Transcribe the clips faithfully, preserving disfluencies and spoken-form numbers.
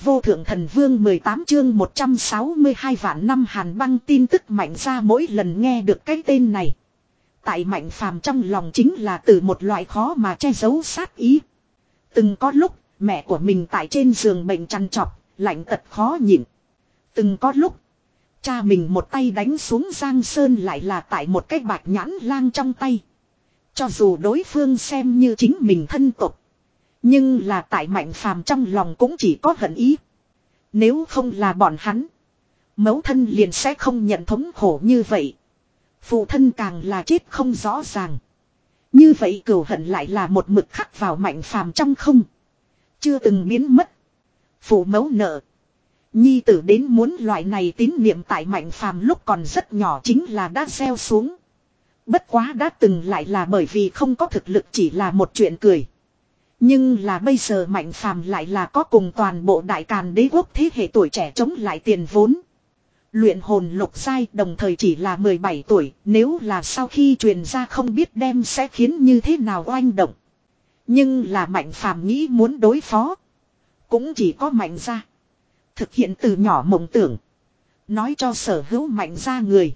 vô thượng thần vương mười tám chương một trăm sáu mươi hai vạn năm hàn băng tin tức Mạnh ra mỗi lần nghe được cái tên này. Tại Mạnh Phàm trong lòng chính là từ một loại khó mà che giấu sát ý. Từng có lúc, mẹ của mình tại trên giường bệnh chăn chọc, lạnh tật khó nhịn. Từng có lúc, cha mình một tay đánh xuống Giang Sơn lại là tại một cái bạch nhãn lang trong tay. Cho dù đối phương xem như chính mình thân tộc, nhưng là tại Mạnh Phàm trong lòng cũng chỉ có hận ý. Nếu không là bọn hắn, mẫu thân liền sẽ không nhận thống khổ như vậy. Phụ thân càng là chết không rõ ràng. Như vậy cừu hận lại là một mực khắc vào Mạnh Phàm trong không, chưa từng biến mất. Phụ mẫu nợ, nhi tử đến muốn loại này tín niệm tại Mạnh Phàm lúc còn rất nhỏ chính là đã gieo xuống. Bất quá đã từng lại là bởi vì không có thực lực chỉ là một chuyện cười. Nhưng là bây giờ Mạnh Phàm lại là có cùng toàn bộ đại càn đế quốc thế hệ tuổi trẻ chống lại tiền vốn. Luyện hồn lục giai đồng thời chỉ là mười bảy tuổi, nếu là sau khi truyền ra không biết đem sẽ khiến như thế nào oanh động. Nhưng là Mạnh Phàm nghĩ muốn đối phó, cũng chỉ có Mạnh gia. Thực hiện từ nhỏ mộng tưởng, nói cho sở hữu Mạnh gia người,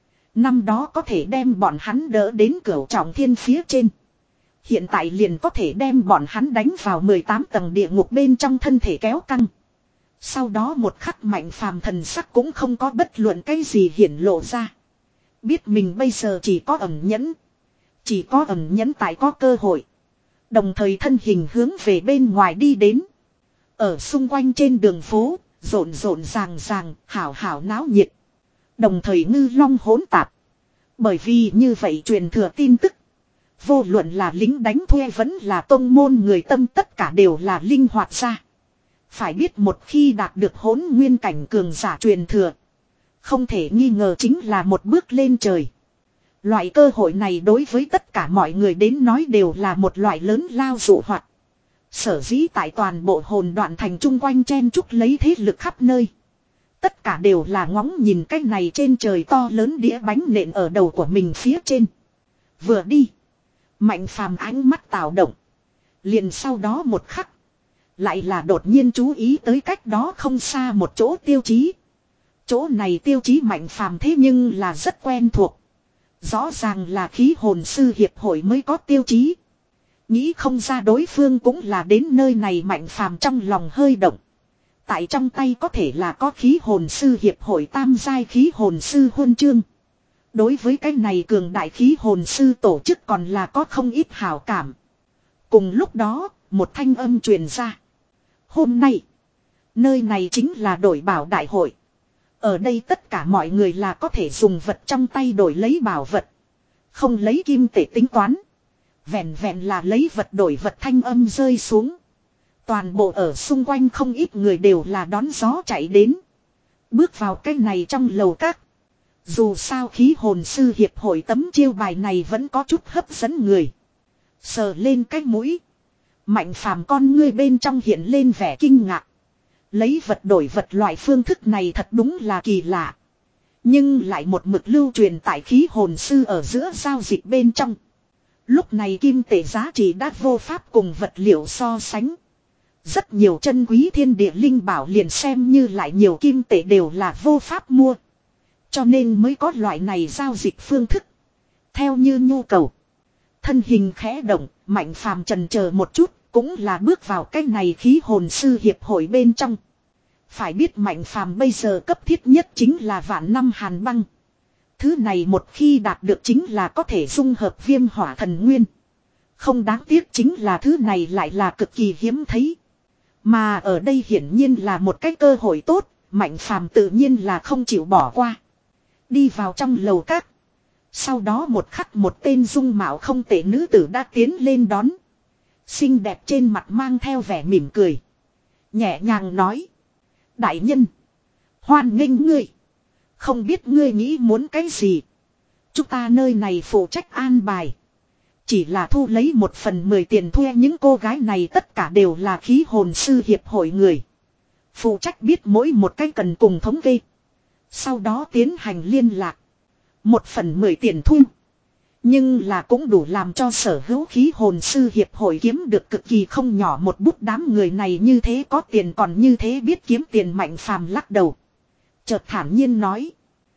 năm đó có thể đem bọn hắn đỡ đến cửu trọng thiên phía trên. Hiện tại liền có thể đem bọn hắn đánh vào mười tám tầng địa ngục bên trong thân thể kéo căng. Sau đó một khắc Mạnh Phàm thần sắc cũng không có bất luận cái gì hiển lộ ra. Biết mình bây giờ chỉ có ẩn nhẫn. Chỉ có ẩn nhẫn tại có cơ hội. Đồng thời thân hình hướng về bên ngoài đi đến. Ở xung quanh trên đường phố, rộn rộn ràng ràng, hảo hảo náo nhiệt. Đồng thời ngư long hỗn tạp. Bởi vì như vậy truyền thừa tin tức. Vô luận là lính đánh thuê vẫn là tông môn người tâm tất cả đều là linh hoạt ra. Phải biết một khi đạt được hỗn nguyên cảnh cường giả truyền thừa, không thể nghi ngờ chính là một bước lên trời. Loại cơ hội này đối với tất cả mọi người đến nói đều là một loại lớn lao dụ hoặc. Sở dĩ tại toàn bộ hồn đoạn thành chung quanh chen chúc lấy thế lực khắp nơi. Tất cả đều là ngóng nhìn cái này trên trời to lớn đĩa bánh nện ở đầu của mình phía trên. Vừa đi, Mạnh Phàm ánh mắt tạo động. Liền sau đó một khắc, lại là đột nhiên chú ý tới cách đó không xa một chỗ tiêu chí. Chỗ này tiêu chí Mạnh Phàm thế nhưng là rất quen thuộc. Rõ ràng là khí hồn sư hiệp hội mới có tiêu chí. Nghĩ không ra đối phương cũng là đến nơi này. Mạnh Phàm trong lòng hơi động. Tại trong tay có thể là có khí hồn sư hiệp hội tam giai khí hồn sư huân chương. Đối với cái này cường đại khí hồn sư tổ chức còn là có không ít hảo cảm. Cùng lúc đó, một thanh âm truyền ra. Hôm nay, nơi này chính là đổi bảo đại hội. Ở đây tất cả mọi người là có thể dùng vật trong tay đổi lấy bảo vật. Không lấy kim tệ tính toán. Vẹn vẹn là lấy vật đổi vật. Thanh âm rơi xuống. Toàn bộ ở xung quanh không ít người đều là đón gió chạy đến. Bước vào cái này trong lầu các. Dù sao khí hồn sư hiệp hội tấm chiêu bài này vẫn có chút hấp dẫn người. Sờ lên cái mũi, Mạnh Phàm con ngươi bên trong hiện lên vẻ kinh ngạc. Lấy vật đổi vật loại phương thức này thật đúng là kỳ lạ. Nhưng lại một mực lưu truyền tại khí hồn sư ở giữa giao dịch bên trong. Lúc này kim tệ giá trị đã vô pháp cùng vật liệu so sánh. Rất nhiều chân quý thiên địa linh bảo liền xem như lại nhiều kim tệ đều là vô pháp mua. Cho nên mới có loại này giao dịch phương thức. Theo như nhu cầu. Thân hình khẽ động, Mạnh Phàm chần chờ một chút, cũng là bước vào cái này khí hồn sư hiệp hội bên trong. Phải biết Mạnh Phàm bây giờ cấp thiết nhất chính là vạn năm hàn băng. Thứ này một khi đạt được chính là có thể dung hợp viêm hỏa thần nguyên. Không đáng tiếc chính là thứ này lại là cực kỳ hiếm thấy. Mà ở đây hiển nhiên là một cái cơ hội tốt, Mạnh Phàm tự nhiên là không chịu bỏ qua. Đi vào trong lầu các. Sau đó một khắc một tên dung mạo không tệ nữ tử đã tiến lên đón. Xinh đẹp trên mặt mang theo vẻ mỉm cười. Nhẹ nhàng nói. Đại nhân, hoan nghênh ngươi. Không biết ngươi nghĩ muốn cái gì. Chúng ta nơi này phụ trách an bài. Chỉ là thu lấy một phần mười tiền thuê. Những cô gái này tất cả đều là khí hồn sư hiệp hội người. Phụ trách biết mỗi một cái cần cùng thống kê. Sau đó tiến hành liên lạc. Một phần mười tiền thu. Nhưng là cũng đủ làm cho sở hữu khí hồn sư hiệp hội kiếm được cực kỳ không nhỏ một bút. Đám người này như thế có tiền còn như thế biết kiếm tiền. Mạnh phàm lắc đầu. Chợt thản nhiên nói.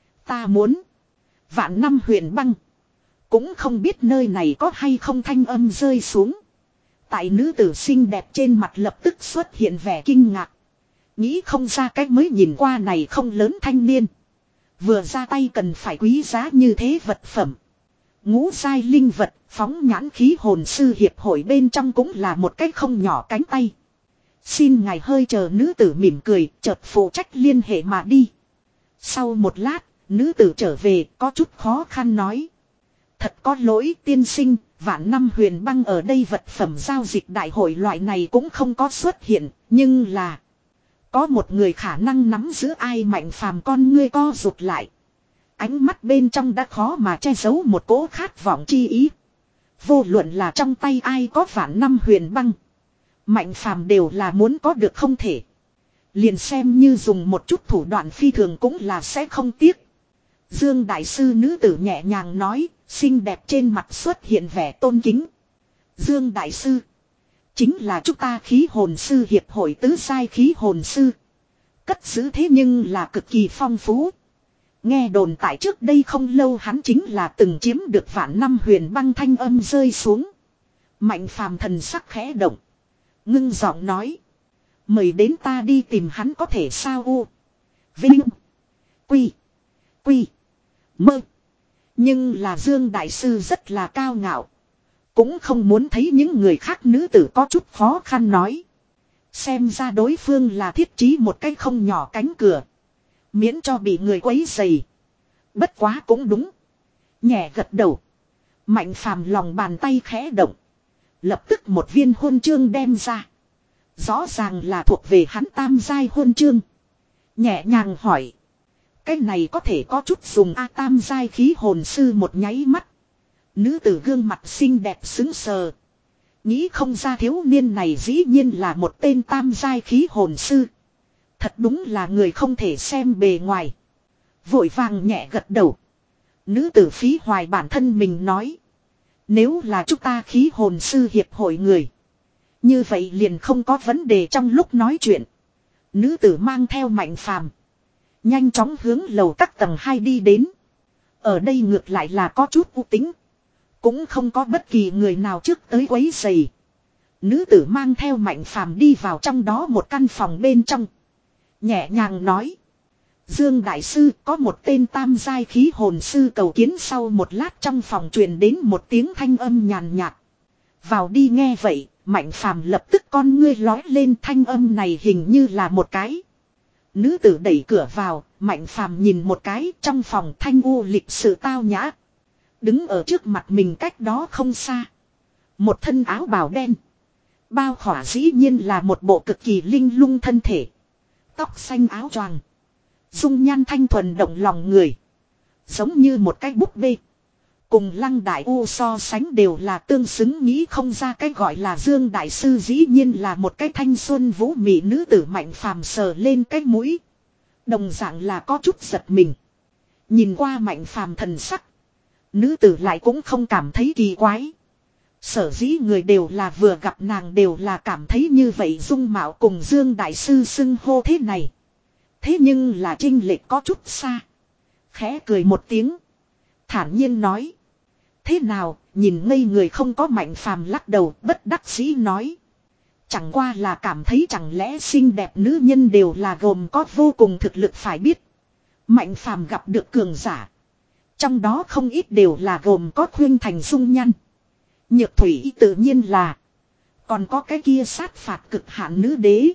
Ta muốn. Vạn năm huyền băng. Cũng không biết nơi này có hay không thanh âm rơi xuống. Tại nữ tử xinh đẹp trên mặt lập tức xuất hiện vẻ kinh ngạc. Nghĩ không ra cách mới nhìn qua này không lớn thanh niên. Vừa ra tay cần phải quý giá như thế vật phẩm. Ngũ giai linh vật, phóng nhãn khí hồn sư hiệp hội bên trong cũng là một cách không nhỏ cánh tay. Xin ngài hơi chờ, nữ tử mỉm cười, chợt phụ trách liên hệ mà đi. Sau một lát, nữ tử trở về, có chút khó khăn nói. Thật có lỗi tiên sinh, vạn năm huyền băng ở đây vật phẩm giao dịch đại hội loại này cũng không có xuất hiện, nhưng là... Có một người khả năng nắm giữ. Ai? Mạnh phàm con ngươi co rụt lại. Ánh mắt bên trong đã khó mà che giấu một cỗ khát vọng chi ý. Vô luận là trong tay ai có vạn năm huyền băng, Mạnh phàm đều là muốn có được không thể. Liền xem như dùng một chút thủ đoạn phi thường cũng là sẽ không tiếc. Dương đại sư, nữ tử nhẹ nhàng nói, xinh đẹp trên mặt xuất hiện vẻ tôn kính. Dương đại sư chính là chúng ta khí hồn sư hiệp hội tứ giai khí hồn sư. Cất giữ thế nhưng là cực kỳ phong phú. Nghe đồn tại trước đây không lâu hắn chính là từng chiếm được vạn năm huyền băng. Thanh âm rơi xuống. Mạnh phàm thần sắc khẽ động. Ngưng giọng nói. Mời đến ta đi tìm hắn có thể sao? U Vinh Quy Quy Mơ. Nhưng là Dương đại sư rất là cao ngạo. Cũng không muốn thấy những người khác. Nữ tử có chút khó khăn nói. Xem ra đối phương là thiết trí một cái không nhỏ cánh cửa. Miễn cho bị người quấy rầy. Bất quá cũng đúng. Nhẹ gật đầu. Mạnh phàm lòng bàn tay khẽ động. Lập tức một viên huân chương đem ra. Rõ ràng là thuộc về hắn tam giai huân chương. Nhẹ nhàng hỏi. Cái này có thể có chút dùng a? Tam giai khí hồn sư một nháy mắt. Nữ tử gương mặt xinh đẹp sững sờ. Nghĩ không ra thiếu niên này dĩ nhiên là một tên tam giai khí hồn sư. Thật đúng là người không thể xem bề ngoài. Vội vàng nhẹ gật đầu. Nữ tử phí hoài bản thân mình nói. Nếu là chúng ta khí hồn sư hiệp hội người, như vậy liền không có vấn đề. Trong lúc nói chuyện, nữ tử mang theo Mạnh phàm nhanh chóng hướng lầu các tầng hai đi đến. Ở đây ngược lại là có chút u tính. Cũng không có bất kỳ người nào trước tới quấy rầy. Nữ tử mang theo Mạnh phàm đi vào trong đó một căn phòng bên trong. Nhẹ nhàng nói. Dương đại sư, có một tên tam giai khí hồn sư cầu kiến. Sau một lát trong phòng truyền đến một tiếng thanh âm nhàn nhạt. Vào đi. Nghe vậy, Mạnh phàm lập tức con ngươi lói lên. Thanh âm này hình như là một cái. Nữ tử đẩy cửa vào, Mạnh phàm nhìn một cái. Trong phòng thanh u lịch sự tao nhã. Đứng ở trước mặt mình cách đó không xa. Một thân áo bào đen. Bao khỏa dĩ nhiên là một bộ cực kỳ linh lung thân thể. Tóc xanh áo choàng. Dung nhan thanh thuần động lòng người. Giống như một cái búp bê. Cùng Lăng Đại U so sánh đều là tương xứng. Nghĩ không ra cái gọi là Dương đại sư dĩ nhiên là một cái thanh xuân vũ mị. Nữ tử Mạnh phàm sờ lên cái mũi. Đồng dạng là có chút giật mình. Nhìn qua Mạnh phàm thần sắc, nữ tử lại cũng không cảm thấy kỳ quái. Sở dĩ người đều là vừa gặp nàng đều là cảm thấy như vậy. Dung mạo cùng Dương đại sư xưng hô thế này, thế nhưng là chênh lệch có chút xa. Khẽ cười một tiếng, thản nhiên nói. Thế nào? Nhìn ngây người không có? Mạnh phàm lắc đầu bất đắc dĩ nói. Chẳng qua là cảm thấy chẳng lẽ xinh đẹp nữ nhân đều là gồm có vô cùng thực lực. Phải biết, Mạnh phàm gặp được cường giả, trong đó không ít đều là gồm có khuyên thành dung nhan. Nhược thủy tự nhiên là. Còn có cái kia sát phạt cực hạn nữ đế,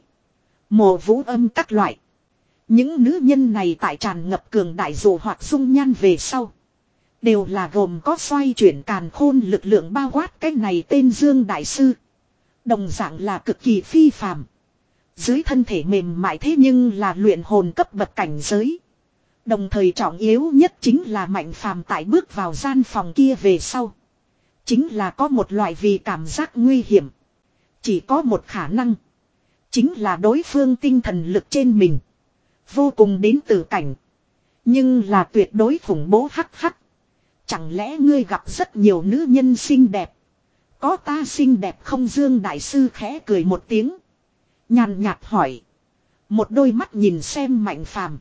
Mộ Vũ Âm các loại. Những nữ nhân này tại tràn ngập cường đại dụ hoặc dung nhan về sau, đều là gồm có xoay chuyển càn khôn lực lượng bao quát. Cái này tên Dương đại sư, đồng dạng là cực kỳ phi phàm. Dưới thân thể mềm mại thế nhưng là luyện hồn cấp bậc cảnh giới. Đồng thời trọng yếu nhất chính là Mạnh phàm tại bước vào gian phòng kia về sau, chính là có một loại vì cảm giác nguy hiểm. Chỉ có một khả năng, chính là đối phương tinh thần lực trên mình vô cùng đến từ cảnh, nhưng là tuyệt đối khủng bố. Hắc hắc. Chẳng lẽ ngươi gặp rất nhiều nữ nhân xinh đẹp? Có ta xinh đẹp không? Dương đại sư khẽ cười một tiếng. Nhàn nhạt hỏi. Một đôi mắt nhìn xem Mạnh Phàm.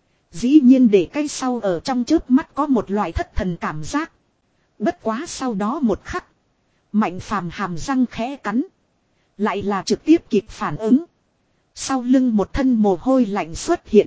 Dĩ nhiên để cái sau ở trong chớp mắt có một loại thất thần cảm giác. Bất quá sau đó một khắc. Mạnh Phàm hàm răng khẽ cắn. Lại là trực tiếp kịp phản ứng. Sau lưng một thân mồ hôi lạnh xuất hiện.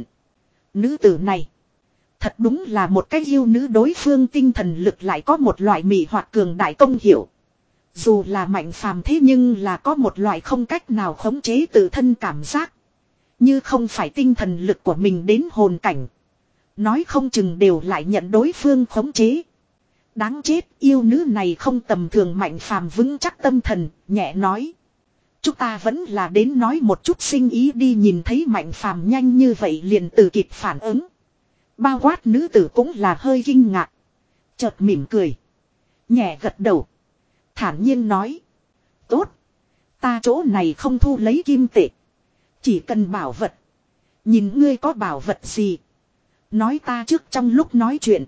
Nữ tử này. Thật đúng là một cái yêu nữ, đối phương tinh thần lực lại có một loại mị hoặc cường đại công hiệu. Dù là Mạnh Phàm thế nhưng là có một loại không cách nào khống chế tự thân cảm giác. Như không phải tinh thần lực của mình đến hồn cảnh. Nói không chừng đều lại nhận đối phương khống chế. Đáng chết, yêu nữ này không tầm thường. Mạnh Phàm vững chắc tâm thần, nhẹ nói. Chúng ta vẫn là đến nói một chút sinh ý đi. Nhìn thấy Mạnh Phàm nhanh như vậy liền từ kịp phản ứng. Bao quát nữ tử cũng là hơi kinh ngạc. Chợt mỉm cười. Nhẹ gật đầu. Thản nhiên nói. Tốt. Ta chỗ này không thu lấy kim tệ. Chỉ cần bảo vật. Nhìn ngươi có bảo vật gì. Nói ta trước. Trong lúc nói chuyện.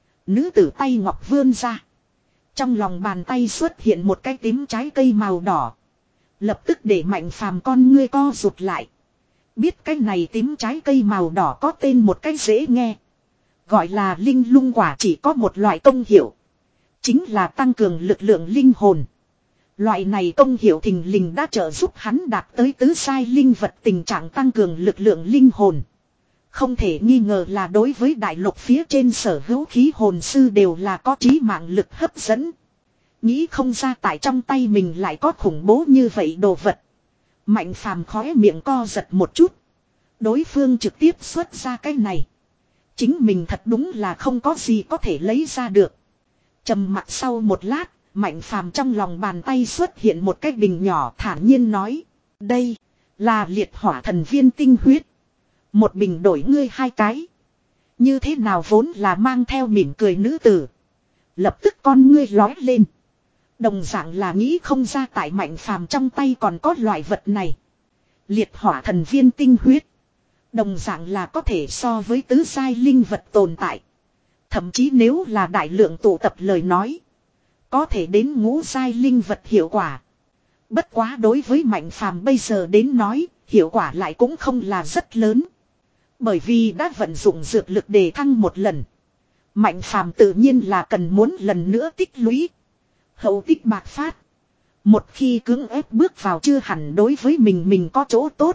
Nữ tử tay ngọc vươn ra. Trong lòng bàn tay xuất hiện một cái tím trái cây màu đỏ. Lập tức để Mạnh Phàm con ngươi co rụt lại. Biết cái này tím trái cây màu đỏ có tên một cái dễ nghe. Gọi là linh lung quả, chỉ có một loại công hiệu. Chính là tăng cường lực lượng linh hồn. Loại này công hiệu thình lình đã trợ giúp hắn đạt tới tứ sai linh vật tình trạng tăng cường lực lượng linh hồn. Không thể nghi ngờ là đối với đại lục phía trên sở hữu khí hồn sư đều là có trí mạng lực hấp dẫn. Nghĩ không ra tại trong tay mình lại có khủng bố như vậy đồ vật. Mạnh Phàm khóe miệng co giật một chút. Đối phương trực tiếp xuất ra cái này. Chính mình thật đúng là không có gì có thể lấy ra được. Trầm mặc sau một lát, Mạnh Phàm trong lòng bàn tay xuất hiện một cái bình nhỏ, thản nhiên nói. Đây là liệt hỏa thần viên tinh huyết. Một bình đổi ngươi hai cái. Như thế nào? Vốn là mang theo mỉm cười nữ tử. Lập tức con ngươi lói lên. Đồng dạng là nghĩ không ra tại Mạnh Phàm trong tay còn có loại vật này. Liệt hỏa thần viên tinh huyết. Đồng dạng là có thể so với tứ giai linh vật tồn tại. Thậm chí nếu là đại lượng tụ tập lời nói. Có thể đến ngũ giai linh vật hiệu quả. Bất quá đối với Mạnh Phàm bây giờ đến nói, hiệu quả lại cũng không là rất lớn. Bởi vì đã vận dụng dược lực để thăng một lần. Mạnh Phàm tự nhiên là cần muốn lần nữa tích lũy. Hậu tích bạc phát. Một khi cưỡng ép bước vào chưa hẳn đối với mình mình có chỗ tốt.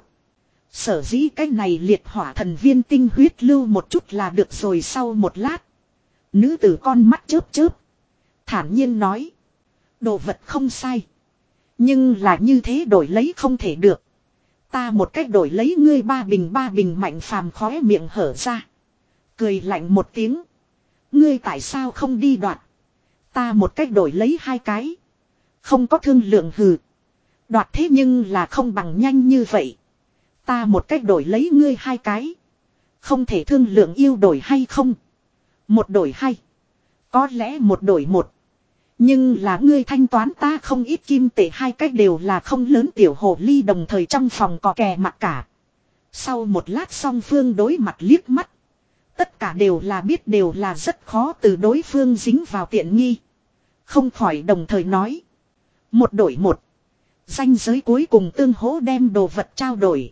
Sở dĩ cái này liệt hỏa thần viên tinh huyết lưu một chút là được rồi. Sau một lát. Nữ tử con mắt chớp chớp. Thản nhiên nói. Đồ vật không sai. Nhưng là như thế đổi lấy không thể được. Ta một cách đổi lấy ngươi ba bình ba bình. Mạnh Phàm khóe miệng hở ra. Cười lạnh một tiếng. Ngươi tại sao không đi đoạt? Ta một cách đổi lấy hai cái. Không có thương lượng hừ. Đoạt thế nhưng là không bằng nhanh như vậy. Ta một cách đổi lấy ngươi hai cái. Không thể thương lượng yêu đổi hay không? Một đổi hai. Có lẽ một đổi một. Nhưng là ngươi thanh toán ta không ít kim tệ, hai cách đều là không lớn. Tiểu hồ ly đồng thời trong phòng có kè mặt cả. Sau một lát song phương đối mặt liếc mắt. Tất cả đều là biết đều là rất khó từ đối phương dính vào tiện nghi. Không khỏi đồng thời nói. Một đổi một. Ranh giới cuối cùng tương hỗ đem đồ vật trao đổi.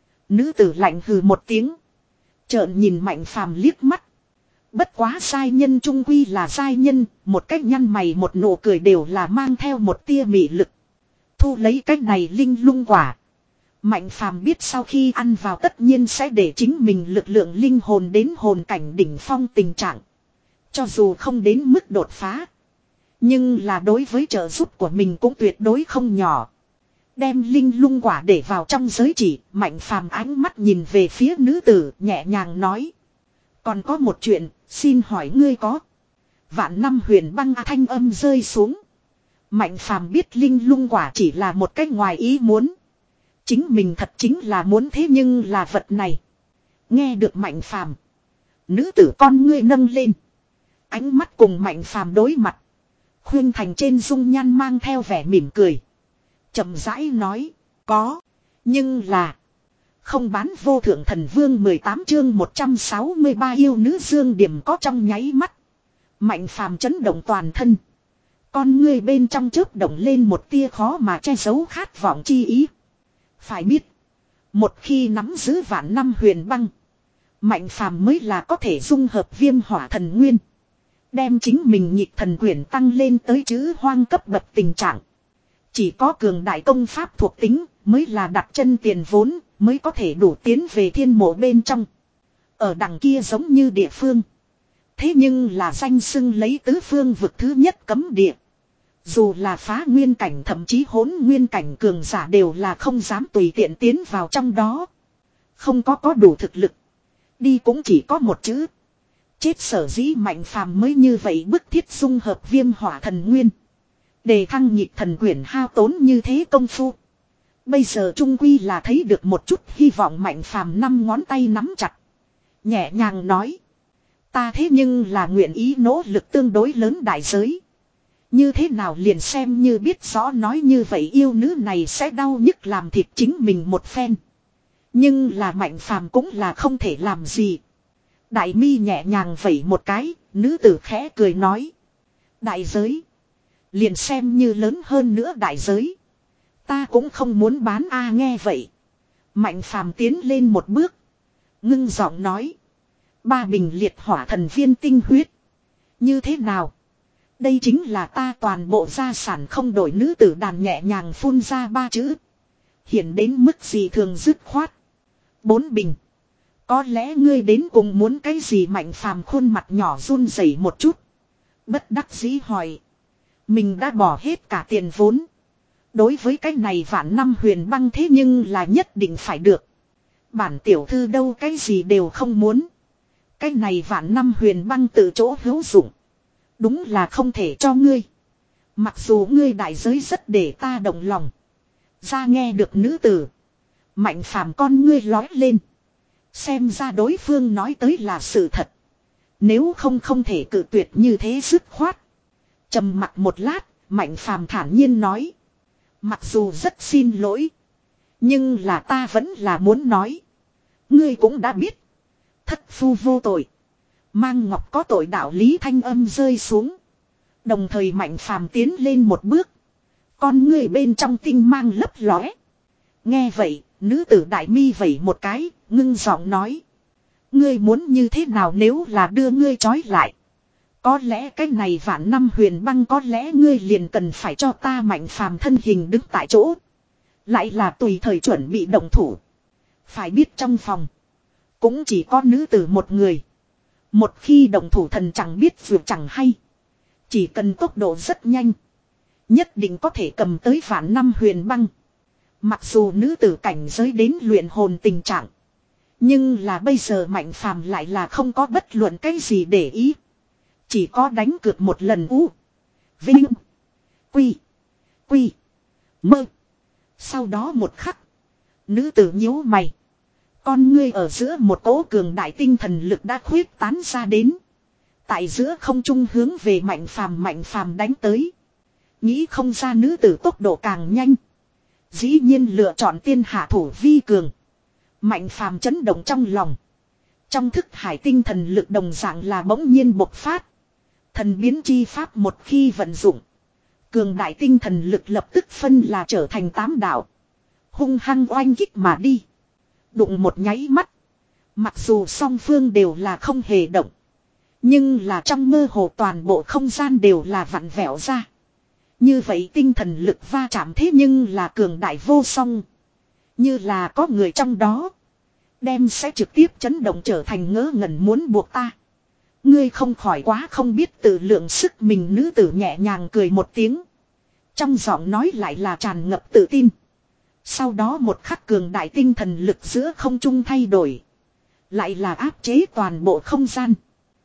Nữ tử lạnh hừ một tiếng. Trợn nhìn Mạnh Phàm liếc mắt. Bất quá giai nhân trung quy là giai nhân. Một cách nhăn mày một nụ cười đều là mang theo một tia mị lực. Thu lấy cách này linh lung quả. Mạnh Phàm biết sau khi ăn vào tất nhiên sẽ để chính mình lực lượng linh hồn đến hồn cảnh đỉnh phong tình trạng. Cho dù không đến mức đột phá. Nhưng là đối với trợ giúp của mình cũng tuyệt đối không nhỏ. Đem linh lung quả để vào trong giới chỉ. Mạnh Phàm ánh mắt nhìn về phía nữ tử, nhẹ nhàng nói. Còn có một chuyện, xin hỏi ngươi có. Vạn năm huyền băng thanh âm rơi xuống. Mạnh Phàm biết linh lung quả chỉ là một cách ngoài ý muốn. Chính mình thật chính là muốn thế nhưng là vật này. Nghe được Mạnh Phàm, nữ tử con ngươi nâng lên. Ánh mắt cùng Mạnh Phàm đối mặt. Khuyên thành trên dung nhan mang theo vẻ mỉm cười. Chậm rãi nói. Có. Nhưng là. Không bán vô thượng thần vương mười tám chương một trăm sáu mươi ba yêu nữ Dương Điểm có trong nháy mắt. Mạnh phàm chấn động toàn thân. Con ngươi bên trong chớp động lên một tia khó mà che giấu khát vọng chi ý. Phải biết. Một khi nắm giữ vạn năm huyền băng. Mạnh phàm mới là có thể dung hợp viêm hỏa thần nguyên. Đem chính mình nhịp thần quyển tăng lên tới chữ hoang cấp bậc tình trạng. Chỉ có cường đại công pháp thuộc tính mới là đặt chân tiền vốn mới có thể đủ tiến về thiên mộ bên trong. Ở đằng kia giống như địa phương. Thế nhưng là danh xưng lấy tứ phương vực thứ nhất cấm địa. Dù là phá nguyên cảnh thậm chí hỗn nguyên cảnh cường giả đều là không dám tùy tiện tiến vào trong đó. Không có có đủ thực lực. Đi cũng chỉ có một chữ. Chết sở dĩ mạnh phàm mới như vậy bức thiết dung hợp viêm hỏa thần nguyên. Đề thăng nhịp thần quyển hao tốn như thế công phu. Bây giờ trung quy là thấy được một chút hy vọng mạnh phàm năm ngón tay nắm chặt. Nhẹ nhàng nói. Ta thế nhưng là nguyện ý nỗ lực tương đối lớn đại giới. Như thế nào liền xem như biết rõ nói như vậy yêu nữ này sẽ đau nhức làm thịt chính mình một phen. Nhưng là mạnh phàm cũng là không thể làm gì. Đại mi nhẹ nhàng vẩy một cái, nữ tử khẽ cười nói. Đại giới. Liền xem như lớn hơn nữa đại giới. Ta cũng không muốn bán a nghe vậy. Mạnh phàm tiến lên một bước. Ngưng giọng nói. Ba bình liệt hỏa thần viên tinh huyết. Như thế nào? Đây chính là ta toàn bộ gia sản không đổi nữ tử đàn nhẹ nhàng phun ra ba chữ. Hiện đến mức gì thường dứt khoát. Bốn bình. Có lẽ ngươi đến cùng muốn cái gì mạnh phàm khuôn mặt nhỏ run rẩy một chút. Bất đắc dĩ hỏi. Mình đã bỏ hết cả tiền vốn. Đối với cái này vạn năm huyền băng thế nhưng là nhất định phải được. Bản tiểu thư đâu cái gì đều không muốn. Cái này vạn năm huyền băng tự chỗ hữu dụng. Đúng là không thể cho ngươi. Mặc dù ngươi đại giới rất để ta động lòng. Ra nghe được nữ tử. Mạnh phàm con ngươi lói lên. Xem ra đối phương nói tới là sự thật. Nếu không không thể cự tuyệt như thế dứt khoát. Trầm mặc một lát, mạnh phàm thản nhiên nói. Mặc dù rất xin lỗi. Nhưng là ta vẫn là muốn nói. Ngươi cũng đã biết. Thất phu vô tội. Mang ngọc có tội đạo lý thanh âm rơi xuống. Đồng thời mạnh phàm tiến lên một bước. Con ngươi bên trong tinh mang lấp lóe. Nghe vậy, nữ tử đại mi vẩy một cái, ngưng giọng nói. Ngươi muốn như thế nào nếu là đưa ngươi trói lại. Có lẽ cái này vạn năm huyền băng có lẽ ngươi liền cần phải cho ta mạnh phàm thân hình đứng tại chỗ. Lại là tùy thời chuẩn bị động thủ. Phải biết trong phòng. Cũng chỉ có nữ tử một người. Một khi động thủ thần chẳng biết vượt chẳng hay. Chỉ cần tốc độ rất nhanh. Nhất định có thể cầm tới vạn năm huyền băng. Mặc dù nữ tử cảnh giới đến luyện hồn tình trạng. Nhưng là bây giờ mạnh phàm lại là không có bất luận cái gì để ý. Chỉ có đánh cược một lần u. Vinh. Quy. Quy. Mơ. Sau đó một khắc. Nữ tử nhíu mày. Con ngươi ở giữa một cỗ cường đại tinh thần lực đã khuyết tán ra đến. Tại giữa không trung hướng về mạnh phàm mạnh phàm đánh tới. Nghĩ không ra nữ tử tốc độ càng nhanh. Dĩ nhiên lựa chọn tiên hạ thủ vi cường. Mạnh phàm chấn động trong lòng. Trong thức hải tinh thần lực đồng dạng là bỗng nhiên bộc phát. Thần biến chi pháp một khi vận dụng. Cường đại tinh thần lực lập tức phân là trở thành tám đạo. Hung hăng oanh kích mà đi. Đụng một nháy mắt. Mặc dù song phương đều là không hề động. Nhưng là trong mơ hồ toàn bộ không gian đều là vặn vẹo ra. Như vậy tinh thần lực va chạm thế nhưng là cường đại vô song. Như là có người trong đó. Đem sẽ trực tiếp chấn động trở thành ngớ ngẩn muốn buộc ta. Ngươi không khỏi quá không biết tự lượng sức mình nữ tử nhẹ nhàng cười một tiếng. Trong giọng nói lại là tràn ngập tự tin. Sau đó một khắc cường đại tinh thần lực giữa không trung thay đổi. Lại là áp chế toàn bộ không gian.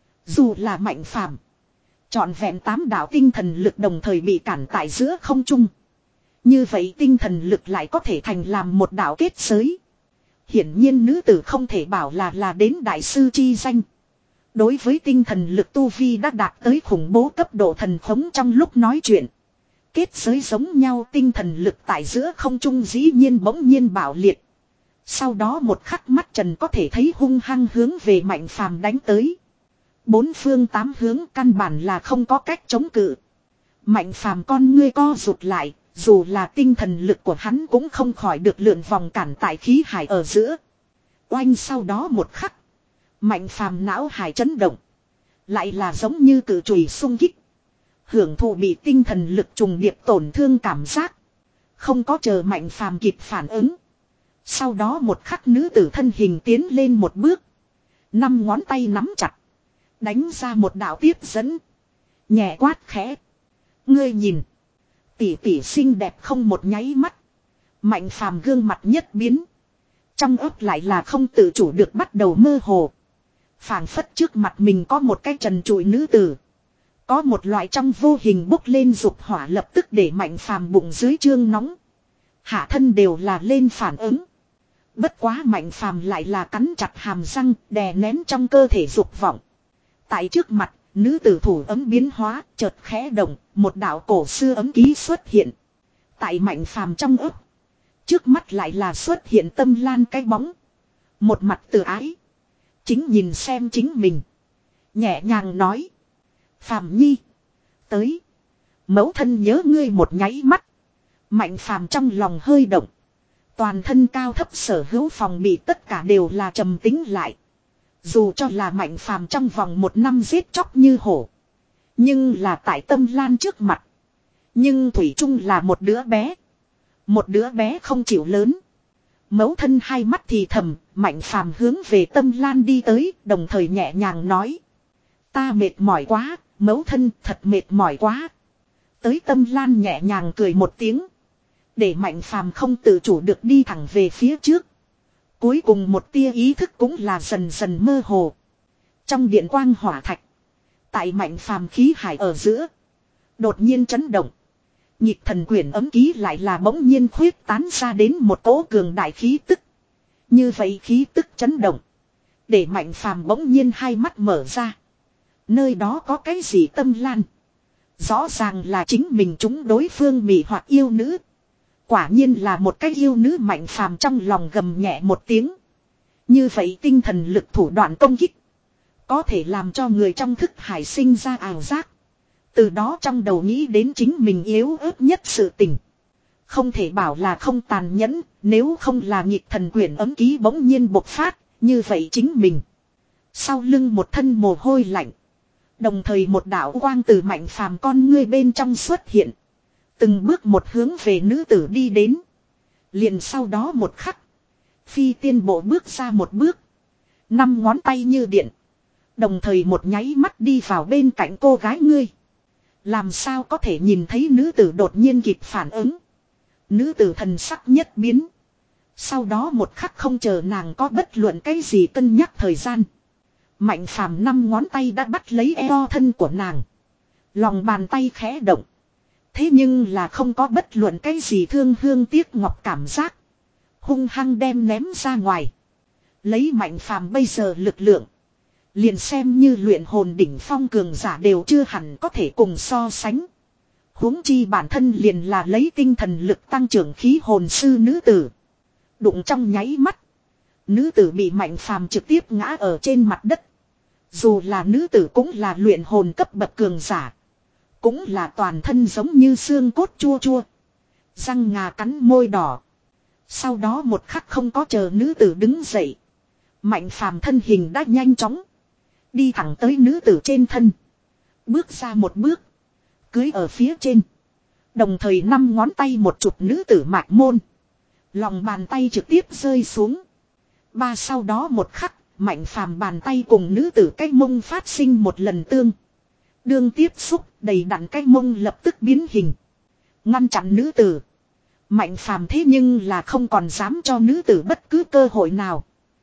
Dù là mạnh phàm. Trọn vẹn tám đạo tinh thần lực đồng thời bị cản tại giữa không trung. Như vậy tinh thần lực lại có thể thành làm một đạo kết giới. Hiển nhiên nữ tử không thể bảo là là đến đại sư chi danh. Đối với tinh thần lực tu vi đã đạt tới khủng bố cấp độ thần khống trong lúc nói chuyện. Kết giới giống nhau tinh thần lực tại giữa không trung dĩ nhiên bỗng nhiên bạo liệt. Sau đó một khắc mắt trần có thể thấy hung hăng hướng về mạnh phàm đánh tới. Bốn phương tám hướng căn bản là không có cách chống cự. Mạnh phàm con ngươi co rụt lại, dù là tinh thần lực của hắn cũng không khỏi được lượn vòng cản tại khí hải ở giữa. Oanh sau đó một khắc. Mạnh phàm não hải chấn động. Lại là giống như cự chùy xung kích. Hưởng thụ bị tinh thần lực trùng điệp tổn thương cảm giác. Không có chờ mạnh phàm kịp phản ứng. Sau đó một khắc nữ tử thân hình tiến lên một bước. Năm ngón tay nắm chặt. Đánh ra một đạo tiếp dẫn. Nhẹ quát khẽ. Ngươi nhìn. Tỷ tỷ xinh đẹp không một nháy mắt. Mạnh phàm gương mặt nhất biến. Trong ấp lại là không tự chủ được bắt đầu mơ hồ. Phảng phất trước mặt mình có một cái trần trụi nữ tử. Có một loại trong vô hình bốc lên dục hỏa lập tức để mạnh phàm bụng dưới trương nóng. Hạ thân đều là lên phản ứng. Bất quá mạnh phàm lại là cắn chặt hàm răng đè nén trong cơ thể dục vọng. Tại trước mặt, nữ tử thủ ấm biến hóa, chợt khẽ động, một đạo cổ xưa ấm ký xuất hiện. Tại mạnh phàm trong ấp. Trước mắt lại là xuất hiện Tâm Lan cái bóng. Một mặt từ ái. Chính nhìn xem chính mình. Nhẹ nhàng nói. Phàm nhi. Tới. Mẫu thân nhớ ngươi một nháy mắt. Mạnh phàm trong lòng hơi động. Toàn thân cao thấp sở hữu phòng bị tất cả đều là trầm tính lại. Dù cho là mạnh phàm trong vòng một năm giết chóc như hổ. Nhưng là tại Tâm Lan trước mặt. Nhưng Thủy Trung là một đứa bé. Một đứa bé không chịu lớn. Mẫu thân hai mắt thì thầm, mạnh phàm hướng về Tâm Lan đi tới, đồng thời nhẹ nhàng nói. Ta mệt mỏi quá, mẫu thân thật mệt mỏi quá. Tới Tâm Lan nhẹ nhàng cười một tiếng. Để mạnh phàm không tự chủ được đi thẳng về phía trước. Cuối cùng một tia ý thức cũng là dần dần mơ hồ. Trong điện quang hỏa thạch. Tại mạnh phàm khí hải ở giữa. Đột nhiên chấn động. Nhịp thần quyển ấm ký lại là bỗng nhiên khuyết tán ra đến một cỗ cường đại khí tức. Như vậy khí tức chấn động. Để mạnh phàm bỗng nhiên hai mắt mở ra. Nơi đó có cái gì Tâm Lan. Rõ ràng là chính mình chúng đối phương mị hoặc yêu nữ. Quả nhiên là một cái yêu nữ mạnh phàm trong lòng gầm nhẹ một tiếng. Như vậy tinh thần lực thủ đoạn công kích. Có thể làm cho người trong thức hải sinh ra ảo giác. Từ đó trong đầu nghĩ đến chính mình yếu ớt nhất sự tình. Không thể bảo là không tàn nhẫn, nếu không là nhịp thần quyển ấm ký bỗng nhiên bộc phát, như vậy chính mình. Sau lưng một thân mồ hôi lạnh. Đồng thời một đạo quang từ mạnh phàm con ngươi bên trong xuất hiện. Từng bước một hướng về nữ tử đi đến. Liền sau đó một khắc. Phi tiên bộ bước ra một bước. Năm ngón tay như điện. Đồng thời một nháy mắt đi vào bên cạnh cô gái ngươi. Làm sao có thể nhìn thấy nữ tử đột nhiên kịp phản ứng. Nữ tử thần sắc nhất biến. Sau đó một khắc không chờ nàng có bất luận cái gì cân nhắc thời gian. Mạnh phàm năm ngón tay đã bắt lấy eo thân của nàng. Lòng bàn tay khẽ động. Thế nhưng là không có bất luận cái gì thương hương tiếc ngọc cảm giác. Hung hăng đem ném ra ngoài. Lấy mạnh phàm bây giờ lực lượng. Liền xem như luyện hồn đỉnh phong cường giả đều chưa hẳn có thể cùng so sánh. Huống chi bản thân liền là lấy tinh thần lực tăng trưởng khí hồn sư nữ tử. Đụng trong nháy mắt. Nữ tử bị mạnh phàm trực tiếp ngã ở trên mặt đất. Dù là nữ tử cũng là luyện hồn cấp bậc cường giả. Cũng là toàn thân giống như xương cốt chua chua. Răng ngà cắn môi đỏ. Sau đó một khắc không có chờ nữ tử đứng dậy. Mạnh phàm thân hình đã nhanh chóng. Đi thẳng tới nữ tử trên thân. Bước ra một bước. Cưới ở phía trên. Đồng thời năm ngón tay một chụp nữ tử mạch môn. Lòng bàn tay trực tiếp rơi xuống. Ba sau đó một khắc. Mạnh phàm bàn tay cùng nữ tử cái mông phát sinh một lần tương. Đương tiếp xúc đầy đặn cái mông lập tức biến hình. Ngăn chặn nữ tử. Mạnh phàm thế nhưng là không còn dám cho nữ tử bất cứ cơ hội nào.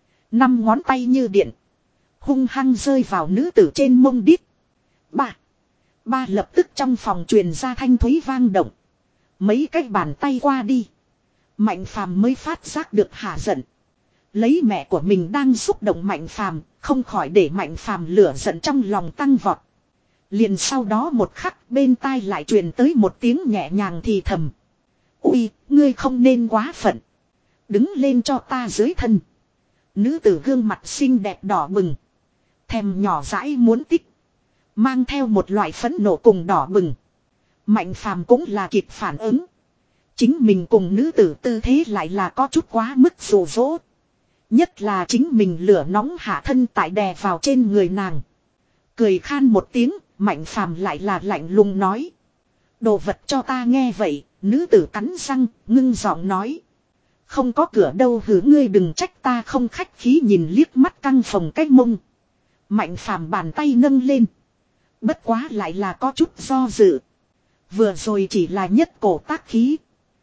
Năm ngón tay như điện. Hung hăng rơi vào nữ tử trên mông đít. Ba. Ba lập tức trong phòng truyền ra thanh thúy vang động. Mấy cái bàn tay qua đi. Mạnh phàm mới phát giác được hả giận. Lấy mẹ của mình đang xúc động mạnh phàm. Không khỏi để mạnh phàm lửa giận trong lòng tăng vọt. Liền sau đó một khắc bên tai lại truyền tới một tiếng nhẹ nhàng thì thầm. Ui, ngươi không nên quá phận. Đứng lên cho ta dưới thân. Nữ tử gương mặt xinh đẹp đỏ bừng. thèm nhỏ dãi muốn tích. Mang theo một loại phẫn nộ cùng đỏ bừng. Mạnh phàm cũng là kịp phản ứng. Chính mình cùng nữ tử tư thế lại là có chút quá mức dụ dỗ. Nhất là chính mình lửa nóng hạ thân tại đè vào trên người nàng. Cười khan một tiếng, Mạnh phàm lại là lạnh lùng nói. Đồ vật cho ta nghe vậy, nữ tử cắn răng, ngưng giọng nói. Không có cửa đâu hử, ngươi đừng trách ta không khách khí, nhìn liếc mắt căng phồng cái mông. Mạnh phàm bàn tay nâng lên. Bất quá lại là có chút do dự. Vừa rồi chỉ là nhất cổ tác khí.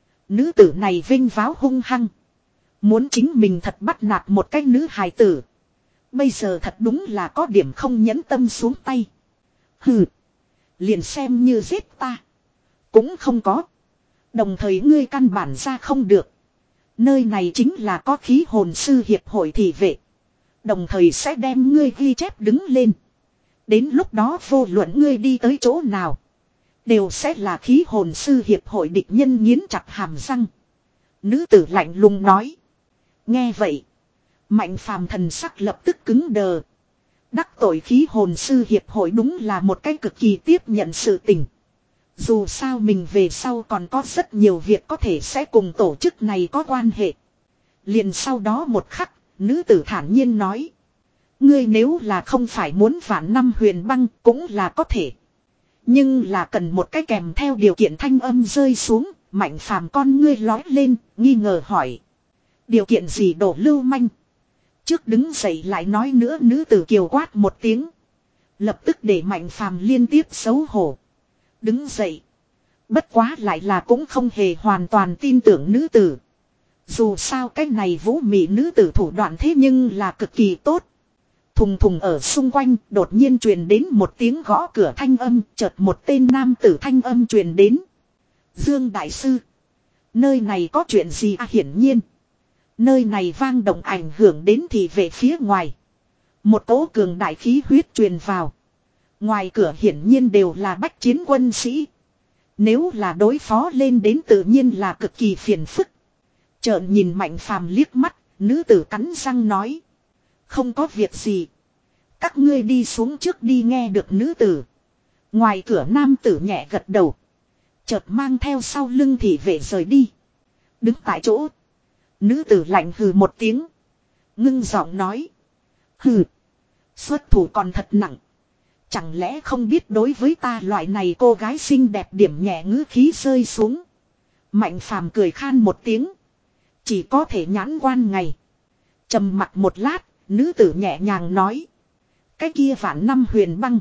Nữ tử này vinh váo hung hăng. Muốn chính mình thật bắt nạt một cái nữ hài tử. Bây giờ thật đúng là có điểm không nhẫn tâm xuống tay. Hừ. Liền xem như giết ta. Cũng không có. Đồng thời ngươi căn bản ra không được. Nơi này chính là có khí hồn sư hiệp hội thị vệ. Đồng thời sẽ đem ngươi ghi chép đứng lên. Đến lúc đó vô luận ngươi đi tới chỗ nào. Đều sẽ là khí hồn sư hiệp hội địch nhân, nghiến chặt hàm răng. Nữ tử lạnh lùng nói. Nghe vậy. Mạnh phàm thần sắc lập tức cứng đờ. Đắc tội khí hồn sư hiệp hội đúng là một cái cực kỳ tiếp nhận sự tình. Dù sao mình về sau còn có rất nhiều việc có thể sẽ cùng tổ chức này có quan hệ. Liền sau đó một khắc, nữ tử thản nhiên nói. Ngươi nếu là không phải muốn vạn năm huyền băng cũng là có thể. Nhưng là cần một cái kèm theo điều kiện, thanh âm rơi xuống, Mạnh phàm con ngươi lói lên, nghi ngờ hỏi. Điều kiện gì đổ lưu manh? Trước đứng dậy lại nói nữa, nữ tử kiều quát một tiếng. Lập tức để Mạnh phàm liên tiếp xấu hổ. Đứng dậy. Bất quá lại là cũng không hề hoàn toàn tin tưởng nữ tử. Dù sao cái này vũ mị nữ tử thủ đoạn thế nhưng là cực kỳ tốt. Thùng thùng ở xung quanh đột nhiên truyền đến một tiếng gõ cửa thanh âm, chợt một tên nam tử thanh âm truyền đến. Dương đại sư. Nơi này có chuyện gì à? Hiển nhiên. Nơi này vang động ảnh hưởng đến thị vệ phía ngoài. Một cỗ cường đại khí huyết truyền vào. Ngoài cửa hiển nhiên đều là bách chiến quân sĩ. Nếu là đối phó lên đến tự nhiên là cực kỳ phiền phức. Trợn nhìn Mạnh phàm liếc mắt, nữ tử cắn răng nói. Không có việc gì. Các ngươi đi xuống trước đi. Nghe được nữ tử. Ngoài cửa nam tử nhẹ gật đầu. Chợt mang theo sau lưng thị vệ rời đi. Đứng tại chỗ. Nữ tử lạnh hừ một tiếng. Ngưng giọng nói. Hừ. Xuất thủ còn thật nặng. Chẳng lẽ không biết đối với ta loại này cô gái xinh đẹp, điểm nhẹ ngữ khí rơi xuống. Mạnh phàm cười khan một tiếng. Chỉ có thể nhãn quan ngày. Trầm mặt một lát, nữ tử nhẹ nhàng nói. Cái kia vạn năm huyền băng.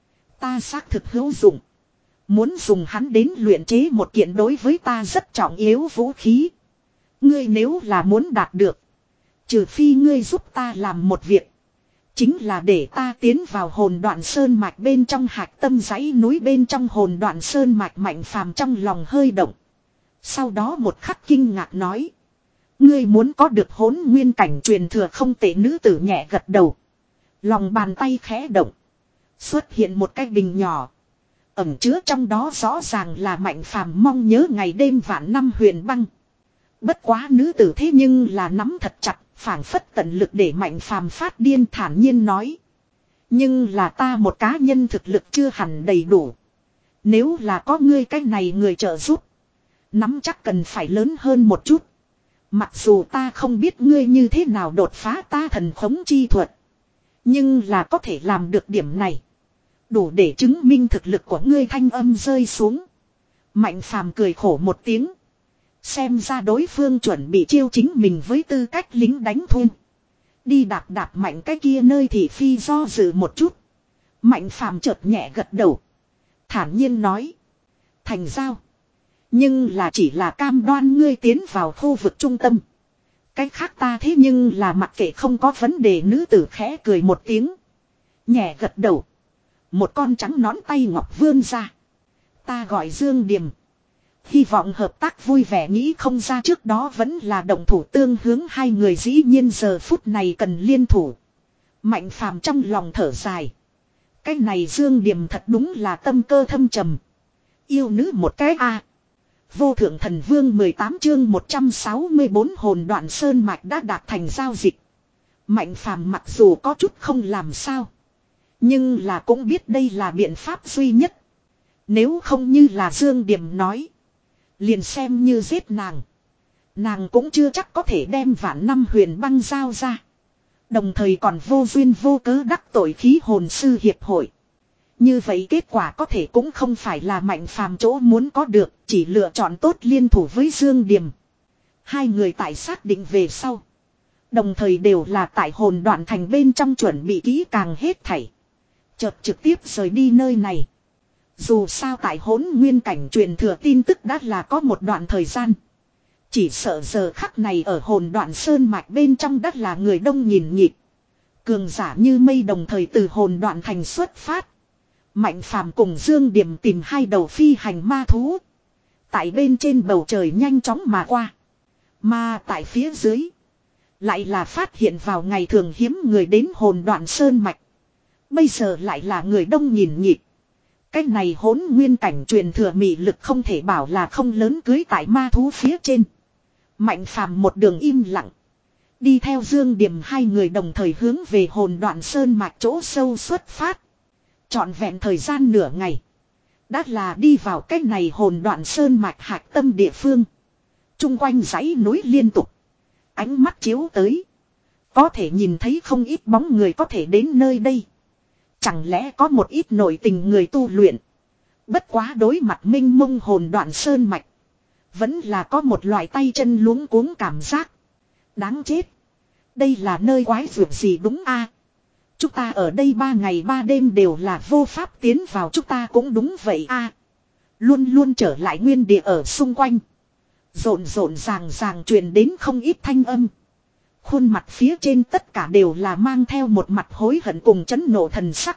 Ta xác thực hữu dụng. Muốn dùng hắn đến luyện chế một kiện đối với ta rất trọng yếu vũ khí. Ngươi nếu là muốn đạt được. Trừ phi ngươi giúp ta làm một việc. Chính là để ta tiến vào hồn đoạn sơn mạch bên trong hạc tâm dãy núi bên trong hồn đoạn sơn mạch. Mạnh phàm trong lòng hơi động. Sau đó một khắc kinh ngạc nói. Ngươi muốn có được hỗn nguyên cảnh truyền thừa không tệ, nữ tử nhẹ gật đầu. Lòng bàn tay khẽ động. Xuất hiện một cái bình nhỏ. Ẩm chứa trong đó rõ ràng là Mạnh phàm mong nhớ ngày đêm vạn năm huyền băng. Bất quá nữ tử thế nhưng là nắm thật chặt, phảng phất tận lực để Mạnh phàm phát điên, thản nhiên nói. Nhưng là ta một cá nhân thực lực chưa hẳn đầy đủ. Nếu là có ngươi cái này người trợ giúp, nắm chắc cần phải lớn hơn một chút. Mặc dù ta không biết ngươi như thế nào đột phá ta thần khống chi thuật. Nhưng là có thể làm được điểm này. Đủ để chứng minh thực lực của ngươi. Thanh âm rơi xuống. Mạnh phàm cười khổ một tiếng. Xem ra đối phương chuẩn bị chiêu chính mình với tư cách lính đánh thuê. Đi đạp đạp Mạnh cái kia nơi thì phi do dự một chút. Mạnh phàm chợt nhẹ gật đầu. Thản nhiên nói. Thành giao. Nhưng là chỉ là cam đoan ngươi tiến vào khu vực trung tâm. Cách khác ta thế nhưng là mặc kệ không có vấn đề. Nữ tử khẽ cười một tiếng. Nhẹ gật đầu. Một con trắng nón tay ngọc vươn ra. Ta gọi Dương Điềm. Hy vọng hợp tác vui vẻ, nghĩ không ra trước đó vẫn là động thủ tương hướng hai người, dĩ nhiên giờ phút này cần liên thủ. Mạnh phàm trong lòng thở dài. Cái này Dương Điềm thật đúng là tâm cơ thâm trầm. Yêu nữ một cái a. Vô thượng thần vương mười tám chương một trăm sáu mươi bốn hồn đoạn sơn mạch đã đạt thành giao dịch. Mạnh phàm mặc dù có chút không làm sao. Nhưng là cũng biết đây là biện pháp duy nhất. Nếu không như là Dương Điềm nói. Liền xem như giết nàng. Nàng cũng chưa chắc có thể đem vạn năm huyền băng giao ra. Đồng thời còn vô duyên vô cớ đắc tội khí hồn sư hiệp hội. Như vậy kết quả có thể cũng không phải là Mạnh Phàm chỗ muốn có được. Chỉ lựa chọn tốt liên thủ với Dương Điềm. Hai người tại xác định về sau. Đồng thời đều là tại hồn đoạn thành bên trong chuẩn bị kỹ càng hết thảy. Chợt trực tiếp rời đi nơi này. Dù sao tại hỗn nguyên cảnh truyền thừa tin tức đã là có một đoạn thời gian. Chỉ sợ giờ khắc này ở hồn đoạn sơn mạch bên trong đất là người đông nhìn nhịp. Cường giả như mây đồng thời từ hồn đoạn thành xuất phát. Mạnh Phàm cùng Dương Điềm tìm hai đầu phi hành ma thú. Tại bên trên bầu trời nhanh chóng mà qua. Mà tại phía dưới. Lại là phát hiện vào ngày thường hiếm người đến hồn đoạn sơn mạch. Bây giờ lại là người đông nhìn nhịp. Cái này hỗn nguyên cảnh truyền thừa mị lực không thể bảo là không lớn cưới tại ma thú phía trên. Mạnh Phàm một đường im lặng. Đi theo Dương Điềm hai người đồng thời hướng về hồn đoạn sơn mạch chỗ sâu xuất phát. Trọn vẹn thời gian nửa ngày. Đã là đi vào cái này hồn đoạn sơn mạch hạch tâm địa phương. Trung quanh dãy núi liên tục. Ánh mắt chiếu tới. Có thể nhìn thấy không ít bóng người có thể đến nơi đây. Chẳng lẽ có một ít nội tình người tu luyện. Bất quá đối mặt minh mông hồn đoạn sơn mạch. Vẫn là có một loại tay chân luống cuống cảm giác. Đáng chết. Đây là nơi quái vượt gì đúng a? Chúng ta ở đây ba ngày ba đêm đều là vô pháp tiến vào, chúng ta cũng đúng vậy a. Luôn luôn trở lại nguyên địa ở xung quanh. Rộn rộn ràng ràng truyền đến không ít thanh âm. Khuôn mặt phía trên tất cả đều là mang theo một mặt hối hận cùng chấn nộ thần sắc.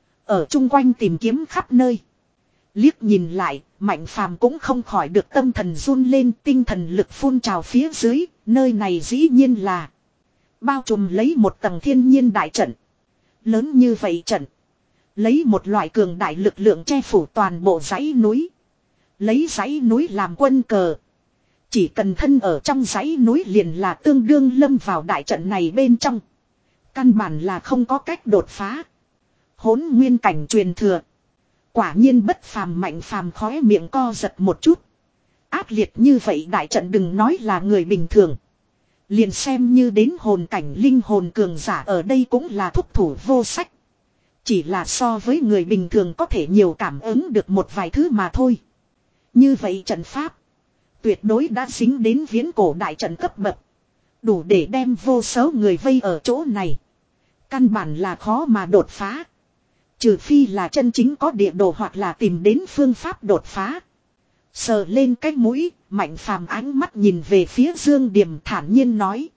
Ở chung quanh tìm kiếm khắp nơi. Liếc nhìn lại, Mạnh Phàm cũng không khỏi được tâm thần run lên, tinh thần lực phun trào phía dưới, nơi này dĩ nhiên là bao trùm lấy một tầng thiên nhiên đại trận. Lớn như vậy trận, lấy một loại cường đại lực lượng che phủ toàn bộ dãy núi. Lấy dãy núi làm quân cờ. Chỉ cần thân ở trong dãy núi liền là tương đương lâm vào đại trận này bên trong. Căn bản là không có cách đột phá. Hỗn nguyên cảnh truyền thừa. Quả nhiên bất phàm. Mạnh Phàm khóe miệng co giật một chút. Ác liệt như vậy đại trận đừng nói là người bình thường. Liền xem như đến hồn cảnh linh hồn cường giả ở đây cũng là thúc thủ vô sách. Chỉ là so với người bình thường có thể nhiều cảm ứng được một vài thứ mà thôi. Như vậy trận pháp tuyệt đối đã dính đến viễn cổ đại trận cấp bậc. Đủ để đem vô số người vây ở chỗ này. Căn bản là khó mà đột phá. Trừ phi là chân chính có địa đồ hoặc là tìm đến phương pháp đột phá. Sờ lên cái mũi, Mạnh Phàm ánh mắt nhìn về phía Dương Điềm thản nhiên nói.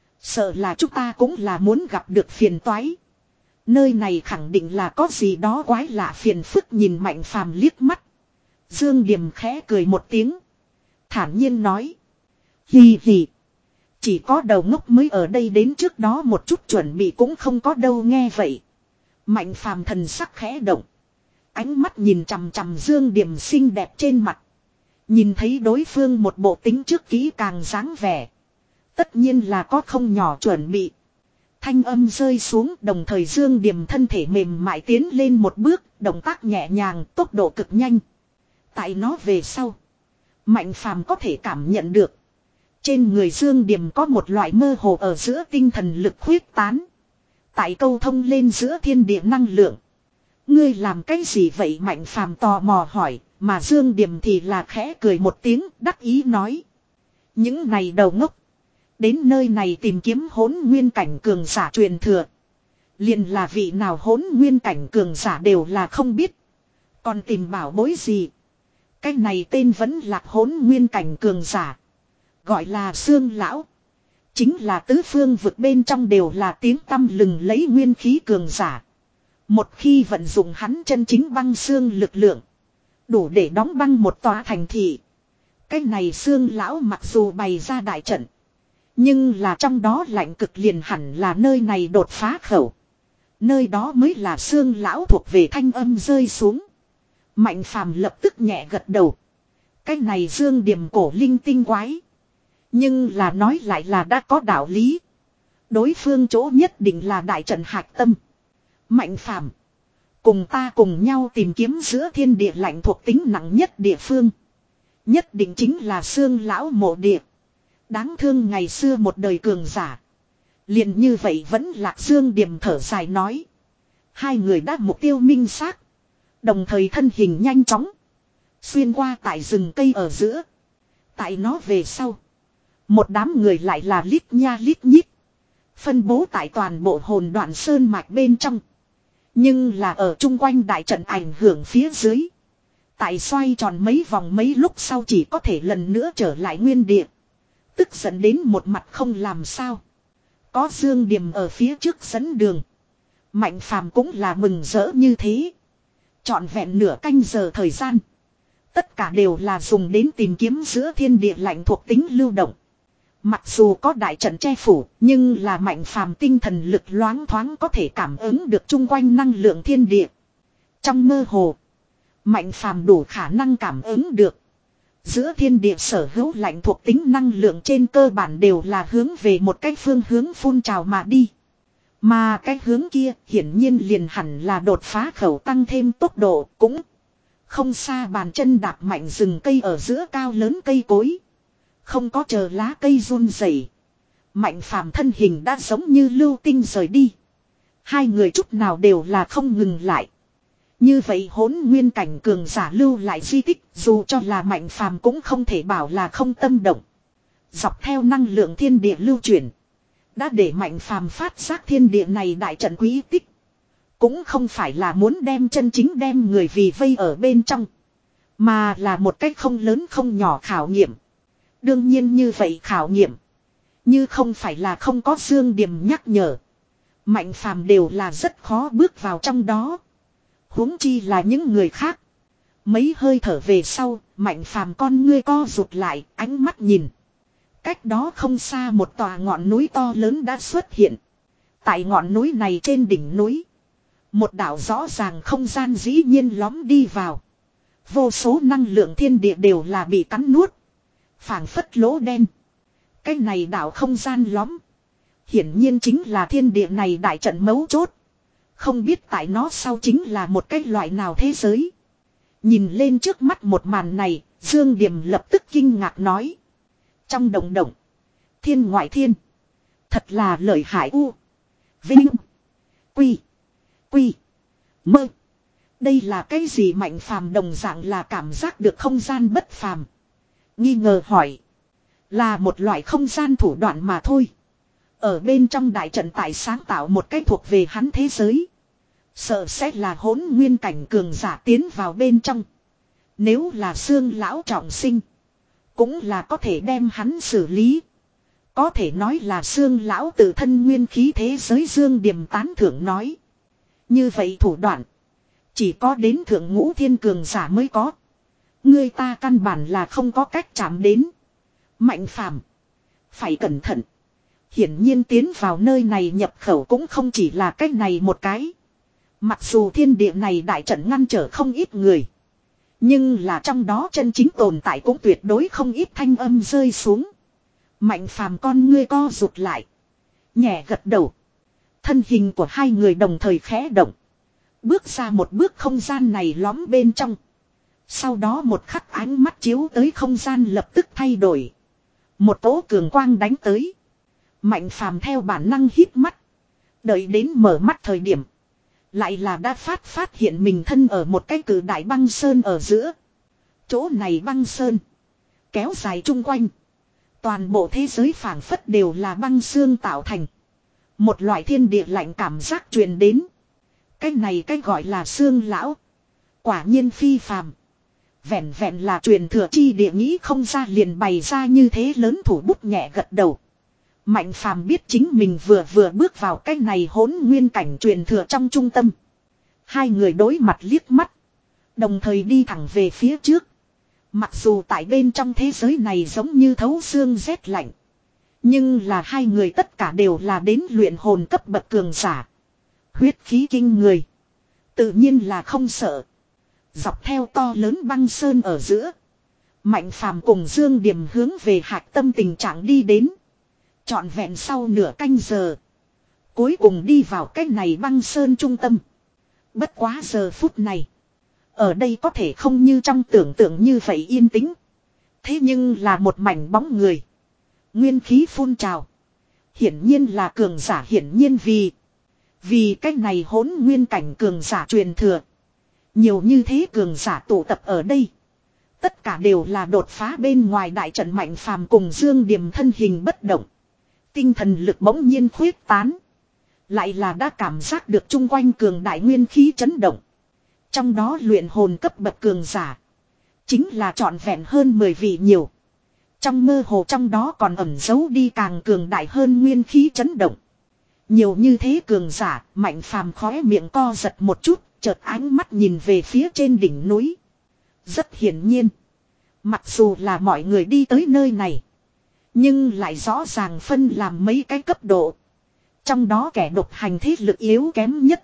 Sợ là chúng ta cũng là muốn gặp được phiền toái. Nơi này khẳng định là có gì đó quái lạ phiền phức nhìn Mạnh Phàm liếc mắt. Dương Điềm khẽ cười một tiếng. Thản nhiên nói. Hì hì. Chỉ có đầu ngốc mới ở đây đến trước đó một chút chuẩn bị cũng không có đâu nghe vậy. Mạnh Phàm thần sắc khẽ động. Ánh mắt nhìn chằm chằm Dương Điềm xinh đẹp trên mặt. Nhìn thấy đối phương một bộ tính trước kỹ càng dáng vẻ. Tất nhiên là có không nhỏ chuẩn bị. Thanh âm rơi xuống đồng thời Dương Điềm thân thể mềm mại tiến lên một bước. Động tác nhẹ nhàng tốc độ cực nhanh. Tại nó về sau. Mạnh Phàm có thể cảm nhận được. Trên người Dương Điềm có một loại mơ hồ ở giữa tinh thần lực khuyết tán. Tại câu thông lên giữa thiên địa năng lượng. Ngươi làm cái gì vậy Mạnh Phàm tò mò hỏi. Mà Dương Điềm thì là khẽ cười một tiếng đắc ý nói. Những này đầu ngốc. Đến nơi này tìm kiếm hỗn nguyên cảnh cường giả truyền thừa. Liền là vị nào hỗn nguyên cảnh cường giả đều là không biết. Còn tìm bảo bối gì. Cái này tên vẫn là hỗn nguyên cảnh cường giả. Gọi là Xương Lão. Chính là tứ phương vực bên trong đều là tiếng tăm lừng lấy nguyên khí cường giả. Một khi vận dụng hắn chân chính băng xương lực lượng. Đủ để đóng băng một tòa thành thị. Cái này Xương Lão mặc dù bày ra đại trận. Nhưng là trong đó lạnh cực liền hẳn là nơi này đột phá khẩu. Nơi đó mới là Xương Lão thuộc về thanh âm rơi xuống. Mạnh Phàm lập tức nhẹ gật đầu. Cái này Dương Điềm cổ linh tinh quái. Nhưng là nói lại là đã có đạo lý. Đối phương chỗ nhất định là đại trận hạch tâm. Mạnh Phàm Cùng ta cùng nhau tìm kiếm giữa thiên địa lạnh thuộc tính nặng nhất địa phương. Nhất định chính là Xương lão mộ địa. Đáng thương ngày xưa một đời cường giả. Liền như vậy vẫn Lạc Dương Điềm thở dài nói. Hai người đã mục tiêu minh xác. Đồng thời thân hình nhanh chóng. Xuyên qua tại rừng cây ở giữa. Tại nó về sau. Một đám người lại là lít nha lít nhít. Phân bố tại toàn bộ hồn đoạn sơn mạch bên trong. Nhưng là ở chung quanh đại trận ảnh hưởng phía dưới. Tại xoay tròn mấy vòng mấy lúc sau chỉ có thể lần nữa trở lại nguyên địa. Tức giận đến một mặt không làm sao. Có Dương Điềm ở phía trước dẫn đường. Mạnh Phàm cũng là mừng rỡ như thế. Trọn vẹn nửa canh giờ thời gian. Tất cả đều là dùng đến tìm kiếm giữa thiên địa lạnh thuộc tính lưu động. Mặc dù có đại trận che phủ, nhưng là Mạnh Phàm tinh thần lực loáng thoáng có thể cảm ứng được chung quanh năng lượng thiên địa. Trong mơ hồ, Mạnh Phàm đủ khả năng cảm ứng được. Giữa thiên địa sở hữu lạnh thuộc tính năng lượng trên cơ bản đều là hướng về một cái phương hướng phun trào mà đi. Mà cái hướng kia hiển nhiên liền hẳn là đột phá khẩu tăng thêm tốc độ cũng không xa bàn chân đạp mạnh rừng cây ở giữa cao lớn cây cối. Không có chờ lá cây run rẩy, Mạnh Phàm thân hình đã giống như lưu tinh rời đi. Hai người chút nào đều là không ngừng lại. Như vậy hỗn nguyên cảnh cường giả lưu lại di tích, dù cho là Mạnh Phàm cũng không thể bảo là không tâm động. Dọc theo năng lượng thiên địa lưu chuyển, đã để Mạnh Phàm phát giác thiên địa này đại trận quý tích. Cũng không phải là muốn đem chân chính đem người vì vây ở bên trong, mà là một cách không lớn không nhỏ khảo nghiệm. Đương nhiên như vậy khảo nghiệm, như không phải là không có Dương Điềm nhắc nhở, Mạnh Phàm đều là rất khó bước vào trong đó. Huống chi là những người khác. Mấy hơi thở về sau, Mạnh Phàm con ngươi co rụt lại, ánh mắt nhìn. Cách đó không xa một tòa ngọn núi to lớn đã xuất hiện. Tại ngọn núi này trên đỉnh núi, một đảo rõ ràng không gian dĩ nhiên lõm đi vào. Vô số năng lượng thiên địa đều là bị cắn nuốt, phảng phất lỗ đen. Cái này đảo không gian lõm, hiển nhiên chính là thiên địa này đại trận mấu chốt. Không biết tại nó sau chính là một cái loại nào thế giới. Nhìn lên trước mắt một màn này, Dương Điềm lập tức kinh ngạc nói. Trong động động, thiên ngoại thiên, thật là lợi hại u. Vinh, quy, quy, mơ. Đây là cái gì? Mạnh Phàm đồng dạng là cảm giác được không gian bất phàm. Nghi ngờ hỏi. Là một loại không gian thủ đoạn mà thôi. Ở bên trong đại trận tại sáng tạo một cách thuộc về hắn thế giới. Sợ sẽ là hỗn nguyên cảnh cường giả tiến vào bên trong. Nếu là Xương lão trọng sinh, cũng là có thể đem hắn xử lý. Có thể nói là Xương lão tự thân nguyên khí thế giới. Dương Điềm tán thưởng nói. Như vậy thủ đoạn, chỉ có đến thượng ngũ thiên cường giả mới có. Người ta căn bản là không có cách chạm đến. Mạnh Phàm, phải cẩn thận. Hiển nhiên tiến vào nơi này nhập khẩu cũng không chỉ là cách này một cái. Mặc dù thiên địa này đại trận ngăn trở không ít người, nhưng là trong đó chân chính tồn tại cũng tuyệt đối không ít thanh âm rơi xuống. Mạnh Phàm con ngươi co rụt lại, nhẹ gật đầu. Thân hình của hai người đồng thời khẽ động, bước ra một bước không gian này lõm bên trong. Sau đó một khắc ánh mắt chiếu tới không gian lập tức thay đổi. Một cỗ cường quang đánh tới. Mạnh Phàm theo bản năng hít mắt. Đợi đến mở mắt thời điểm, lại là đã phát phát hiện mình thân ở một cái cử đại băng sơn ở giữa. Chỗ này băng sơn kéo dài chung quanh. Toàn bộ thế giới phảng phất đều là băng xương tạo thành. Một loại thiên địa lạnh cảm giác truyền đến. Cái này cái gọi là Xương lão, quả nhiên phi phàm. Vẹn vẹn là truyền thừa chi địa, nghĩ không ra liền bày ra như thế lớn thủ bút. Nhẹ gật đầu. Mạnh Phàm biết chính mình vừa vừa bước vào cái này hỗn nguyên cảnh truyền thừa trong trung tâm. Hai người đối mặt liếc mắt, đồng thời đi thẳng về phía trước. Mặc dù tại bên trong thế giới này giống như thấu xương rét lạnh, nhưng là hai người tất cả đều là đến luyện hồn cấp bậc cường giả. Huyết khí kinh người, tự nhiên là không sợ. Dọc theo to lớn băng sơn ở giữa, Mạnh Phàm cùng Dương Điềm hướng về hạch tâm tình trạng đi đến. Trọn vẹn sau nửa canh giờ, cuối cùng đi vào cái này băng sơn trung tâm. Bất quá giờ phút này. Ở đây có thể không như trong tưởng tượng như vậy yên tĩnh. Thế nhưng là một mảnh bóng người. Nguyên khí phun trào. Hiển nhiên là cường giả, hiển nhiên vì. Vì cách này hỗn nguyên cảnh cường giả truyền thừa. Nhiều như thế cường giả tụ tập ở đây. Tất cả đều là đột phá bên ngoài đại trận. Mạnh phàm cùng Dương Điềm thân hình bất động. Tinh thần lực bỗng nhiên khuyết tán. Lại là đã cảm giác được chung quanh cường đại nguyên khí chấn động. Trong đó luyện hồn cấp bậc cường giả. Chính là trọn vẹn hơn mười vị nhiều. Trong mơ hồ trong đó còn ẩn giấu đi càng cường đại hơn nguyên khí chấn động. Nhiều như thế cường giả, Mạnh phàm khóe miệng co giật một chút, chợt ánh mắt nhìn về phía trên đỉnh núi. Rất hiển nhiên. Mặc dù là mọi người đi tới nơi này. Nhưng lại rõ ràng phân làm mấy cái cấp độ. Trong đó kẻ độc hành thế lực yếu kém nhất.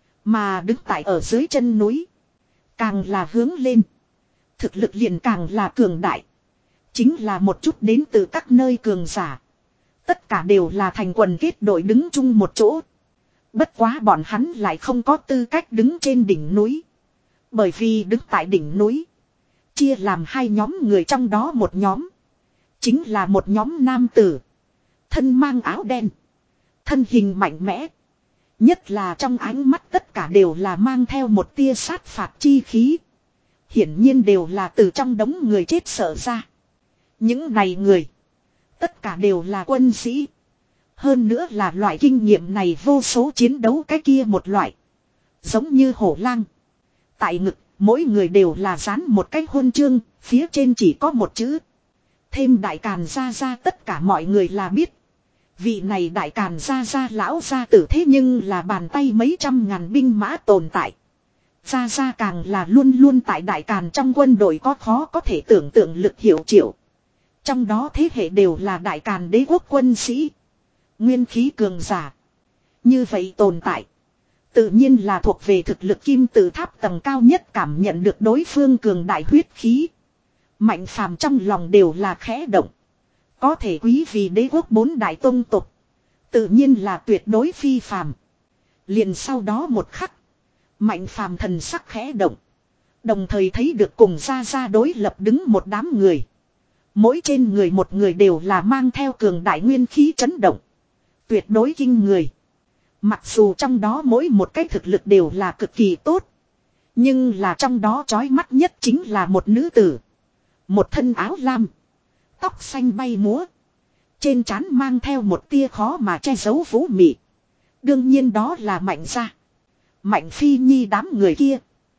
Mà đứng tại ở dưới chân núi. Càng là hướng lên. Thực lực liền càng là cường đại. Chính là một chút đến từ các nơi cường giả. Tất cả đều là thành quần kết đội đứng chung một chỗ. Bất quá bọn hắn lại không có tư cách đứng trên đỉnh núi. Bởi vì đứng tại đỉnh núi. Chia làm hai nhóm người, trong đó một nhóm. Chính là một nhóm nam tử. Thân mang áo đen. Thân hình mạnh mẽ. Nhất là trong ánh mắt tất cả đều là mang theo một tia sát phạt chi khí. Hiển nhiên đều là từ trong đống người chết sợ ra. Những này người. Tất cả đều là quân sĩ. Hơn nữa là loại kinh nghiệm này vô số chiến đấu cái kia một loại. Giống như hổ lang. Tại ngực, mỗi người đều là dán một cái huân chương, phía trên chỉ có một chữ. Thêm đại càn gia gia, tất cả mọi người là biết. Vị này đại càn gia gia lão gia tử thế nhưng là bàn tay mấy trăm ngàn binh mã tồn tại. Gia gia càng là luôn luôn tại đại càn trong quân đội có khó có thể tưởng tượng lực hiệu triệu. Trong đó thế hệ đều là đại càn đế quốc quân sĩ. Nguyên khí cường giả. Như vậy tồn tại. Tự nhiên là thuộc về thực lực kim tự tháp tầng cao nhất, cảm nhận được đối phương cường đại huyết khí. Mạnh phàm trong lòng đều là khẽ động. Có thể quý vì đế quốc bốn đại tông tục. Tự nhiên là tuyệt đối phi phàm. Liền sau đó một khắc. Mạnh phàm thần sắc khẽ động. Đồng thời thấy được cùng ra ra đối lập đứng một đám người. Mỗi trên người một người đều là mang theo cường đại nguyên khí chấn động. Tuyệt đối kinh người. Mặc dù trong đó mỗi một cái thực lực đều là cực kỳ tốt. Nhưng là trong đó chói mắt nhất chính là một nữ tử. Một thân áo lam. Tóc xanh bay múa. Trên trán mang theo một tia khó mà che giấu vũ mị. Đương nhiên đó là Mạnh gia. Mạnh Phi Nhi đám người kia.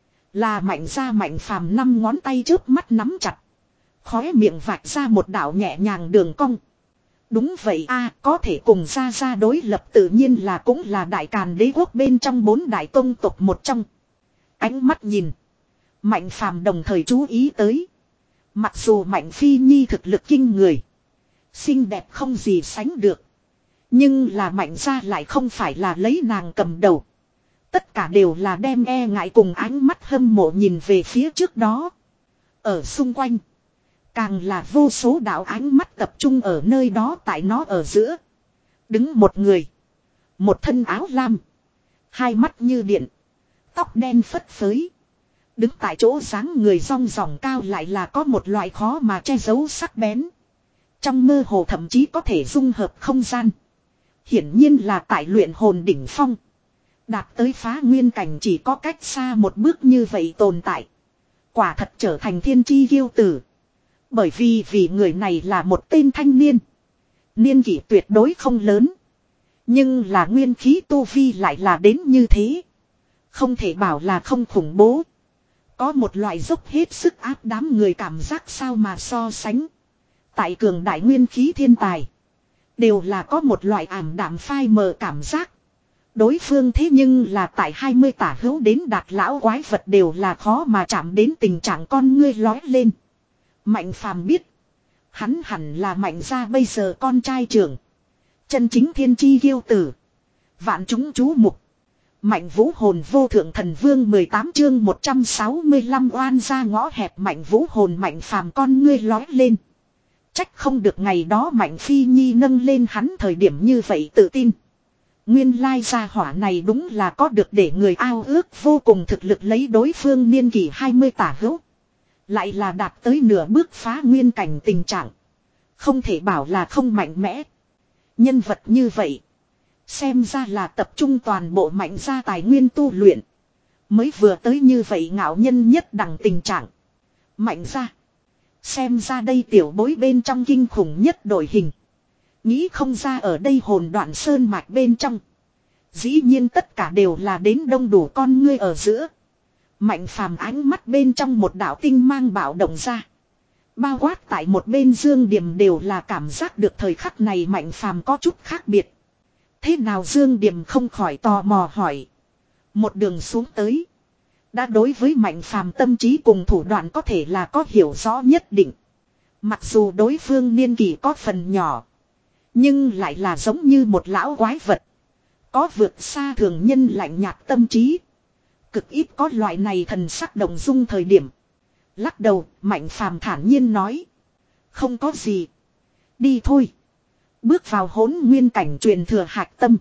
Là Mạnh gia. Mạnh phàm năm ngón tay trước mắt nắm chặt. Khóe miệng vạch ra một đạo nhẹ nhàng đường cong. Đúng vậy a, có thể cùng ra ra đối lập tự nhiên là cũng là đại càn đế quốc bên trong bốn đại tông tộc một trong. Ánh mắt nhìn. Mạnh phàm đồng thời chú ý tới. Mặc dù Mạnh Phi Nhi thực lực kinh người. Xinh đẹp không gì sánh được. Nhưng là Mạnh gia lại không phải là lấy nàng cầm đầu. Tất cả đều là đem e ngại cùng ánh mắt hâm mộ nhìn về phía trước đó. Ở xung quanh. Càng là vô số đạo ánh mắt tập trung ở nơi đó, tại nó ở giữa. Đứng một người. Một thân áo lam. Hai mắt như điện. Tóc đen phất phới. Đứng tại chỗ dáng người rong ròng cao lại là có một loại khó mà che giấu sắc bén. Trong mơ hồ thậm chí có thể dung hợp không gian. Hiển nhiên là tại luyện hồn đỉnh phong. Đạt tới phá nguyên cảnh chỉ có cách xa một bước như vậy tồn tại. Quả thật trở thành thiên chi kiêu tử. Bởi vì vì người này là một tên thanh niên. Niên kỷ tuyệt đối không lớn. Nhưng là nguyên khí tu vi lại là đến như thế. Không thể bảo là không khủng bố. Có một loại dốc hết sức áp đám người cảm giác sao mà so sánh. Tại cường đại nguyên khí thiên tài. Đều là có một loại ảm đạm phai mờ cảm giác. Đối phương thế nhưng là tại hai mươi tả hữu đến đạt lão quái vật đều là khó mà chạm đến tình trạng con ngươi lói lên. Mạnh phàm biết. Hắn hẳn là Mạnh gia bây giờ con trai trưởng. Chân chính thiên chi kiêu tử. Vạn chúng chú mục. Mạnh vũ hồn vô thượng thần vương mười tám chương một trăm sáu mươi lăm oan ra ngõ hẹp. Mạnh vũ hồn Mạnh phàm con ngươi lói lên. Trách không được ngày đó Mạnh Phi Nhi nâng lên hắn thời điểm như vậy tự tin. Nguyên lai gia hỏa này đúng là có được để người ao ước vô cùng thực lực, lấy đối phương niên kỷ hai mươi tả hữu. Lại là đạt tới nửa bước phá nguyên cảnh tình trạng. Không thể bảo là không mạnh mẽ. Nhân vật như vậy. Xem ra là tập trung toàn bộ mạnh gia tài nguyên tu luyện. Mới vừa tới như vậy ngạo nhân nhất đẳng tình trạng. Mạnh gia. Xem ra đây tiểu bối bên trong kinh khủng nhất đội hình. Nghĩ không ra ở đây hồn đoạn sơn mạch bên trong. Dĩ nhiên tất cả đều là đến đông đủ con ngươi ở giữa. Mạnh phàm ánh mắt bên trong một đạo tinh mang bạo động ra. Bao quát tại một bên Dương Điềm đều là cảm giác được thời khắc này Mạnh phàm có chút khác biệt. Thế nào Dương Điềm không khỏi tò mò hỏi. Một đường xuống tới. Đã đối với Mạnh phàm tâm trí cùng thủ đoạn có thể là có hiểu rõ nhất định. Mặc dù đối phương niên kỷ có phần nhỏ. Nhưng lại là giống như một lão quái vật. Có vượt xa thường nhân lạnh nhạt tâm trí. Cực ít có loại này thần sắc động dung thời điểm. Lắc đầu, Mạnh phàm thản nhiên nói. Không có gì. Đi thôi. Bước vào hỗn nguyên cảnh truyền thừa hạch tâm.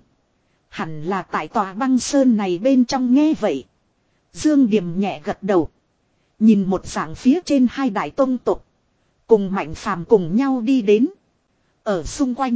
Hẳn là tại tòa băng sơn này bên trong nghe vậy. Dương Điềm nhẹ gật đầu. Nhìn một dạng phía trên hai đại tông tục. Cùng Mạnh phàm cùng nhau đi đến. Ở xung quanh.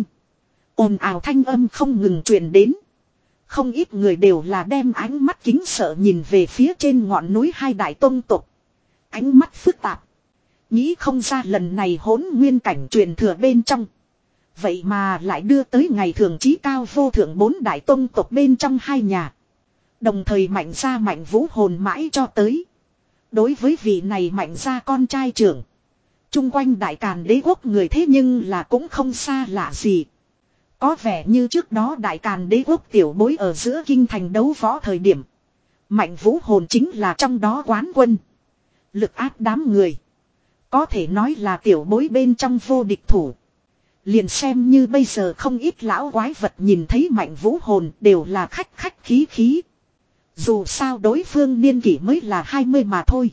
Ồn ào thanh âm không ngừng truyền đến. Không ít người đều là đem ánh mắt kính sợ nhìn về phía trên ngọn núi hai đại tông tục. Ánh mắt phức tạp. Nghĩ không ra lần này hỗn nguyên cảnh truyền thừa bên trong. Vậy mà lại đưa tới ngày thường chí cao vô thượng bốn đại tông tộc bên trong hai nhà. Đồng thời Mạnh gia Mạnh Vũ hồn mãi cho tới. Đối với vị này Mạnh gia con trai trưởng. Trung quanh đại càn đế quốc người thế nhưng là cũng không xa lạ gì. Có vẻ như trước đó đại càn đế quốc tiểu bối ở giữa kinh thành đấu võ thời điểm. Mạnh Vũ hồn chính là trong đó quán quân. Lực áp đám người. Có thể nói là tiểu bối bên trong vô địch thủ. Liền xem như bây giờ không ít lão quái vật nhìn thấy Mạnh Vũ hồn đều là khách khách khí khí. Dù sao đối phương niên kỷ mới là hai mươi mà thôi.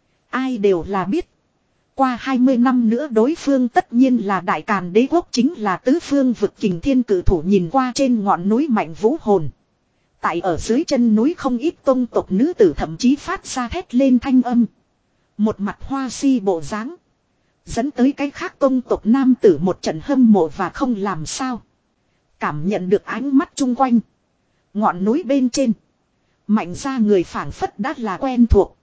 Ai đều là biết. Qua hai mươi năm nữa đối phương tất nhiên là đại càn đế quốc, chính là tứ phương vực kình thiên cử thủ. Nhìn qua trên ngọn núi Mạnh Vũ hồn. Tại ở dưới chân núi không ít tông tộc nữ tử thậm chí phát ra thét lên thanh âm. Một mặt hoa si bộ dáng. Dẫn tới cái khác tông tộc nam tử một trận hâm mộ và không làm sao. Cảm nhận được ánh mắt chung quanh. Ngọn núi bên trên. Mạnh gia người phảng phất đã là quen thuộc.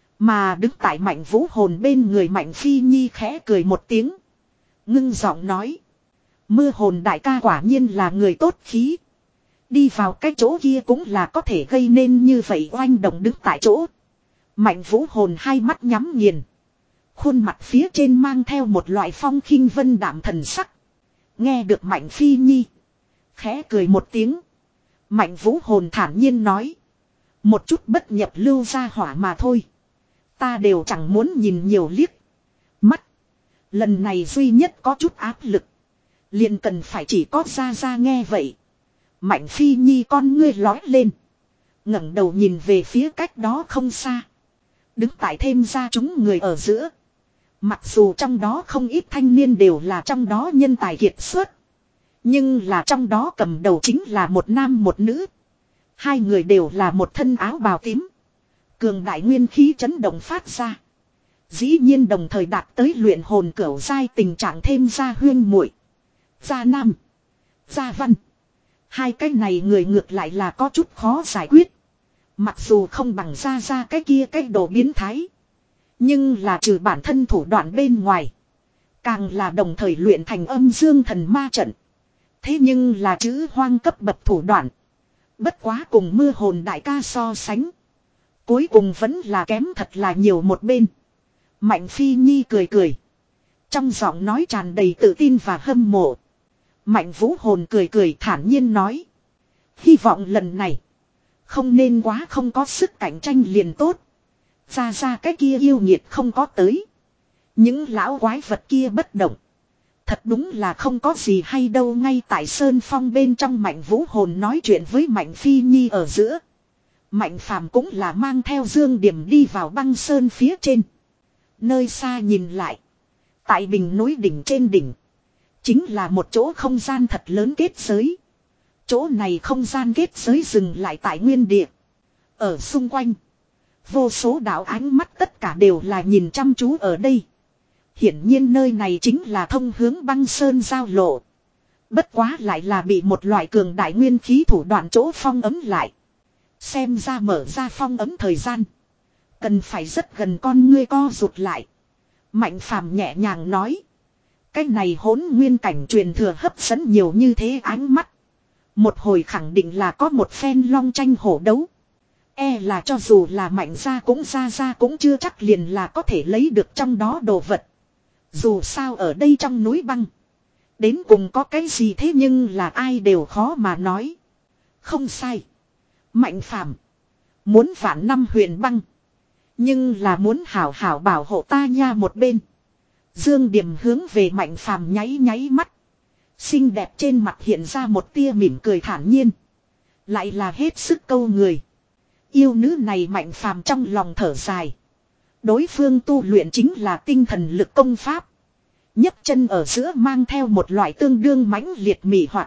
Mà đứng tại Mạnh Vũ hồn bên người Mạnh Phi Nhi khẽ cười một tiếng. Ngưng giọng nói. Mưa hồn đại ca quả nhiên là người tốt khí. Đi vào cái chỗ kia cũng là có thể gây nên như vậy oanh động. Đứng tại chỗ. Mạnh Vũ hồn hai mắt nhắm nghiền. Khuôn mặt phía trên mang theo một loại phong khinh vân đạm thần sắc. Nghe được Mạnh Phi Nhi. Khẽ cười một tiếng. Mạnh Vũ hồn thản nhiên nói. Một chút bất nhập lưu ra hỏa mà thôi. Ta đều chẳng muốn nhìn nhiều liếc. Mắt. Lần này duy nhất có chút áp lực. Liền cần phải chỉ có ra ra nghe vậy. Mạnh Phi Nhi con ngươi lói lên. ngẩng đầu nhìn về phía cách đó không xa. Đứng tại thêm ra chúng người ở giữa. Mặc dù trong đó không ít thanh niên đều là trong đó nhân tài kiệt xuất. Nhưng là trong đó cầm đầu chính là một nam một nữ. Hai người đều là một thân áo bào tím. Cường đại nguyên khí chấn động phát ra. Dĩ nhiên đồng thời đạt tới luyện hồn cửu giai tình trạng thêm ra huyên muội. Gia nam. Gia văn. Hai cái này người ngược lại là có chút khó giải quyết. Mặc dù không bằng ra ra cái kia cái đồ biến thái. Nhưng là trừ bản thân thủ đoạn bên ngoài. Càng là đồng thời luyện thành âm dương thần ma trận. Thế nhưng là chữ hoang cấp bậc thủ đoạn. Bất quá cùng mưa hồn đại ca so sánh. Cuối cùng vẫn là kém thật là nhiều một bên. Mạnh Phi Nhi cười cười. Trong giọng nói tràn đầy tự tin và hâm mộ. Mạnh Vũ hồn cười cười thản nhiên nói. Hy vọng lần này. Không nên quá không có sức cạnh tranh liền tốt. Ra ra cái kia yêu nghiệt không có tới. Những lão quái vật kia bất động. Thật đúng là không có gì hay đâu. Ngay tại Sơn Phong bên trong Mạnh Vũ hồn nói chuyện với Mạnh Phi Nhi ở giữa. Mạnh Phàm cũng là mang theo Dương Điểm đi vào băng sơn phía trên. Nơi xa nhìn lại. Tại bình núi đỉnh trên đỉnh. Chính là một chỗ không gian thật lớn kết giới. Chỗ này không gian kết giới dừng lại tại nguyên địa. Ở xung quanh. Vô số đạo ánh mắt tất cả đều là nhìn chăm chú ở đây. Hiển nhiên nơi này chính là thông hướng băng sơn giao lộ. Bất quá lại là bị một loại cường đại nguyên khí thủ đoạn chỗ phong ấm lại. Xem ra mở ra phong ấm thời gian. Cần phải rất gần con ngươi co rụt lại. Mạnh phàm nhẹ nhàng nói. Cái này hỗn nguyên cảnh truyền thừa hấp dẫn nhiều như thế ánh mắt. Một hồi khẳng định là có một phen long tranh hổ đấu. E là cho dù là mạnh ra cũng ra ra cũng chưa chắc liền là có thể lấy được trong đó đồ vật. Dù sao ở đây trong núi băng. Đến cùng có cái gì thế nhưng là ai đều khó mà nói. Không sai. Mạnh phàm. Muốn vạn năm huyền băng. Nhưng là muốn hảo hảo bảo hộ ta nha một bên. Dương Điềm hướng về mạnh phàm nháy nháy mắt. Xinh đẹp trên mặt hiện ra một tia mỉm cười thản nhiên. Lại là hết sức câu người. Yêu nữ này mạnh phàm trong lòng thở dài. Đối phương tu luyện chính là tinh thần lực công pháp. nhấc chân ở giữa mang theo một loại tương đương mãnh liệt mị hoặc.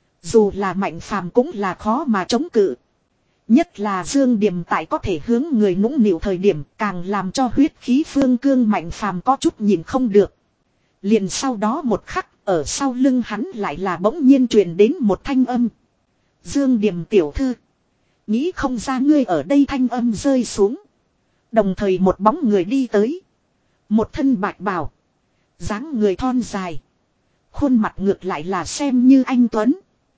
Dù là mạnh phàm cũng là khó mà chống cự. Nhất là Dương Điềm tại có thể hướng người nũng nịu thời điểm càng làm cho huyết khí phương cương mạnh phàm có chút nhìn không được. Liền sau đó một khắc ở sau lưng hắn lại là bỗng nhiên truyền đến một thanh âm. Dương Điềm tiểu thư. Nghĩ không ra ngươi ở đây thanh âm rơi xuống. Đồng thời một bóng người đi tới. Một thân bạch bào. Dáng người thon dài. Khuôn mặt ngược lại là xem như anh Tuấn.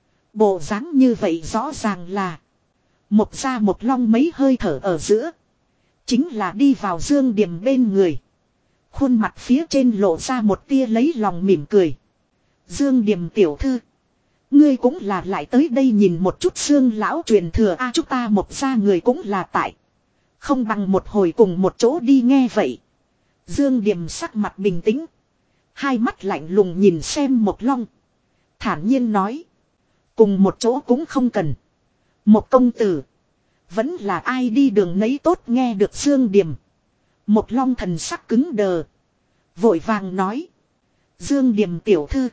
Bộ dáng như vậy rõ ràng là. Một da một long mấy hơi thở ở giữa. Chính là đi vào Dương Điềm bên người. Khuôn mặt phía trên lộ ra một tia lấy lòng mỉm cười. Dương Điềm tiểu thư. Ngươi cũng là lại tới đây nhìn một chút xương lão truyền thừa a à, chúng ta một gia người cũng là tại. Không bằng một hồi cùng một chỗ đi nghe vậy. Dương Điềm sắc mặt bình tĩnh. Hai mắt lạnh lùng nhìn xem một long. Thản nhiên nói. Cùng một chỗ cũng không cần. Một công tử. Vẫn là ai đi đường nấy tốt nghe được Dương Điềm. Một long thần sắc cứng đờ. Vội vàng nói. Dương Điềm tiểu thư.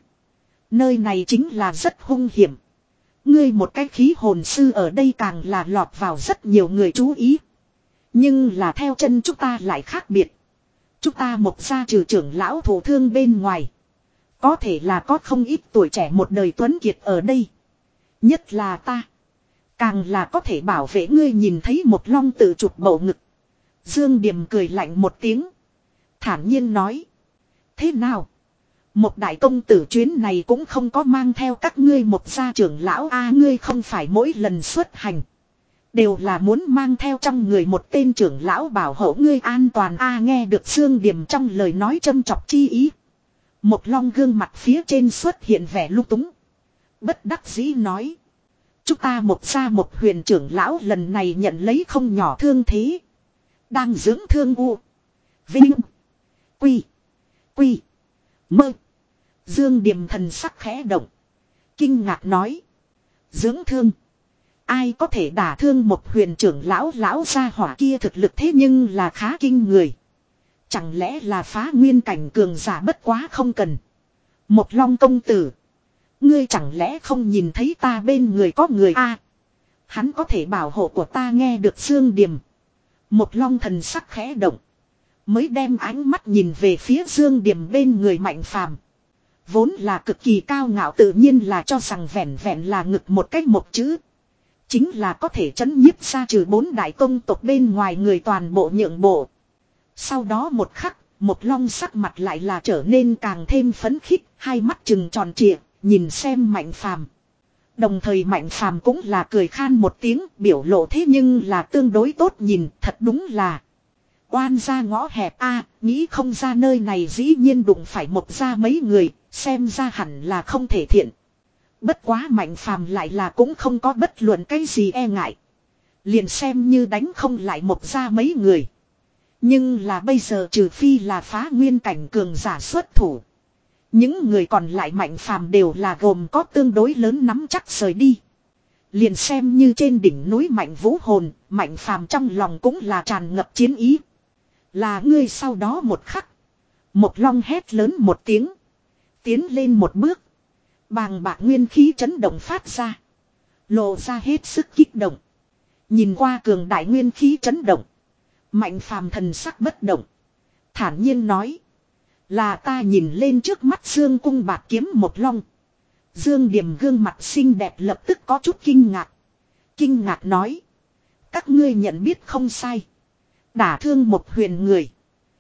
Nơi này chính là rất hung hiểm. Ngươi một cái khí hồn sư ở đây càng là lọt vào rất nhiều người chú ý. Nhưng là theo chân chúng ta lại khác biệt. Chúng ta một gia trừ trưởng lão thủ thương bên ngoài. Có thể là có không ít tuổi trẻ một đời tuấn kiệt ở đây. Nhất là ta. Càng là có thể bảo vệ ngươi nhìn thấy một long tự chụp bầu ngực. Dương Điềm cười lạnh một tiếng. Thản nhiên nói. Thế nào? Một đại công tử chuyến này cũng không có mang theo các ngươi một gia trưởng lão a à, ngươi không phải mỗi lần xuất hành. Đều là muốn mang theo trong người một tên trưởng lão bảo hộ ngươi an toàn a à, nghe được Dương Điềm trong lời nói châm chọc chi ý. Một long gương mặt phía trên xuất hiện vẻ lung túng. Bất đắc dĩ nói. Chúng ta một gia một huyền trưởng lão lần này nhận lấy không nhỏ thương thế. Đang dưỡng thương u. Vinh. Quy. Quy. Mơ. Dương Điềm thần sắc khẽ động. Kinh ngạc nói. Dưỡng thương. Ai có thể đả thương một huyền trưởng lão lão gia hỏa kia thực lực thế nhưng là khá kinh người. Chẳng lẽ là phá nguyên cảnh cường giả bất quá không cần. Một long công tử. Ngươi chẳng lẽ không nhìn thấy ta bên người có người a? À, hắn có thể bảo hộ của ta nghe được Dương Điềm. Một long thần sắc khẽ động. Mới đem ánh mắt nhìn về phía Dương Điềm bên người mạnh phàm. Vốn là cực kỳ cao ngạo tự nhiên là cho rằng vẻn vẹn là ngực một cách một chữ. Chính là có thể chấn nhiếp ra trừ bốn đại công tộc bên ngoài người toàn bộ nhượng bộ. Sau đó một khắc, một long sắc mặt lại là trở nên càng thêm phấn khích, hai mắt trừng tròn trịa, nhìn xem mạnh phàm. Đồng thời mạnh phàm cũng là cười khan một tiếng, biểu lộ thế nhưng là tương đối tốt nhìn, thật đúng là. Oan ra ngõ hẹp a, nghĩ không ra nơi này dĩ nhiên đụng phải một ra mấy người, xem ra hẳn là không thể thiện. Bất quá mạnh phàm lại là cũng không có bất luận cái gì e ngại. Liền xem như đánh không lại một ra mấy người. Nhưng là bây giờ trừ phi là phá nguyên cảnh cường giả xuất thủ. Những người còn lại mạnh phàm đều là gồm có tương đối lớn nắm chắc rời đi. Liền xem như trên đỉnh núi mạnh vũ hồn, mạnh phàm trong lòng cũng là tràn ngập chiến ý. Là ngươi sau đó một khắc. Một long hét lớn một tiếng. Tiến lên một bước. Bàng bạc nguyên khí chấn động phát ra. Lộ ra hết sức kích động. Nhìn qua cường đại nguyên khí chấn động. Mạnh phàm thần sắc bất động. Thản nhiên nói. Là ta nhìn lên trước mắt Dương cung bạt kiếm một long. Dương Điểm gương mặt xinh đẹp lập tức có chút kinh ngạc. Kinh ngạc nói. Các ngươi nhận biết không sai. Đả thương một huyền người.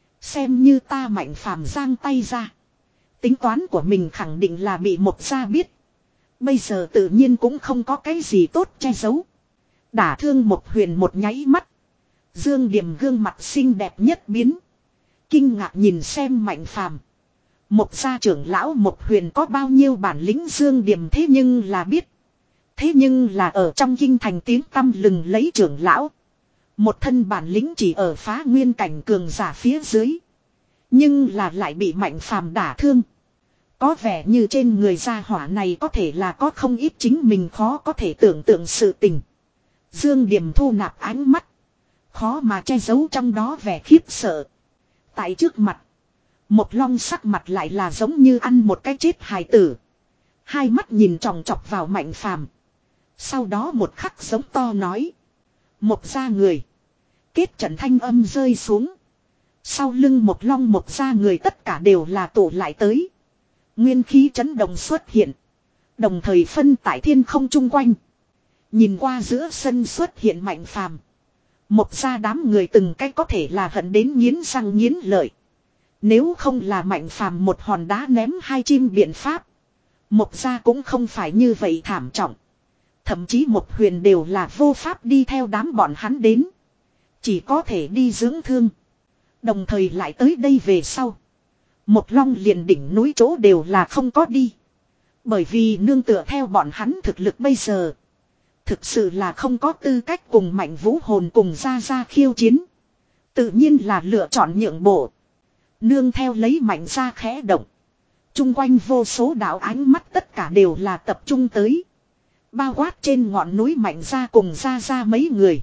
Xem như ta mạnh phàm giang tay ra. Tính toán của mình khẳng định là bị một gia biết. Bây giờ tự nhiên cũng không có cái gì tốt che giấu. Đả thương một huyền một nháy mắt. Dương Điểm gương mặt xinh đẹp nhất biến. Kinh ngạc nhìn xem mạnh phàm. Một gia trưởng lão một huyền có bao nhiêu bản lĩnh Dương Điểm thế nhưng là biết. Thế nhưng là ở trong kinh thành tiếng tăm lừng lấy trưởng lão. Một thân bản lĩnh chỉ ở phá nguyên cảnh cường giả phía dưới. Nhưng là lại bị mạnh phàm đả thương. Có vẻ như trên người gia hỏa này có thể là có không ít chính mình khó có thể tưởng tượng sự tình. Dương Điểm thu nạp ánh mắt. Khó mà che giấu trong đó vẻ khiếp sợ. Tại trước mặt. Một long sắc mặt lại là giống như ăn một cái chết hài tử. Hai mắt nhìn tròng trọc vào mạnh phàm. Sau đó một khắc giống to nói. Một gia người. Kết trận thanh âm rơi xuống. Sau lưng một long một gia người tất cả đều là tụ lại tới. Nguyên khí chấn động xuất hiện. Đồng thời phân tại thiên không chung quanh. Nhìn qua giữa sân xuất hiện mạnh phàm. Một gia đám người từng cách có thể là hận đến nghiến răng nghiến lợi. Nếu không là mạnh phàm một hòn đá ném hai chim biện pháp. Một gia cũng không phải như vậy thảm trọng. Thậm chí một huyền đều là vô pháp đi theo đám bọn hắn đến. Chỉ có thể đi dưỡng thương. Đồng thời lại tới đây về sau. Một long liền đỉnh núi chỗ đều là không có đi. Bởi vì nương tựa theo bọn hắn thực lực bây giờ. Thực sự là không có tư cách cùng mạnh vũ hồn cùng ra ra khiêu chiến. Tự nhiên là lựa chọn nhượng bộ. Nương theo lấy mạnh ra khẽ động. Trung quanh vô số đạo ánh mắt tất cả đều là tập trung tới. Bao quát trên ngọn núi mạnh ra cùng ra ra mấy người.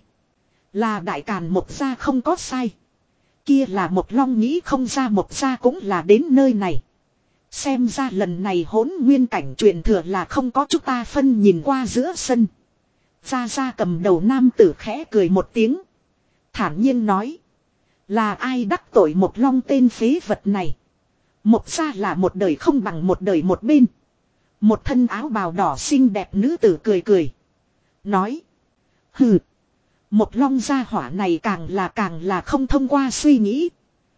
Là đại càn một gia không có sai. Kia là một long nghĩ không ra một gia cũng là đến nơi này. Xem ra lần này hỗn nguyên cảnh truyền thừa là không có chúng ta phân nhìn qua giữa sân. Ra ra cầm đầu nam tử khẽ cười một tiếng. Thản nhiên nói. Là ai đắc tội một long tên phế vật này. Một gia là một đời không bằng một đời một bên. Một thân áo bào đỏ xinh đẹp nữ tử cười cười. Nói. Hừ. Một long gia hỏa này càng là càng là không thông qua suy nghĩ.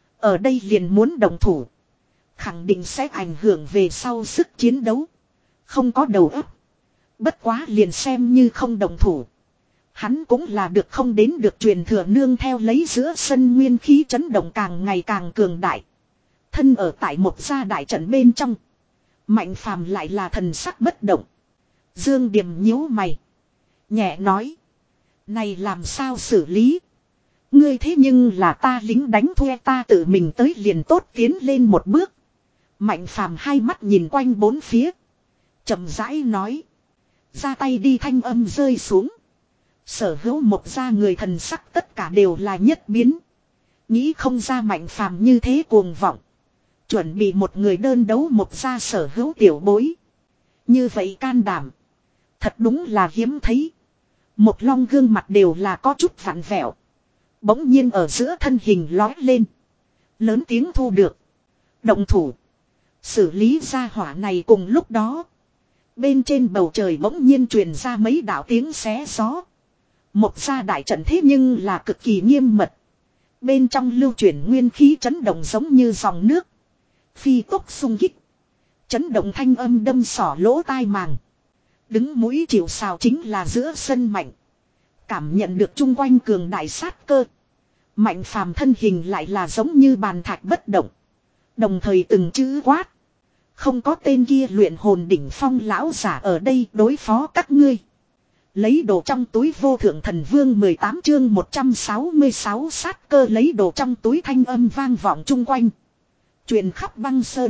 Ở đây liền muốn đồng thủ. Khẳng định sẽ ảnh hưởng về sau sức chiến đấu. Không có đầu óc. Bất quá liền xem như không đồng thủ. Hắn cũng là được không đến được truyền thừa nương theo lấy giữa sân nguyên khí chấn động càng ngày càng cường đại. Thân ở tại một gia đại trận bên trong. Mạnh phàm lại là thần sắc bất động. Dương Điềm nhíu mày. Nhẹ nói. Này làm sao xử lý? Ngươi thế nhưng là ta lính đánh thuê ta tự mình tới liền tốt tiến lên một bước. Mạnh phàm hai mắt nhìn quanh bốn phía. Chậm rãi nói. Ra tay đi thanh âm rơi xuống. Sở hữu một gia người thần sắc tất cả đều là nhất biến. Nghĩ không ra mạnh phàm như thế cuồng vọng. Chuẩn bị một người đơn đấu một gia sở hữu tiểu bối. Như vậy can đảm. Thật đúng là hiếm thấy. Một long gương mặt đều là có chút vặn vẹo. Bỗng nhiên ở giữa thân hình lói lên. Lớn tiếng thu được. Động thủ. Xử lý ra hỏa này cùng lúc đó. Bên trên bầu trời bỗng nhiên truyền ra mấy đạo tiếng xé gió. Một gia đại trận thế nhưng là cực kỳ nghiêm mật. Bên trong lưu chuyển nguyên khí chấn động giống như dòng nước. Phi tốc xung kích. Chấn động thanh âm đâm sỏ lỗ tai màng. Đứng mũi chịu sào chính là giữa sân mạnh. Cảm nhận được chung quanh cường đại sát cơ. Mạnh phàm thân hình lại là giống như bàn thạch bất động. Đồng thời từng chữ quát. Không có tên kia luyện hồn đỉnh phong lão giả ở đây đối phó các ngươi. Lấy đồ trong túi vô thượng thần vương mười tám chương một trăm sáu mươi sáu sát cơ lấy đồ trong túi thanh âm vang vọng chung quanh. Truyền khắp băng sơn.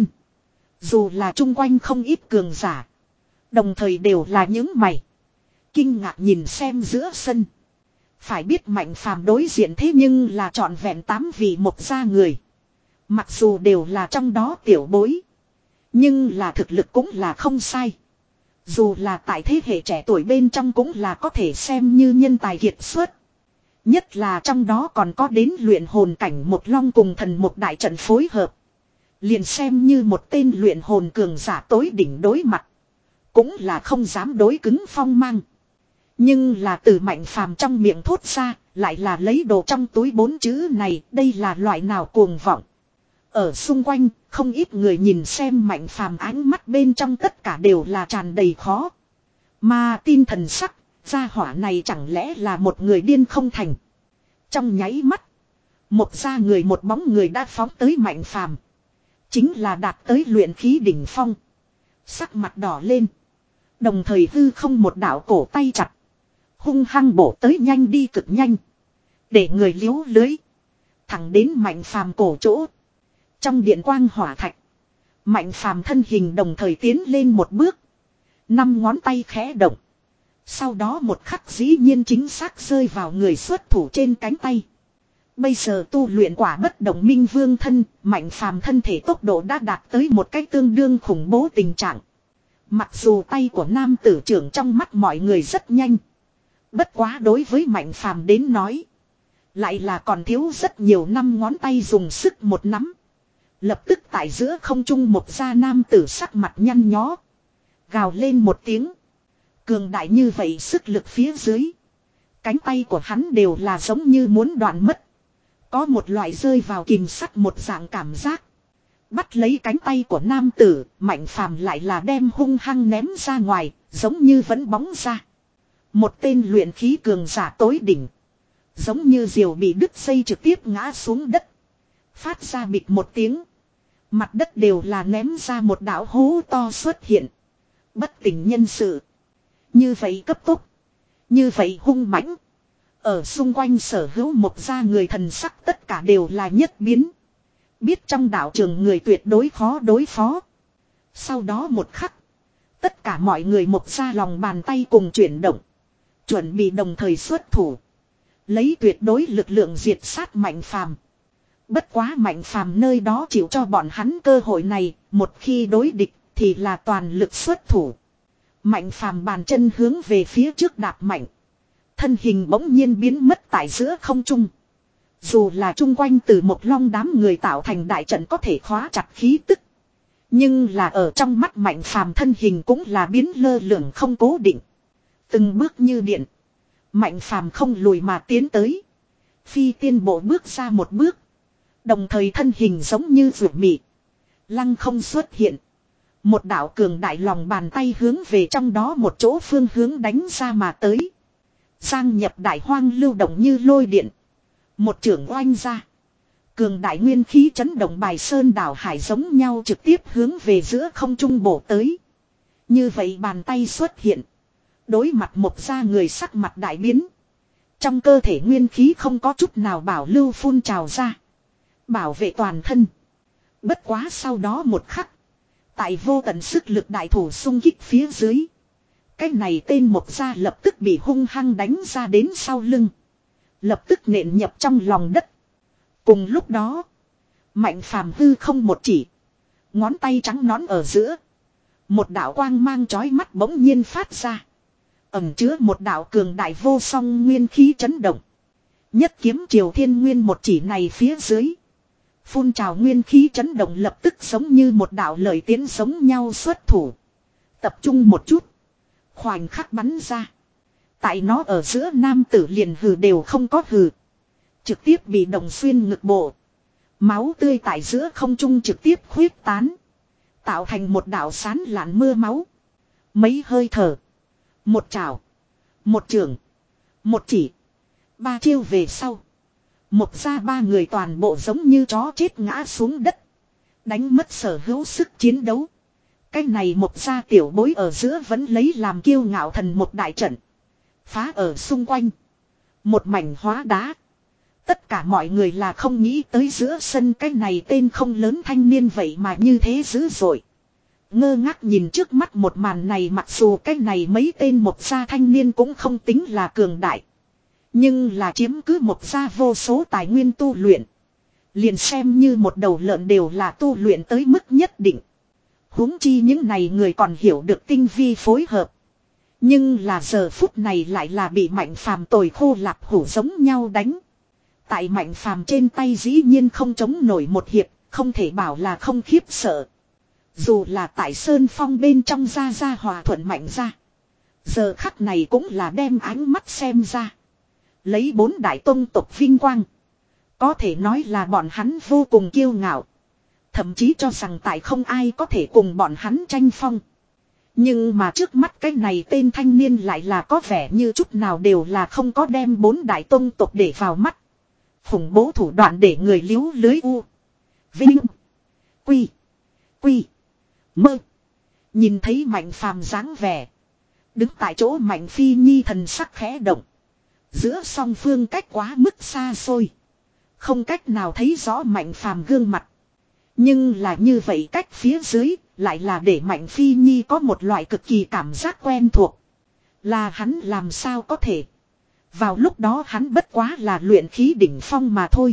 Dù là chung quanh không ít cường giả. Đồng thời đều là những mày. Kinh ngạc nhìn xem giữa sân. Phải biết mạnh phàm đối diện thế nhưng là trọn vẹn tám vị một gia người. Mặc dù đều là trong đó tiểu bối. Nhưng là thực lực cũng là không sai. Dù là tại thế hệ trẻ tuổi bên trong cũng là có thể xem như nhân tài kiệt xuất. Nhất là trong đó còn có đến luyện hồn cảnh một long cùng thần một đại trận phối hợp. Liền xem như một tên luyện hồn cường giả tối đỉnh đối mặt. Cũng là không dám đối cứng phong mang. Nhưng là từ Mạnh Phàm trong miệng thốt ra, lại là lấy đồ trong túi bốn chữ này, đây là loại nào cuồng vọng. Ở xung quanh, không ít người nhìn xem Mạnh Phàm ánh mắt bên trong tất cả đều là tràn đầy khó. Mà tin thần sắc, gia hỏa này chẳng lẽ là một người điên không thành. Trong nháy mắt, một gia người một bóng người đã phóng tới Mạnh Phàm. Chính là đạt tới luyện khí đỉnh phong. Sắc mặt đỏ lên. Đồng thời hư không một đạo cổ tay chặt. Hung hăng bổ tới nhanh đi cực nhanh. Để người liếu lưới. Thẳng đến Mạnh Phàm cổ chỗ. Trong điện quang hỏa thạch. Mạnh Phàm thân hình đồng thời tiến lên một bước. Năm ngón tay khẽ động. Sau đó một khắc dĩ nhiên chính xác rơi vào người xuất thủ trên cánh tay. Bây giờ tu luyện quả bất động minh vương thân, Mạnh Phàm thân thể tốc độ đã đạt tới một cách tương đương khủng bố tình trạng. Mặc dù tay của nam tử trưởng trong mắt mọi người rất nhanh. Bất quá đối với Mạnh Phàm đến nói. Lại là còn thiếu rất nhiều năm ngón tay dùng sức một nắm. Lập tức tại giữa không trung một gia nam tử sắc mặt nhăn nhó. Gào lên một tiếng. Cường đại như vậy sức lực phía dưới. Cánh tay của hắn đều là giống như muốn đoạn mất. Có một loại rơi vào kìm sắt một dạng cảm giác. Bắt lấy cánh tay của nam tử, Mạnh Phàm lại là đem hung hăng ném ra ngoài, giống như vẫn bóng ra. Một tên luyện khí cường giả tối đỉnh. Giống như diều bị đứt dây trực tiếp ngã xuống đất. Phát ra bịch một tiếng. Mặt đất đều là ném ra một đạo hố to xuất hiện. Bất tỉnh nhân sự. Như vậy cấp tốc. Như vậy hung mãnh. Ở xung quanh sở hữu một gia người thần sắc tất cả đều là nhất biến. Biết trong đạo trường người tuyệt đối khó đối phó. Sau đó một khắc. Tất cả mọi người một gia lòng bàn tay cùng chuyển động. Chuẩn bị đồng thời xuất thủ. Lấy tuyệt đối lực lượng diệt sát Mạnh Phàm. Bất quá Mạnh Phàm nơi đó chịu cho bọn hắn cơ hội này. Một khi đối địch thì là toàn lực xuất thủ. Mạnh Phàm bàn chân hướng về phía trước đạp mạnh. Thân hình bỗng nhiên biến mất tại giữa không trung. Dù là chung quanh từ một long đám người tạo thành đại trận có thể khóa chặt khí tức. Nhưng là ở trong mắt Mạnh Phàm thân hình cũng là biến lơ lửng không cố định. Từng bước như điện. Mạnh Phàm không lùi mà tiến tới. Phi tiên bộ bước ra một bước. Đồng thời thân hình giống như ruột mị. Lăng không xuất hiện. Một đạo cường đại lòng bàn tay hướng về trong đó một chỗ phương hướng đánh ra mà tới. Giang nhập đại hoang lưu động như lôi điện. Một trưởng oanh ra. Cường đại nguyên khí chấn động bài sơn đảo hải giống nhau trực tiếp hướng về giữa không trung bổ tới. Như vậy bàn tay xuất hiện. Đối mặt một gia người sắc mặt đại biến. Trong cơ thể nguyên khí không có chút nào bảo lưu phun trào ra. Bảo vệ toàn thân. Bất quá sau đó một khắc. Tại vô tận sức lực đại thủ xung kích phía dưới. Cái này tên một gia lập tức bị hung hăng đánh ra đến sau lưng. Lập tức nện nhập trong lòng đất. Cùng lúc đó. Mạnh Phàm hư không một chỉ. Ngón tay trắng nõn ở giữa. Một đạo quang mang chói mắt bỗng nhiên phát ra. Ẩm chứa một đạo cường đại vô song nguyên khí chấn động. Nhất kiếm triều thiên nguyên một chỉ này phía dưới. Phun trào nguyên khí chấn động lập tức giống như một đạo lợi tiến giống nhau xuất thủ. Tập trung một chút. Khoảnh khắc bắn ra. Tại nó ở giữa nam tử liền hừ đều không có hừ. Trực tiếp bị đồng xuyên ngực bộ. Máu tươi tại giữa không trung trực tiếp khuyết tán. Tạo thành một đạo sán lạn mưa máu. Mấy hơi thở. Một chảo. Một trường. Một chỉ. Ba chiêu về sau. Một ra ba người toàn bộ giống như chó chết ngã xuống đất. Đánh mất sở hữu sức chiến đấu. Cái này một gia tiểu bối ở giữa vẫn lấy làm kiêu ngạo thần một đại trận. Phá ở xung quanh. Một mảnh hóa đá. Tất cả mọi người là không nghĩ tới giữa sân cái này tên không lớn thanh niên vậy mà như thế dữ dội. Ngơ ngác nhìn trước mắt một màn này, mặc dù cái này mấy tên một gia thanh niên cũng không tính là cường đại. Nhưng là chiếm cứ một gia vô số tài nguyên tu luyện. Liền xem như một đầu lợn đều là tu luyện tới mức nhất định. Huống chi những này người còn hiểu được tinh vi phối hợp. Nhưng là giờ phút này lại là bị Mạnh Phàm tồi khô lạp hủ giống nhau đánh. Tại Mạnh Phàm trên tay dĩ nhiên không chống nổi một hiệp, không thể bảo là không khiếp sợ. Dù là tại Sơn Phong bên trong ra ra hòa thuận Mạnh ra. Giờ khắc này cũng là đem ánh mắt xem ra. Lấy bốn đại tông tộc vinh quang. Có thể nói là bọn hắn vô cùng kiêu ngạo. Thậm chí cho rằng tại không ai có thể cùng bọn hắn tranh phong. Nhưng mà trước mắt cái này tên thanh niên lại là có vẻ như chút nào đều là không có đem bốn đại tông tộc để vào mắt. Khủng bố thủ đoạn để người liếu lưới u. Vinh. Quy. Quy. Mơ. Nhìn thấy Mạnh Phàm dáng vẻ. Đứng tại chỗ Mạnh Phi Nhi thần sắc khẽ động. Giữa song phương cách quá mức xa xôi. Không cách nào thấy rõ Mạnh Phàm gương mặt. Nhưng là như vậy cách phía dưới lại là để Mạnh Phi Nhi có một loại cực kỳ cảm giác quen thuộc. Là hắn làm sao có thể. Vào lúc đó hắn bất quá là luyện khí đỉnh phong mà thôi.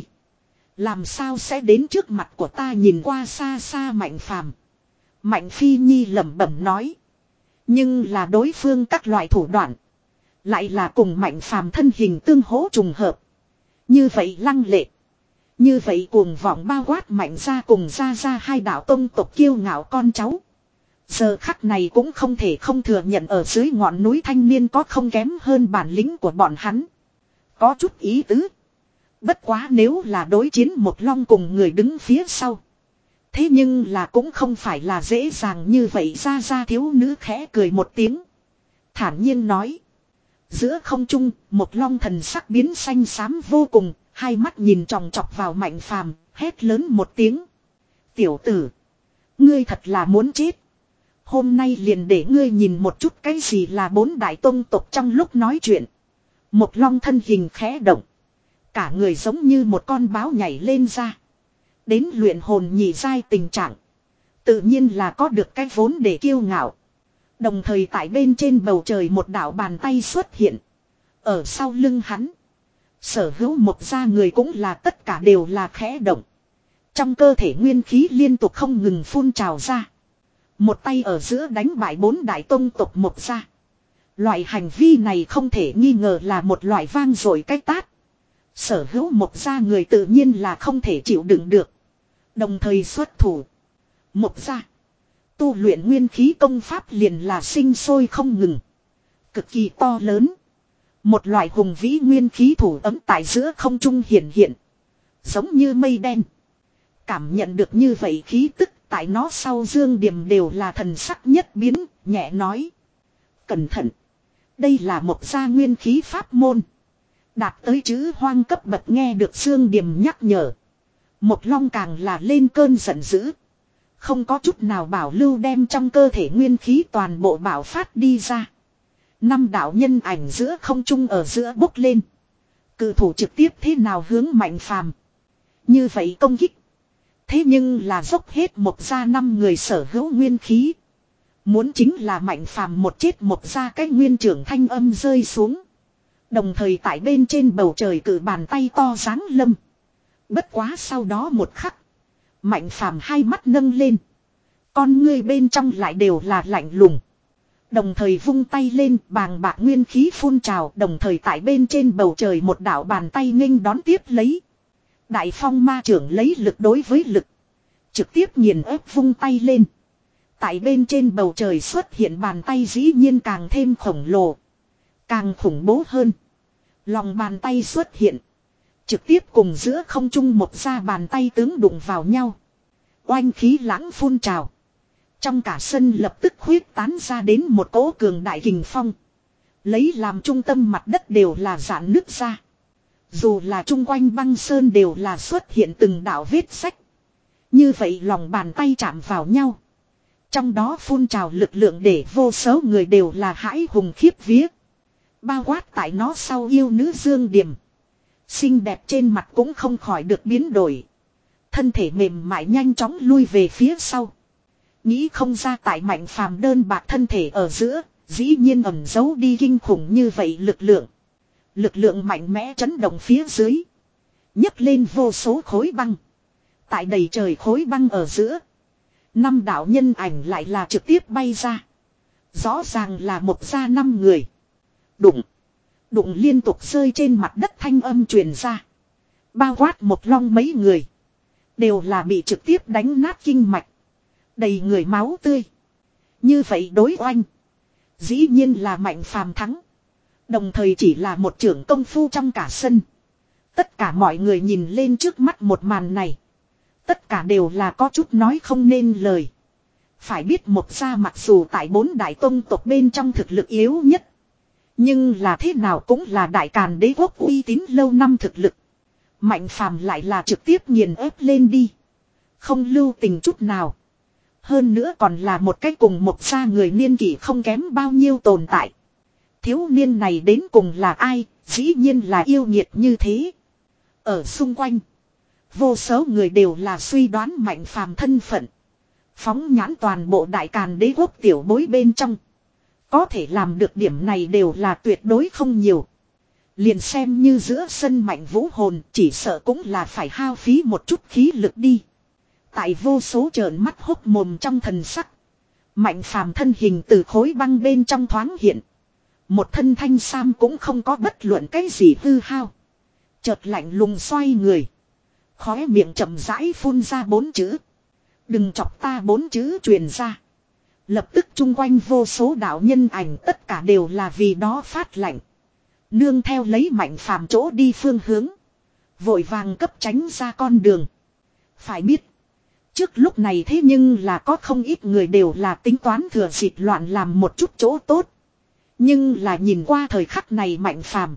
Làm sao sẽ đến trước mặt của ta nhìn qua xa xa Mạnh Phàm. Mạnh Phi Nhi lẩm bẩm nói. Nhưng là đối phương các loại thủ đoạn. Lại là cùng Mạnh Phàm thân hình tương hỗ trùng hợp. Như vậy lăng lệ. Như vậy cuồng vọng bao quát Mạnh ra cùng ra ra hai đạo tông tộc kiêu ngạo con cháu. Giờ khắc này cũng không thể không thừa nhận ở dưới ngọn núi thanh niên có không kém hơn bản lĩnh của bọn hắn. Có chút ý tứ. Bất quá nếu là đối chiến một long cùng người đứng phía sau. Thế nhưng là cũng không phải là dễ dàng như vậy. Ra ra thiếu nữ khẽ cười một tiếng. Thản nhiên nói. Giữa không trung, một long thần sắc biến xanh xám vô cùng. Hai mắt nhìn tròng trọc vào Mạnh Phàm, hét lớn một tiếng. Tiểu tử. Ngươi thật là muốn chết. Hôm nay liền để ngươi nhìn một chút cái gì là bốn đại tông tộc trong lúc nói chuyện. Một long thân hình khẽ động. Cả người giống như một con báo nhảy lên ra. Đến luyện hồn nhị giai tình trạng. Tự nhiên là có được cái vốn để kiêu ngạo. Đồng thời tại bên trên bầu trời một đạo bàn tay xuất hiện. Ở sau lưng hắn. Sở hữu một gia người cũng là tất cả đều là khẽ động. Trong cơ thể nguyên khí liên tục không ngừng phun trào ra. Một tay ở giữa đánh bại bốn đại tông tộc một gia. Loại hành vi này không thể nghi ngờ là một loại vang dội cách tát. Sở hữu một gia người tự nhiên là không thể chịu đựng được. Đồng thời xuất thủ. Một gia. Tu luyện nguyên khí công pháp liền là sinh sôi không ngừng. Cực kỳ to lớn. Một loại hùng vĩ nguyên khí thủ ấm tại giữa không trung hiện hiện. Giống như mây đen. Cảm nhận được như vậy khí tức tại nó sau Dương Điềm đều là thần sắc nhất biến, nhẹ nói. Cẩn thận. Đây là một gia nguyên khí pháp môn. Đạt tới chữ hoang cấp bậc nghe được Dương Điềm nhắc nhở. Một long càng là lên cơn giận dữ. Không có chút nào bảo lưu đem trong cơ thể nguyên khí toàn bộ bảo phát đi ra. Năm đạo nhân ảnh giữa không trung ở giữa bốc lên. Cự thủ trực tiếp thế nào hướng Mạnh Phàm. Như vậy công kích. Thế nhưng là dốc hết một gia năm người sở hữu nguyên khí. Muốn chính là Mạnh Phàm một chết một gia cái nguyên trưởng thanh âm rơi xuống. Đồng thời tại bên trên bầu trời cử bàn tay to giáng lâm. Bất quá sau đó một khắc. Mạnh Phàm hai mắt nâng lên. Con ngươi bên trong lại đều là lạnh lùng. Đồng thời vung tay lên bàng bạc nguyên khí phun trào. Đồng thời tại bên trên bầu trời một đạo bàn tay nghênh đón tiếp lấy. Đại phong ma trưởng lấy lực đối với lực. Trực tiếp nghiền ép vung tay lên. Tại bên trên bầu trời xuất hiện bàn tay dĩ nhiên càng thêm khổng lồ. Càng khủng bố hơn. Lòng bàn tay xuất hiện. Trực tiếp cùng giữa không trung một ra bàn tay tướng đụng vào nhau. Oanh khí lãng phun trào. Trong cả sân lập tức khuyết tán ra đến một cỗ cường đại kình phong. Lấy làm trung tâm mặt đất đều là rạn nứt ra. Dù là chung quanh băng sơn đều là xuất hiện từng đạo vết sách. Như vậy lòng bàn tay chạm vào nhau. Trong đó phun trào lực lượng để vô số người đều là hãi hùng khiếp vía. Bao quát tại nó sau yêu nữ Dương Điềm. Xinh đẹp trên mặt cũng không khỏi được biến đổi. Thân thể mềm mại nhanh chóng lui về phía sau. Nghĩ không ra tại Mạnh Phàm đơn bạc thân thể ở giữa, dĩ nhiên ẩn giấu đi kinh khủng như vậy lực lượng. Lực lượng mạnh mẽ chấn động phía dưới. nhấc lên vô số khối băng. Tại đầy trời khối băng ở giữa. Năm đạo nhân ảnh lại là trực tiếp bay ra. Rõ ràng là một gia năm người. Đụng. Đụng liên tục rơi trên mặt đất thanh âm truyền ra. Bao quát một long mấy người. Đều là bị trực tiếp đánh nát kinh mạch. Đầy người máu tươi. Như vậy đối oanh. Dĩ nhiên là Mạnh Phàm thắng. Đồng thời chỉ là một trưởng công phu trong cả sân. Tất cả mọi người nhìn lên trước mắt một màn này. Tất cả đều là có chút nói không nên lời. Phải biết một gia mặc dù tại bốn đại tông tộc bên trong thực lực yếu nhất. Nhưng là thế nào cũng là đại càn đế quốc uy tín lâu năm thực lực. Mạnh Phàm lại là trực tiếp nghiền ép lên đi. Không lưu tình chút nào. Hơn nữa còn là một cái cùng một gia người niên kỷ không kém bao nhiêu tồn tại. Thiếu niên này đến cùng là ai, dĩ nhiên là yêu nghiệt như thế. Ở xung quanh, vô số người đều là suy đoán Mạnh Phàm thân phận. Phóng nhãn toàn bộ đại càn đế quốc tiểu bối bên trong. Có thể làm được điểm này đều là tuyệt đối không nhiều. Liền xem như giữa sân Mạnh Vũ hồn chỉ sợ cũng là phải hao phí một chút khí lực đi. Tại vô số trợn mắt hốc mồm trong thần sắc. Mạnh Phàm thân hình từ khối băng bên trong thoáng hiện. Một thân thanh sam cũng không có bất luận cái gì hư hao. Chợt lạnh lùng xoay người. Khóe miệng chậm rãi phun ra bốn chữ. Đừng chọc ta bốn chữ truyền ra. Lập tức chung quanh vô số đạo nhân ảnh tất cả đều là vì đó phát lạnh. Nương theo lấy Mạnh Phàm chỗ đi phương hướng. Vội vàng cấp tránh ra con đường. Phải biết. Trước lúc này thế nhưng là có không ít người đều là tính toán thừa dịp loạn làm một chút chỗ tốt. Nhưng là nhìn qua thời khắc này Mạnh Phàm,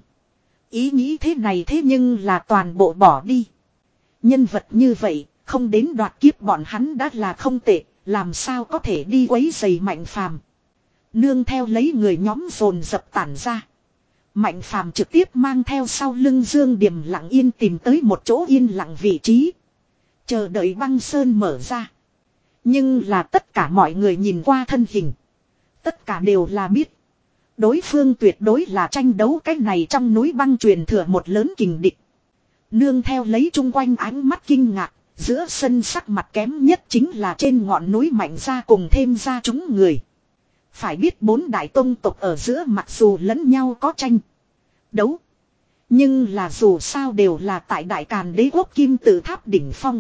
ý nghĩ thế này thế nhưng là toàn bộ bỏ đi. Nhân vật như vậy, không đến đoạt kiếp bọn hắn đã là không tệ, làm sao có thể đi quấy rầy Mạnh Phàm. Nương theo lấy người nhóm dồn dập tản ra. Mạnh Phàm trực tiếp mang theo sau lưng Dương Điềm lặng yên tìm tới một chỗ yên lặng vị trí. Chờ đợi băng sơn mở ra. Nhưng là tất cả mọi người nhìn qua thân hình. Tất cả đều là biết. Đối phương tuyệt đối là tranh đấu cái này trong núi băng truyền thừa một lớn kình địch. Nương theo lấy chung quanh ánh mắt kinh ngạc. Giữa sân sắc mặt kém nhất chính là trên ngọn núi Mạnh ra cùng thêm ra chúng người. Phải biết bốn đại tông tộc ở giữa mặc dù lẫn nhau có tranh đấu. Nhưng là dù sao đều là tại đại càn đế quốc kim tự tháp đỉnh phong.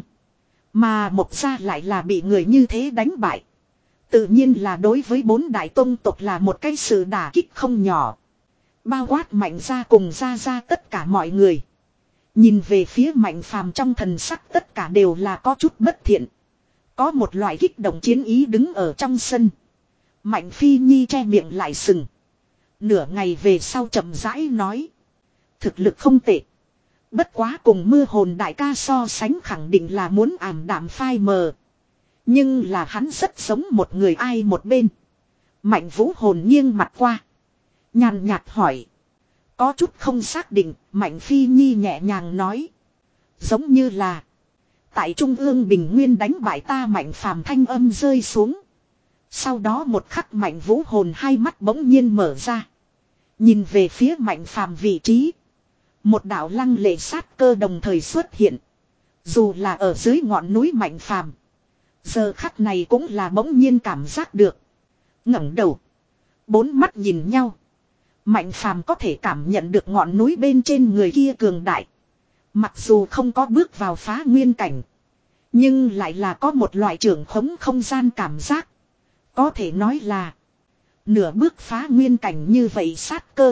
Mà một gia lại là bị người như thế đánh bại. Tự nhiên là đối với bốn đại tông tộc là một cái sự đả kích không nhỏ. Bao quát Mạnh ra cùng ra ra tất cả mọi người. Nhìn về phía Mạnh Phàm trong thần sắc tất cả đều là có chút bất thiện. Có một loại kích động chiến ý đứng ở trong sân. Mạnh Phi Nhi che miệng lại sừng. Nửa ngày về sau chậm rãi nói. Thực lực không tệ. Bất quá cùng mưa hồn đại ca so sánh khẳng định là muốn ảm đạm phai mờ. Nhưng là hắn rất giống một người ai một bên. Mạnh Vũ hồn nghiêng mặt qua. Nhàn nhạt hỏi. Có chút không xác định, Mạnh Phi Nhi nhẹ nhàng nói. Giống như là. Tại Trung ương Bình Nguyên đánh bại ta Mạnh Phàm thanh âm rơi xuống. Sau đó một khắc Mạnh Vũ hồn hai mắt bỗng nhiên mở ra. Nhìn về phía Mạnh Phàm vị trí. Một đạo lăng lệ sát cơ đồng thời xuất hiện. Dù là ở dưới ngọn núi Mạnh Phàm, giờ khắc này cũng là bỗng nhiên cảm giác được. Ngẩng đầu. Bốn mắt nhìn nhau. Mạnh Phàm có thể cảm nhận được ngọn núi bên trên người kia cường đại. Mặc dù không có bước vào phá nguyên cảnh. Nhưng lại là có một loại trưởng khống không gian cảm giác. Có thể nói là. Nửa bước phá nguyên cảnh như vậy sát cơ.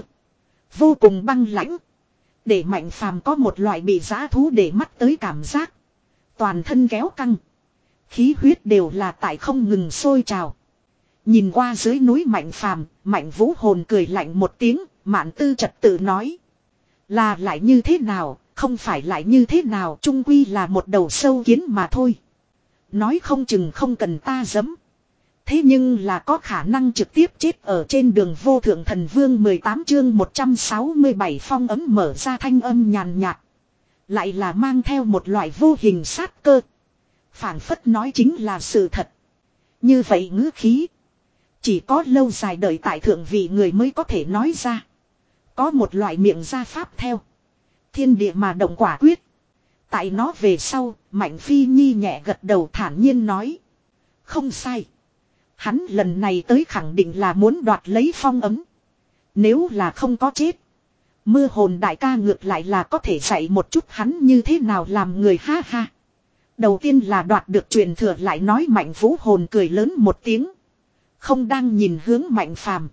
Vô cùng băng lãnh. Để Mạnh Phàm có một loại bị giã thú để mắt tới cảm giác. Toàn thân kéo căng. Khí huyết đều là tại không ngừng sôi trào. Nhìn qua dưới núi Mạnh Phàm, Mạnh Vũ hồn cười lạnh một tiếng, Mạn Tư trật tự nói. Là lại như thế nào, không phải lại như thế nào, chung quy là một đầu sâu kiến mà thôi. Nói không chừng không cần ta giấm. Thế nhưng là có khả năng trực tiếp chết ở trên đường vô thượng thần vương mười tám chương một trăm sáu mươi bảy phong ấm mở ra thanh âm nhàn nhạt. Lại là mang theo một loại vô hình sát cơ. Phản phất nói chính là sự thật. Như vậy ngữ khí. Chỉ có lâu dài đợi tại thượng vị người mới có thể nói ra. Có một loại miệng ra pháp theo. Thiên địa mà động quả quyết. Tại nó về sau, Mạnh Phi Nhi nhẹ gật đầu thản nhiên nói. Không sai. Hắn lần này tới khẳng định là muốn đoạt lấy phong ấm. Nếu là không có chết. Mưa hồn đại ca ngược lại là có thể dạy một chút hắn như thế nào làm người, ha ha. Đầu tiên là đoạt được truyền thừa lại nói. Mạnh Vũ hồn cười lớn một tiếng. Không đang nhìn hướng Mạnh Phàm,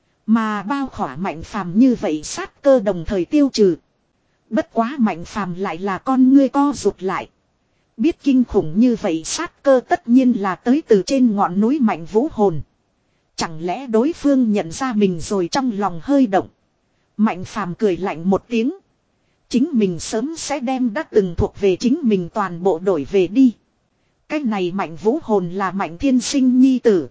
mà bao khỏa Mạnh Phàm như vậy sát cơ đồng thời tiêu trừ. Bất quá Mạnh Phàm lại là con ngươi co rụt lại. Biết kinh khủng như vậy sát cơ tất nhiên là tới từ trên ngọn núi Mạnh Vũ hồn. Chẳng lẽ đối phương nhận ra mình rồi, trong lòng hơi động. Mạnh Phàm cười lạnh một tiếng. Chính mình sớm sẽ đem đã từng thuộc về chính mình toàn bộ đổi về đi. Cái này Mạnh Vũ hồn là Mạnh Thiên Sinh nhi tử.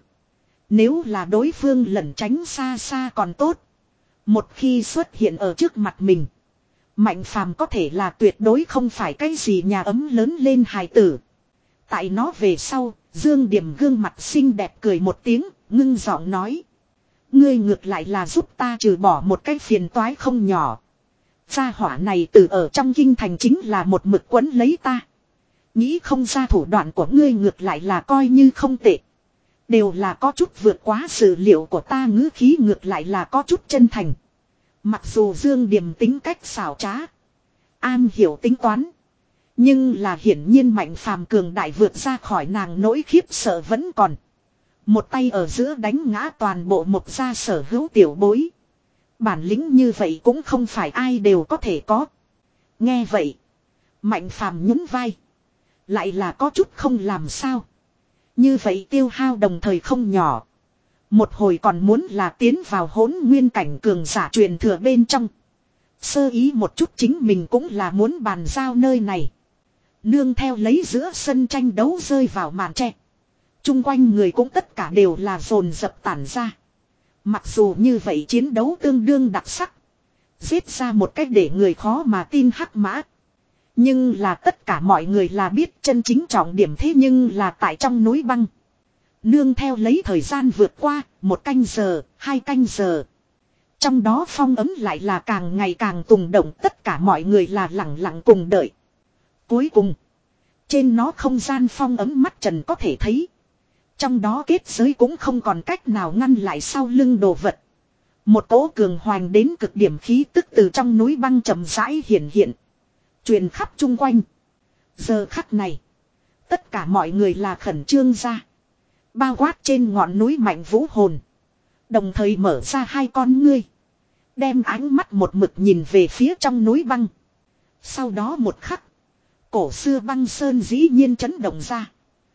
Nếu là đối phương lẩn tránh xa xa còn tốt. Một khi xuất hiện ở trước mặt mình, Mạnh Phàm có thể là tuyệt đối không phải cái gì nhà ấm lớn lên hài tử. Tại nó về sau, Dương Điểm gương mặt xinh đẹp cười một tiếng, ngưng giọng nói. Ngươi ngược lại là giúp ta trừ bỏ một cái phiền toái không nhỏ. Gia hỏa này từ ở trong kinh thành chính là một mực quấn lấy ta. Nghĩ không ra thủ đoạn của ngươi ngược lại là coi như không tệ. Đều là có chút vượt quá sự liệu của ta, ngữ khí ngược lại là có chút chân thành. Mặc dù Dương Điểm tính cách xảo trá, an hiểu tính toán, nhưng là hiển nhiên Mạnh Phàm cường đại vượt ra khỏi nàng nỗi khiếp sợ vẫn còn. Một tay ở giữa đánh ngã toàn bộ Mộc gia sở hữu tiểu bối. Bản lĩnh như vậy cũng không phải ai đều có thể có. Nghe vậy, Mạnh Phàm nhún vai, lại là có chút không làm sao. Như vậy tiêu hao đồng thời không nhỏ. Một hồi còn muốn là tiến vào hỗn nguyên cảnh cường giả truyền thừa bên trong. Sơ ý một chút chính mình cũng là muốn bàn giao nơi này. Nương theo lấy giữa sân tranh đấu rơi vào màn tre. Trung quanh người cũng tất cả đều là dồn dập tản ra. Mặc dù như vậy chiến đấu tương đương đặc sắc. Giết ra một cách để người khó mà tin hắc mã. Nhưng là tất cả mọi người là biết chân chính trọng điểm, thế nhưng là tại trong núi băng. Nương theo lấy thời gian vượt qua, một canh giờ, hai canh giờ. Trong đó phong ấm lại là càng ngày càng tùng động, tất cả mọi người là lặng lặng cùng đợi. Cuối cùng, trên nó không gian phong ấm mắt trần có thể thấy. Trong đó kết giới cũng không còn cách nào ngăn lại sau lưng đồ vật. Một cỗ cường hoành đến cực điểm khí tức từ trong núi băng chậm rãi hiện hiện. Truyền khắp chung quanh. Giờ khắc này, tất cả mọi người là khẩn trương ra. Bao quát trên ngọn núi Mạnh Vũ hồn. Đồng thời mở ra hai con ngươi. Đem ánh mắt một mực nhìn về phía trong núi băng. Sau đó một khắc, cổ xưa băng sơn dĩ nhiên chấn động ra.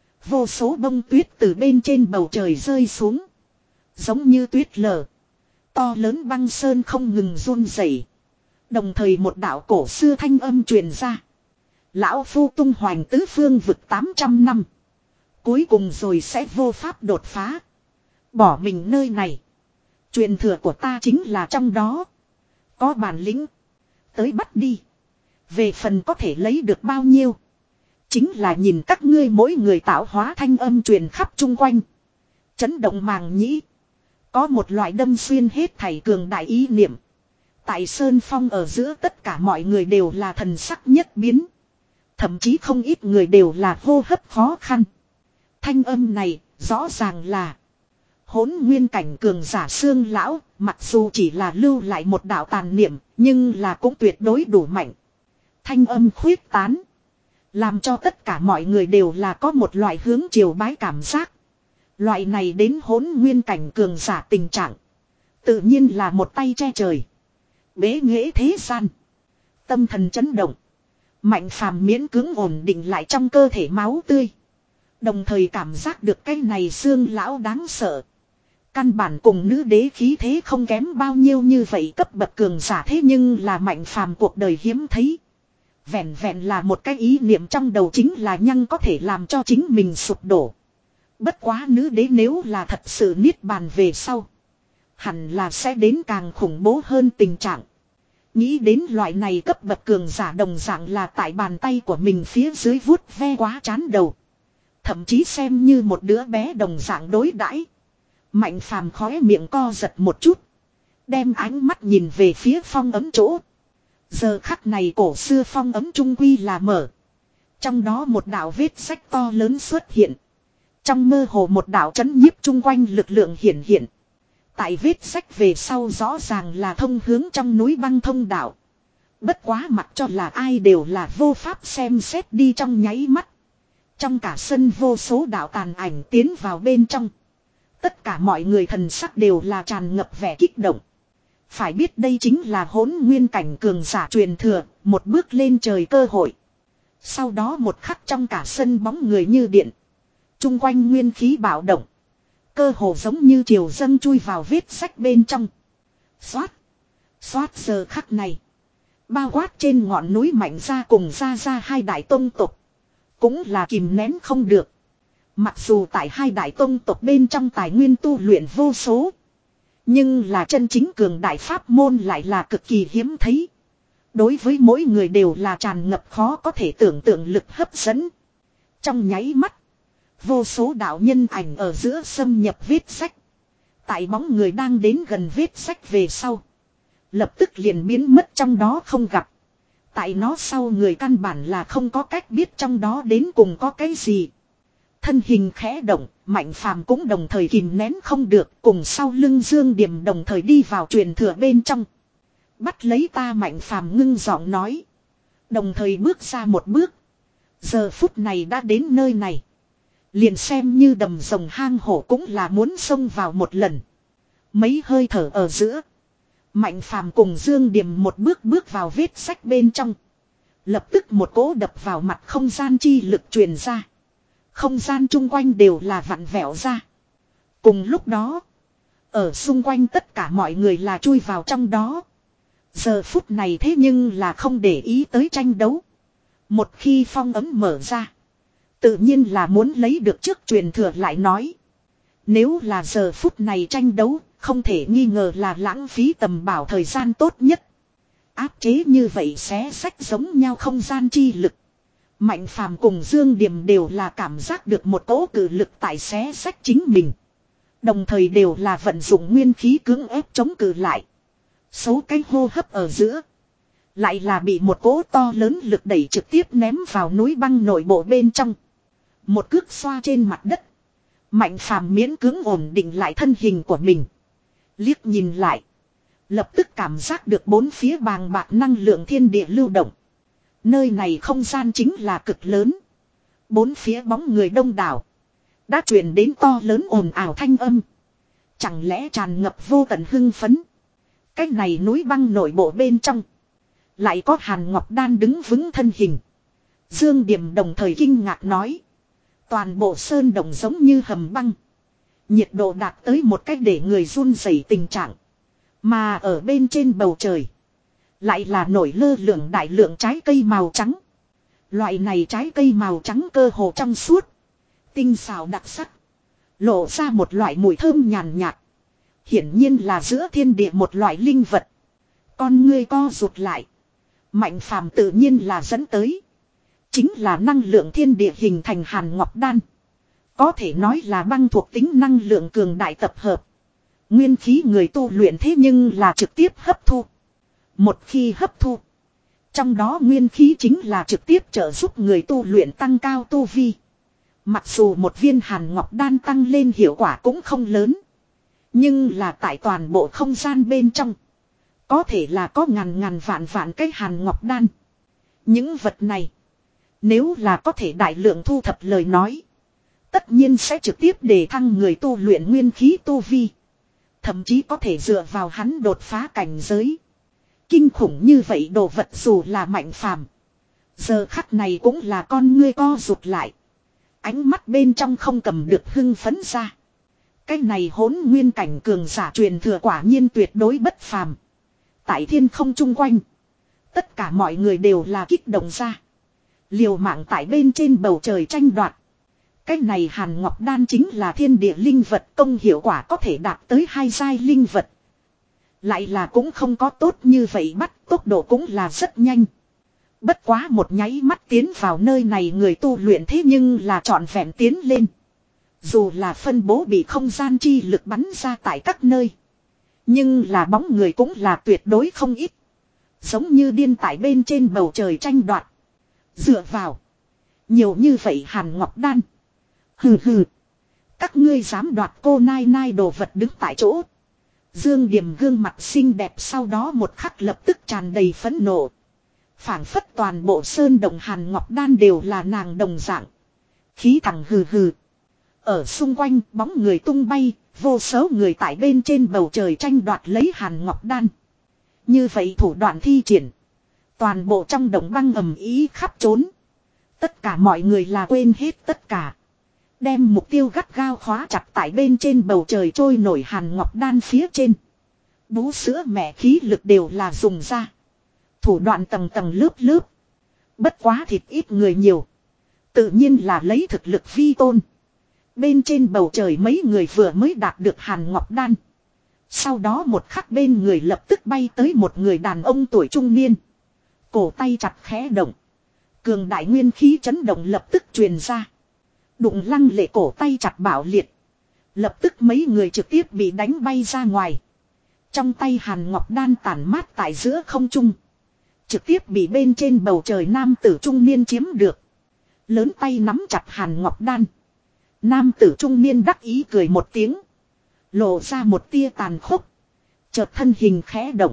Vô số bông tuyết từ bên trên bầu trời rơi xuống. Giống như tuyết lở. To lớn băng sơn không ngừng run rẩy. Đồng thời một đạo cổ xưa thanh âm truyền ra. Lão phu tung hoành tứ phương vực tám trăm năm. Cuối cùng rồi sẽ vô pháp đột phá. Bỏ mình nơi này. Truyền thừa của ta chính là trong đó. Có bản lĩnh. Tới bắt đi. Về phần có thể lấy được bao nhiêu. Chính là nhìn các ngươi mỗi người tạo hóa, thanh âm truyền khắp chung quanh. Chấn động màng nhĩ. Có một loại đâm xuyên hết thảy cường đại ý niệm. Tại Sơn Phong ở giữa tất cả mọi người đều là thần sắc nhất biến. Thậm chí không ít người đều là hô hấp khó khăn. Thanh âm này rõ ràng là hỗn nguyên cảnh cường giả Xương lão, mặc dù chỉ là lưu lại một đạo tàn niệm, nhưng là cũng tuyệt đối đủ mạnh. Thanh âm khuyết tán, làm cho tất cả mọi người đều là có một loại hướng triều bái cảm giác. Loại này đến hỗn nguyên cảnh cường giả tình trạng, tự nhiên là một tay che trời, bế nghệ thế gian. Tâm thần chấn động, Mạnh Phàm miễn cưỡng ổn định lại trong cơ thể máu tươi. Đồng thời cảm giác được cái này Xương lão đáng sợ. Căn bản cùng nữ đế khí thế không kém bao nhiêu như vậy cấp bậc cường giả, thế nhưng là Mạnh Phàm cuộc đời hiếm thấy. Vẹn vẹn là một cái ý niệm trong đầu chính là nhăng có thể làm cho chính mình sụp đổ. Bất quá nữ đế nếu là thật sự niết bàn về sau, hẳn là sẽ đến càng khủng bố hơn tình trạng. Nghĩ đến loại này cấp bậc cường giả đồng dạng là tại bàn tay của mình phía dưới vuốt ve quá chán đầu. Thậm chí xem như một đứa bé đồng dạng đối đãi. Mạnh Phàm khóe miệng co giật một chút. Đem ánh mắt nhìn về phía phong ấm chỗ. Giờ khắc này cổ xưa phong ấm trung quy là mở. Trong đó một đạo vết sách to lớn xuất hiện. Trong mơ hồ một đạo chấn nhiếp chung quanh lực lượng hiển hiện. Tại vết sách về sau rõ ràng là thông hướng trong núi băng thông đạo. Bất quá mặc cho là ai đều là vô pháp xem xét đi trong nháy mắt. Trong cả sân vô số đạo tàn ảnh tiến vào bên trong. Tất cả mọi người thần sắc đều là tràn ngập vẻ kích động. Phải biết đây chính là hỗn nguyên cảnh cường giả truyền thừa, một bước lên trời cơ hội. Sau đó một khắc trong cả sân bóng người như điện. Trung quanh nguyên khí bạo động. Cơ hồ giống như triều dâng chui vào vết sách bên trong. Xoát. Xoát giờ khắc này. Bao quát trên ngọn núi mạnh ra cùng ra ra hai đại tông tộc. Cũng là kìm nén không được. Mặc dù tại hai đại tông tộc bên trong tài nguyên tu luyện vô số. Nhưng là chân chính cường đại pháp môn lại là cực kỳ hiếm thấy. Đối với mỗi người đều là tràn ngập khó có thể tưởng tượng lực hấp dẫn. Trong nháy mắt. Vô số đạo nhân ảnh ở giữa xâm nhập vết sách. Tại bóng người đang đến gần vết sách về sau. Lập tức liền biến mất trong đó không gặp. Tại nó sau người căn bản là không có cách biết trong đó đến cùng có cái gì. Thân hình khẽ động, Mạnh Phàm cũng đồng thời kìm nén không được, cùng sau lưng Dương Điềm đồng thời đi vào truyền thừa bên trong. Bắt lấy ta, Mạnh Phàm ngưng giọng nói. Đồng thời bước ra một bước. Giờ phút này đã đến nơi này. Liền xem như đầm rồng hang hổ cũng là muốn xông vào một lần. Mấy hơi thở ở giữa. Mạnh Phàm cùng Dương Điềm một bước bước vào vết sách bên trong. Lập tức một cỗ đập vào mặt không gian chi lực truyền ra. Không gian chung quanh đều là vặn vẹo ra. Cùng lúc đó. Ở xung quanh tất cả mọi người là chui vào trong đó. Giờ phút này thế nhưng là không để ý tới tranh đấu. Một khi phong ấm mở ra. Tự nhiên là muốn lấy được trước truyền thừa lại nói. Nếu là giờ phút này tranh đấu. Không thể nghi ngờ là lãng phí tầm bảo thời gian tốt nhất. Áp chế như vậy xé sách giống nhau không gian chi lực. Mạnh Phàm cùng Dương Điềm đều là cảm giác được một cỗ cử lực tại xé sách chính mình. Đồng thời đều là vận dụng nguyên khí cưỡng ép chống cự lại. Số cái hô hấp ở giữa. Lại là bị một cỗ to lớn lực đẩy trực tiếp ném vào núi băng nội bộ bên trong. Một cước xoa trên mặt đất. Mạnh Phàm miễn cưỡng ổn định lại thân hình của mình. Liếc nhìn lại. Lập tức cảm giác được bốn phía bàng bạc năng lượng thiên địa lưu động. Nơi này không gian chính là cực lớn. Bốn phía bóng người đông đảo. Đã truyền đến to lớn ồn ào thanh âm. Chẳng lẽ tràn ngập vô tận hưng phấn. Cái này núi băng nội bộ bên trong. Lại có Hàn Ngọc Đan đứng vững thân hình. Dương Điềm đồng thời kinh ngạc nói. Toàn bộ sơn đồng giống như hầm băng. Nhiệt độ đạt tới một cách để người run rẩy tình trạng. Mà ở bên trên bầu trời. Lại là nổi lơ lửng đại lượng trái cây màu trắng. Loại này trái cây màu trắng cơ hồ trong suốt. Tinh xào đặc sắc. Lộ ra một loại mùi thơm nhàn nhạt. Hiển nhiên là giữa thiên địa một loại linh vật. Con ngươi co rụt lại. Mạnh Phàm tự nhiên là dẫn tới. Chính là năng lượng thiên địa hình thành Hàn Ngọc Đan. Có thể nói là băng thuộc tính năng lượng cường đại tập hợp. Nguyên khí người tu luyện thế nhưng là trực tiếp hấp thu. Một khi hấp thu. Trong đó nguyên khí chính là trực tiếp trợ giúp người tu luyện tăng cao tu vi. Mặc dù một viên Hàn Ngọc Đan tăng lên hiệu quả cũng không lớn. Nhưng là tại toàn bộ không gian bên trong. Có thể là có ngàn ngàn vạn vạn cái Hàn Ngọc Đan. Những vật này. Nếu là có thể đại lượng thu thập lời nói. Tất nhiên sẽ trực tiếp để thăng người tu luyện nguyên khí tu vi. Thậm chí có thể dựa vào hắn đột phá cảnh giới. Kinh khủng như vậy đồ vật dù là Mạnh Phàm. Giờ khắc này cũng là con ngươi co rụt lại. Ánh mắt bên trong không cầm được hưng phấn ra. Cái này hỗn nguyên cảnh cường giả truyền thừa quả nhiên tuyệt đối bất phàm. Tại thiên không chung quanh. Tất cả mọi người đều là kích động ra. Liều mạng tại bên trên bầu trời tranh đoạt. Cái này Hàn Ngọc Đan chính là thiên địa linh vật, công hiệu quả có thể đạt tới hai giai linh vật. Lại là cũng không có tốt như vậy, bắt tốc độ cũng là rất nhanh. Bất quá một nháy mắt tiến vào nơi này người tu luyện thế nhưng là trọn vẹn tiến lên. Dù là phân bố bị không gian chi lực bắn ra tại các nơi. Nhưng là bóng người cũng là tuyệt đối không ít. Giống như điên tại bên trên bầu trời tranh đoạt. Dựa vào. Nhiều như vậy Hàn Ngọc Đan. Hừ hừ. Các ngươi dám đoạt cô nai nai đồ vật đứng tại chỗ. Dương Điểm gương mặt xinh đẹp sau đó một khắc lập tức tràn đầy phẫn nộ. Phảng phất toàn bộ sơn đồng Hàn Ngọc Đan đều là nàng đồng dạng. Khí thẳng hừ hừ. Ở xung quanh bóng người tung bay, vô số người tại bên trên bầu trời tranh đoạt lấy Hàn Ngọc Đan. Như vậy thủ đoạn thi triển. Toàn bộ trong đồng băng ầm ý khắp trốn. Tất cả mọi người là quên hết tất cả. Đem mục tiêu gắt gao khóa chặt tại bên trên bầu trời trôi nổi Hàn Ngọc Đan phía trên. Bú sữa mẹ khí lực đều là dùng ra. Thủ đoạn tầng tầng lớp lớp. Bất quá thịt ít người nhiều. Tự nhiên là lấy thực lực vi tôn. Bên trên bầu trời mấy người vừa mới đạt được Hàn Ngọc Đan. Sau đó một khắc bên người lập tức bay tới một người đàn ông tuổi trung niên. Cổ tay chặt khẽ động. Cường đại nguyên khí chấn động lập tức truyền ra. Đụng Lăng Lệ cổ tay chặt bảo liệt. Lập tức mấy người trực tiếp bị đánh bay ra ngoài. Trong tay Hàn Ngọc Đan tản mát tại giữa không trung. Trực tiếp bị bên trên bầu trời nam tử trung niên chiếm được. Lớn tay nắm chặt Hàn Ngọc Đan. Nam tử trung niên đắc ý cười một tiếng. Lộ ra một tia tàn khốc. Chợt thân hình khẽ động.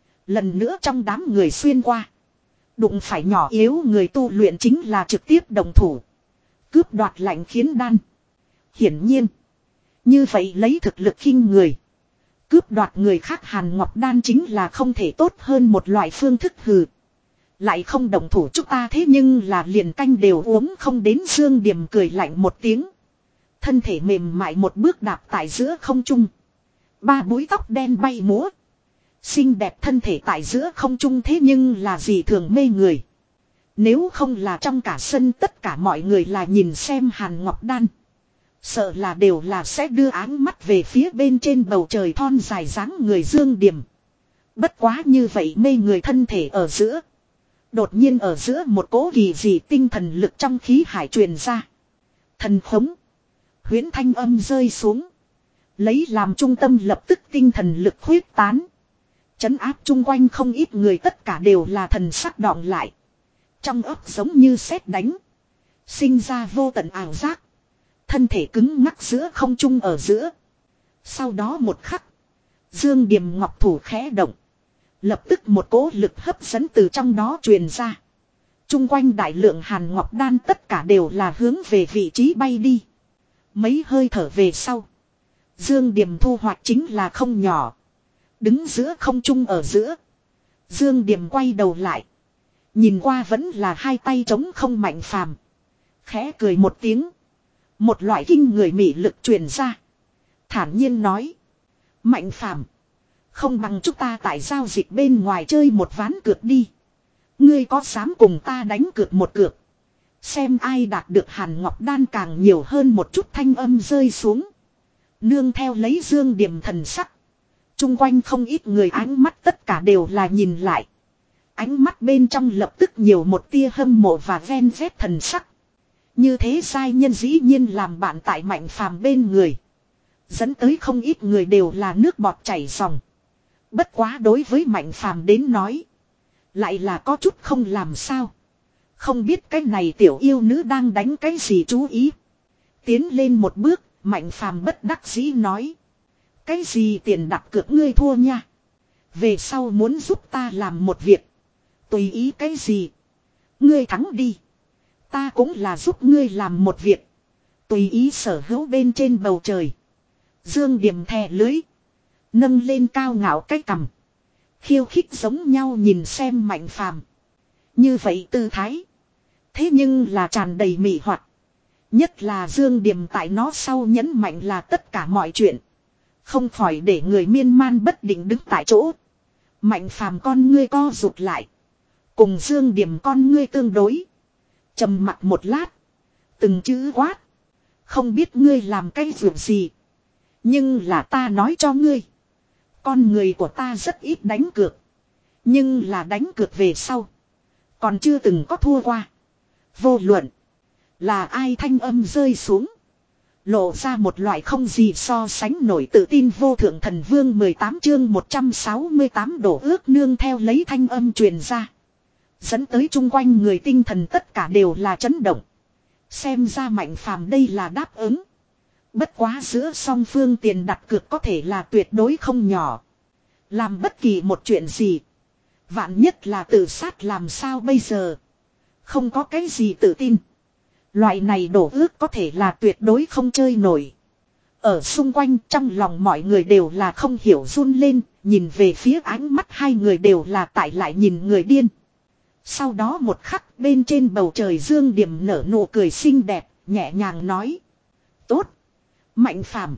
Lần nữa trong đám người xuyên qua. Đụng phải nhỏ yếu người tu luyện chính là trực tiếp đồng thủ. Cướp đoạt lạnh khiến đan. Hiển nhiên. Như vậy lấy thực lực khinh người. Cướp đoạt người khác Hàn Ngọc Đan chính là không thể tốt hơn một loại phương thức hừ. Lại không đồng thủ chúng ta thế nhưng là liền canh đều uống không đến. Dương Điểm cười lạnh một tiếng. Thân thể mềm mại một bước đạp tại giữa không trung. Ba búi tóc đen bay múa. Xinh đẹp thân thể tại giữa không trung thế nhưng là gì thường mê người. Nếu không là trong cả sân tất cả mọi người là nhìn xem Hàn Ngọc Đan. Sợ là đều là sẽ đưa áng mắt về phía bên trên bầu trời thon dài dáng người Dương Điểm. Bất quá như vậy mê người thân thể ở giữa. Đột nhiên ở giữa một cỗ kỳ dị tinh thần lực trong khí hải truyền ra. Thần khống. Huyễn thanh âm rơi xuống. Lấy làm trung tâm lập tức tinh thần lực khuyết tán. Chấn áp chung quanh không ít người tất cả đều là thần sắc đọng lại. Trong ấp giống như sét đánh. Sinh ra vô tận ảo giác. Thân thể cứng ngắc giữa không trung ở giữa. Sau đó một khắc. Dương Điểm ngọc thủ khẽ động. Lập tức một cỗ lực hấp dẫn từ trong đó truyền ra. Chung quanh đại lượng Hàn Ngọc Đan tất cả đều là hướng về vị trí bay đi. Mấy hơi thở về sau. Dương Điểm thu hoạch chính là không nhỏ. Đứng giữa không trung ở giữa. Dương Điểm quay đầu lại. Nhìn qua vẫn là hai tay trống không Mạnh Phàm. Khẽ cười một tiếng. Một loại kinh người mị lực truyền ra. Thản nhiên nói. Mạnh Phàm, không bằng chúng ta tại giao dịch bên ngoài chơi một ván cược đi. Ngươi có dám cùng ta đánh cược một cược. Xem ai đạt được Hàn Ngọc Đan càng nhiều hơn một chút thanh âm rơi xuống. Nương theo lấy Dương Điểm thần sắc. Trung quanh không ít người ánh mắt tất cả đều là nhìn lại. Ánh mắt bên trong lập tức nhiều một tia hâm mộ và ven vét thần sắc. Như thế sai nhân dĩ nhiên làm bạn tại Mạnh Phàm bên người. Dẫn tới không ít người đều là nước bọt chảy ròng. Bất quá đối với Mạnh Phàm đến nói. Lại là có chút không làm sao. Không biết cái này tiểu yêu nữ đang đánh cái gì chú ý. Tiến lên một bước, Mạnh Phàm bất đắc dĩ nói. Cái gì tiền đặt cược ngươi thua nha. Về sau muốn giúp ta làm một việc. Tùy ý cái gì. Ngươi thắng đi. Ta cũng là giúp ngươi làm một việc. Tùy ý sở hữu bên trên bầu trời. Dương Điểm thè lưới. Nâng lên cao ngạo cái cằm. Khiêu khích giống nhau nhìn xem Mạnh Phàm. Như vậy tư thái. Thế nhưng là tràn đầy mị hoặc. Nhất là Dương Điểm tại nó sau nhấn mạnh là tất cả mọi chuyện. Không khỏi để người miên man bất định đứng tại chỗ. Mạnh Phàm con ngươi co rụt lại. Cùng Dương Điểm con ngươi tương đối. Trầm mặc một lát. Từng chữ quát. Không biết ngươi làm cái việc gì. Nhưng là ta nói cho ngươi. Con người của ta rất ít đánh cược. Nhưng là đánh cược về sau. Còn chưa từng có thua qua. Vô luận. Là ai thanh âm rơi xuống. Lộ ra một loại không gì so sánh nổi tự tin vô thượng thần vương mười tám chương một trăm sáu mươi tám đổ ước nương theo lấy thanh âm truyền ra. Dẫn tới chung quanh người tinh thần tất cả đều là chấn động. Xem ra Mạnh Phàm đây là đáp ứng. Bất quá giữa song phương tiền đặt cược có thể là tuyệt đối không nhỏ. Làm bất kỳ một chuyện gì. Vạn nhất là tự sát làm sao bây giờ. Không có cái gì tự tin. Loại này đổ ước có thể là tuyệt đối không chơi nổi. Ở xung quanh trong lòng mọi người đều là không hiểu run lên. Nhìn về phía ánh mắt hai người đều là tại lại nhìn người điên. Sau đó một khắc bên trên bầu trời Dương Điểm nở nụ cười xinh đẹp. Nhẹ nhàng nói. Tốt. Mạnh Phàm,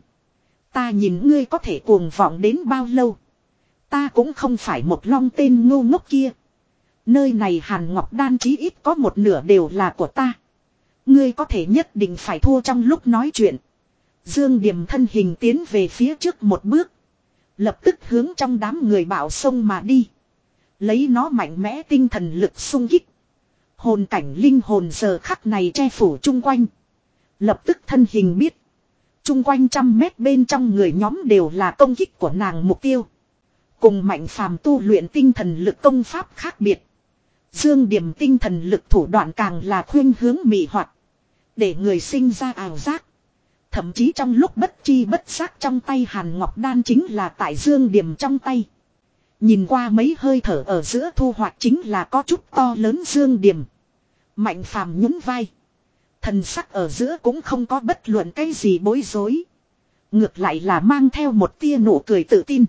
ta nhìn ngươi có thể cuồng vọng đến bao lâu. Ta cũng không phải một long tên ngu ngốc kia. Nơi này Hàn Ngọc Đan chí ít có một nửa đều là của ta. Ngươi có thể nhất định phải thua trong lúc nói chuyện. Dương Điểm thân hình tiến về phía trước một bước. Lập tức hướng trong đám người bạo sông mà đi. Lấy nó mạnh mẽ tinh thần lực xung kích. Hồn cảnh linh hồn giờ khắc này che phủ chung quanh. Lập tức thân hình biết. Chung quanh trăm mét bên trong người nhóm đều là công kích của nàng mục tiêu. Cùng Mạnh Phàm tu luyện tinh thần lực công pháp khác biệt. Dương Điểm tinh thần lực thủ đoạn càng là khuyên hướng mị hoặc. Để người sinh ra ảo giác. Thậm chí trong lúc bất chi bất giác trong tay Hàn Ngọc Đan chính là tại Dương Điểm trong tay. Nhìn qua mấy hơi thở ở giữa thu hoạch chính là có chút to lớn Dương Điểm. Mạnh Phàm nhún vai. Thần sắc ở giữa cũng không có bất luận cái gì bối rối. Ngược lại là mang theo một tia nụ cười tự tin.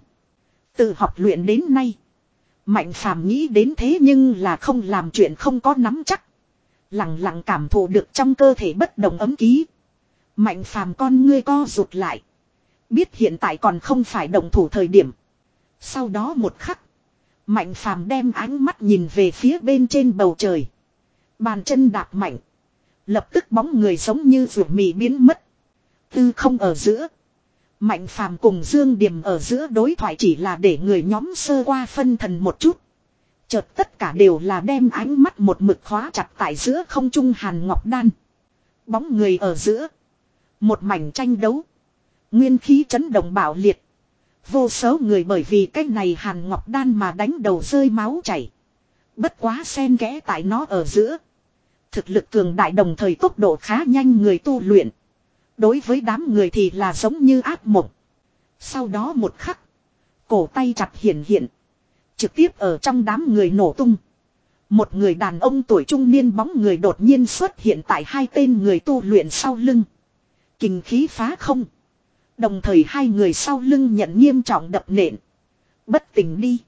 Từ học luyện đến nay. Mạnh Phàm nghĩ đến thế nhưng là không làm chuyện không có nắm chắc. Lặng lặng cảm thụ được trong cơ thể bất đồng ấm ký. Mạnh Phàm con ngươi co rụt lại. Biết hiện tại còn không phải động thủ thời điểm. Sau đó một khắc. Mạnh Phàm đem ánh mắt nhìn về phía bên trên bầu trời. Bàn chân đạp mạnh. Lập tức bóng người giống như ruột mì biến mất. Tư không ở giữa. Mạnh Phàm cùng Dương Điểm ở giữa đối thoại chỉ là để người nhóm sơ qua phân thần một chút. Chợt tất cả đều là đem ánh mắt một mực khóa chặt tại giữa không trung Hàn Ngọc Đan. Bóng người ở giữa. Một mảnh tranh đấu. Nguyên khí chấn động bạo liệt. Vô số người bởi vì cái này Hàn Ngọc Đan mà đánh đầu rơi máu chảy. Bất quá xen kẽ tại nó ở giữa. Thực lực cường đại đồng thời tốc độ khá nhanh người tu luyện. Đối với đám người thì là giống như ác mộng. Sau đó một khắc. Cổ tay chặt hiện hiện. Trực tiếp ở trong đám người nổ tung. Một người đàn ông tuổi trung niên bóng người đột nhiên xuất hiện tại hai tên người tu luyện sau lưng. Kình khí phá không. Đồng thời hai người sau lưng nhận nghiêm trọng đập nện. Bất tỉnh đi.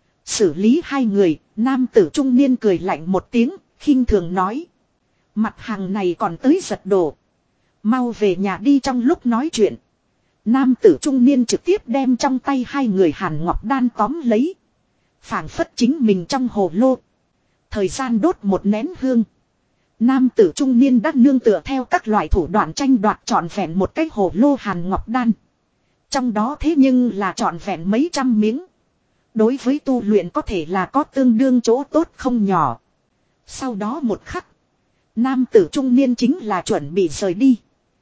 Xử lý hai người, nam tử trung niên cười lạnh một tiếng, khinh thường nói. Mặt hàng này còn tới giật đồ. Mau về nhà đi trong lúc nói chuyện. Nam tử trung niên trực tiếp đem trong tay hai người Hàn Ngọc Đan tóm lấy. Phảng phất chính mình trong hồ lô. Thời gian đốt một nén hương. Nam tử trung niên đã nương tựa theo các loại thủ đoạn tranh đoạt trọn vẹn một cái hồ lô Hàn Ngọc Đan. Trong đó thế nhưng là trọn vẹn mấy trăm miếng. Đối với tu luyện có thể là có tương đương chỗ tốt không nhỏ. Sau đó một khắc. Nam tử trung niên chính là chuẩn bị rời đi.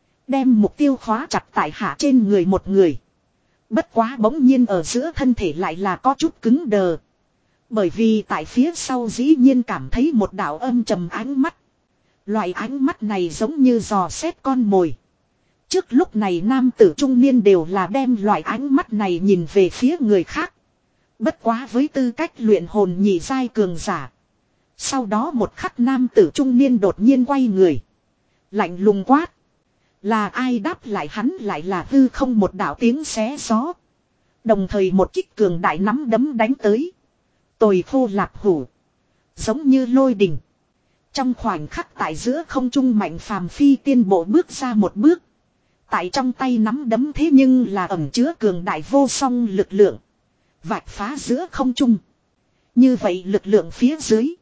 Đem mục tiêu khóa chặt tại hạ trên người một người. Bất quá bỗng nhiên ở giữa thân thể lại là có chút cứng đờ. Bởi vì tại phía sau dĩ nhiên cảm thấy một đạo âm trầm ánh mắt. Loại ánh mắt này giống như dò xét con mồi. Trước lúc này nam tử trung niên đều là đem loại ánh mắt này nhìn về phía người khác. Bất quá với tư cách luyện hồn nhị giai cường giả. Sau đó một khắc nam tử trung niên đột nhiên quay người. Lạnh lùng quát. Là ai đáp lại hắn lại là hư không một đạo tiếng xé gió. Đồng thời một kích cường đại nắm đấm đánh tới. Tồi khô lạc hủ. Giống như lôi đình. Trong khoảnh khắc tại giữa không trung Mạnh Phàm phi tiên bộ bước ra một bước. Tại trong tay nắm đấm thế nhưng là ẩn chứa cường đại vô song lực lượng. Vạch phá giữa không trung. Như vậy lực lượng phía dưới.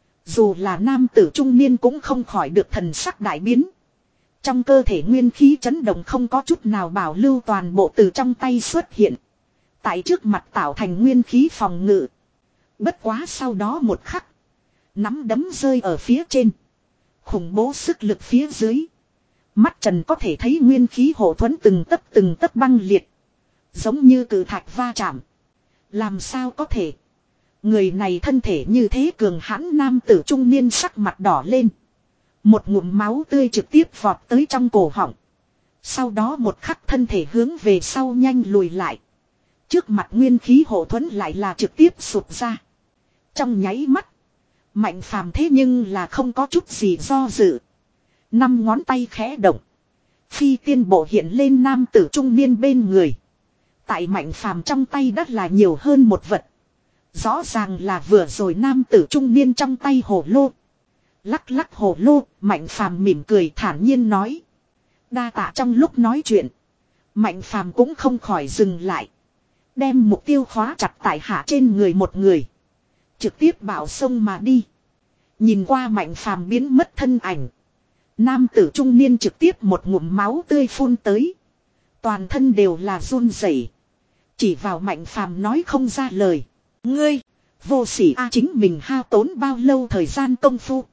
Dù là nam tử trung niên cũng không khỏi được thần sắc đại biến. Trong cơ thể nguyên khí chấn động không có chút nào bảo lưu toàn bộ từ trong tay xuất hiện. Tại trước mặt tạo thành nguyên khí phòng ngự. Bất quá sau đó một khắc. Nắm đấm rơi ở phía trên. Khủng bố sức lực phía dưới. Mắt trần có thể thấy nguyên khí hộ thuẫn từng tấc từng tấc băng liệt. Giống như cự thạch va chạm. Làm sao có thể. Người này thân thể như thế cường hãn nam tử trung niên sắc mặt đỏ lên. Một ngụm máu tươi trực tiếp vọt tới trong cổ họng. Sau đó một khắc thân thể hướng về sau nhanh lùi lại. Trước mặt nguyên khí hộ thuẫn lại là trực tiếp sụp ra. Trong nháy mắt. Mạnh phàm thế nhưng là không có chút gì do dự. Năm ngón tay khẽ động. Phi tiên bộ hiện lên nam tử trung niên bên người. Tại mạnh phàm trong tay đắt là nhiều hơn một vật. Rõ ràng là vừa rồi nam tử trung niên trong tay hồ lô. Lắc lắc hồ lô, mạnh phàm mỉm cười thản nhiên nói. Đa tạ. Trong lúc nói chuyện. Mạnh phàm cũng không khỏi dừng lại. Đem mục tiêu khóa chặt tại hạ trên người một người. Trực tiếp bảo sông mà đi. Nhìn qua mạnh phàm biến mất thân ảnh. Nam tử trung niên trực tiếp một ngụm máu tươi phun tới. Toàn thân đều là run rẩy. Chỉ vào mạnh phàm nói không ra lời. Ngươi, vô sỉ a, chính mình hao tốn bao lâu thời gian công phu.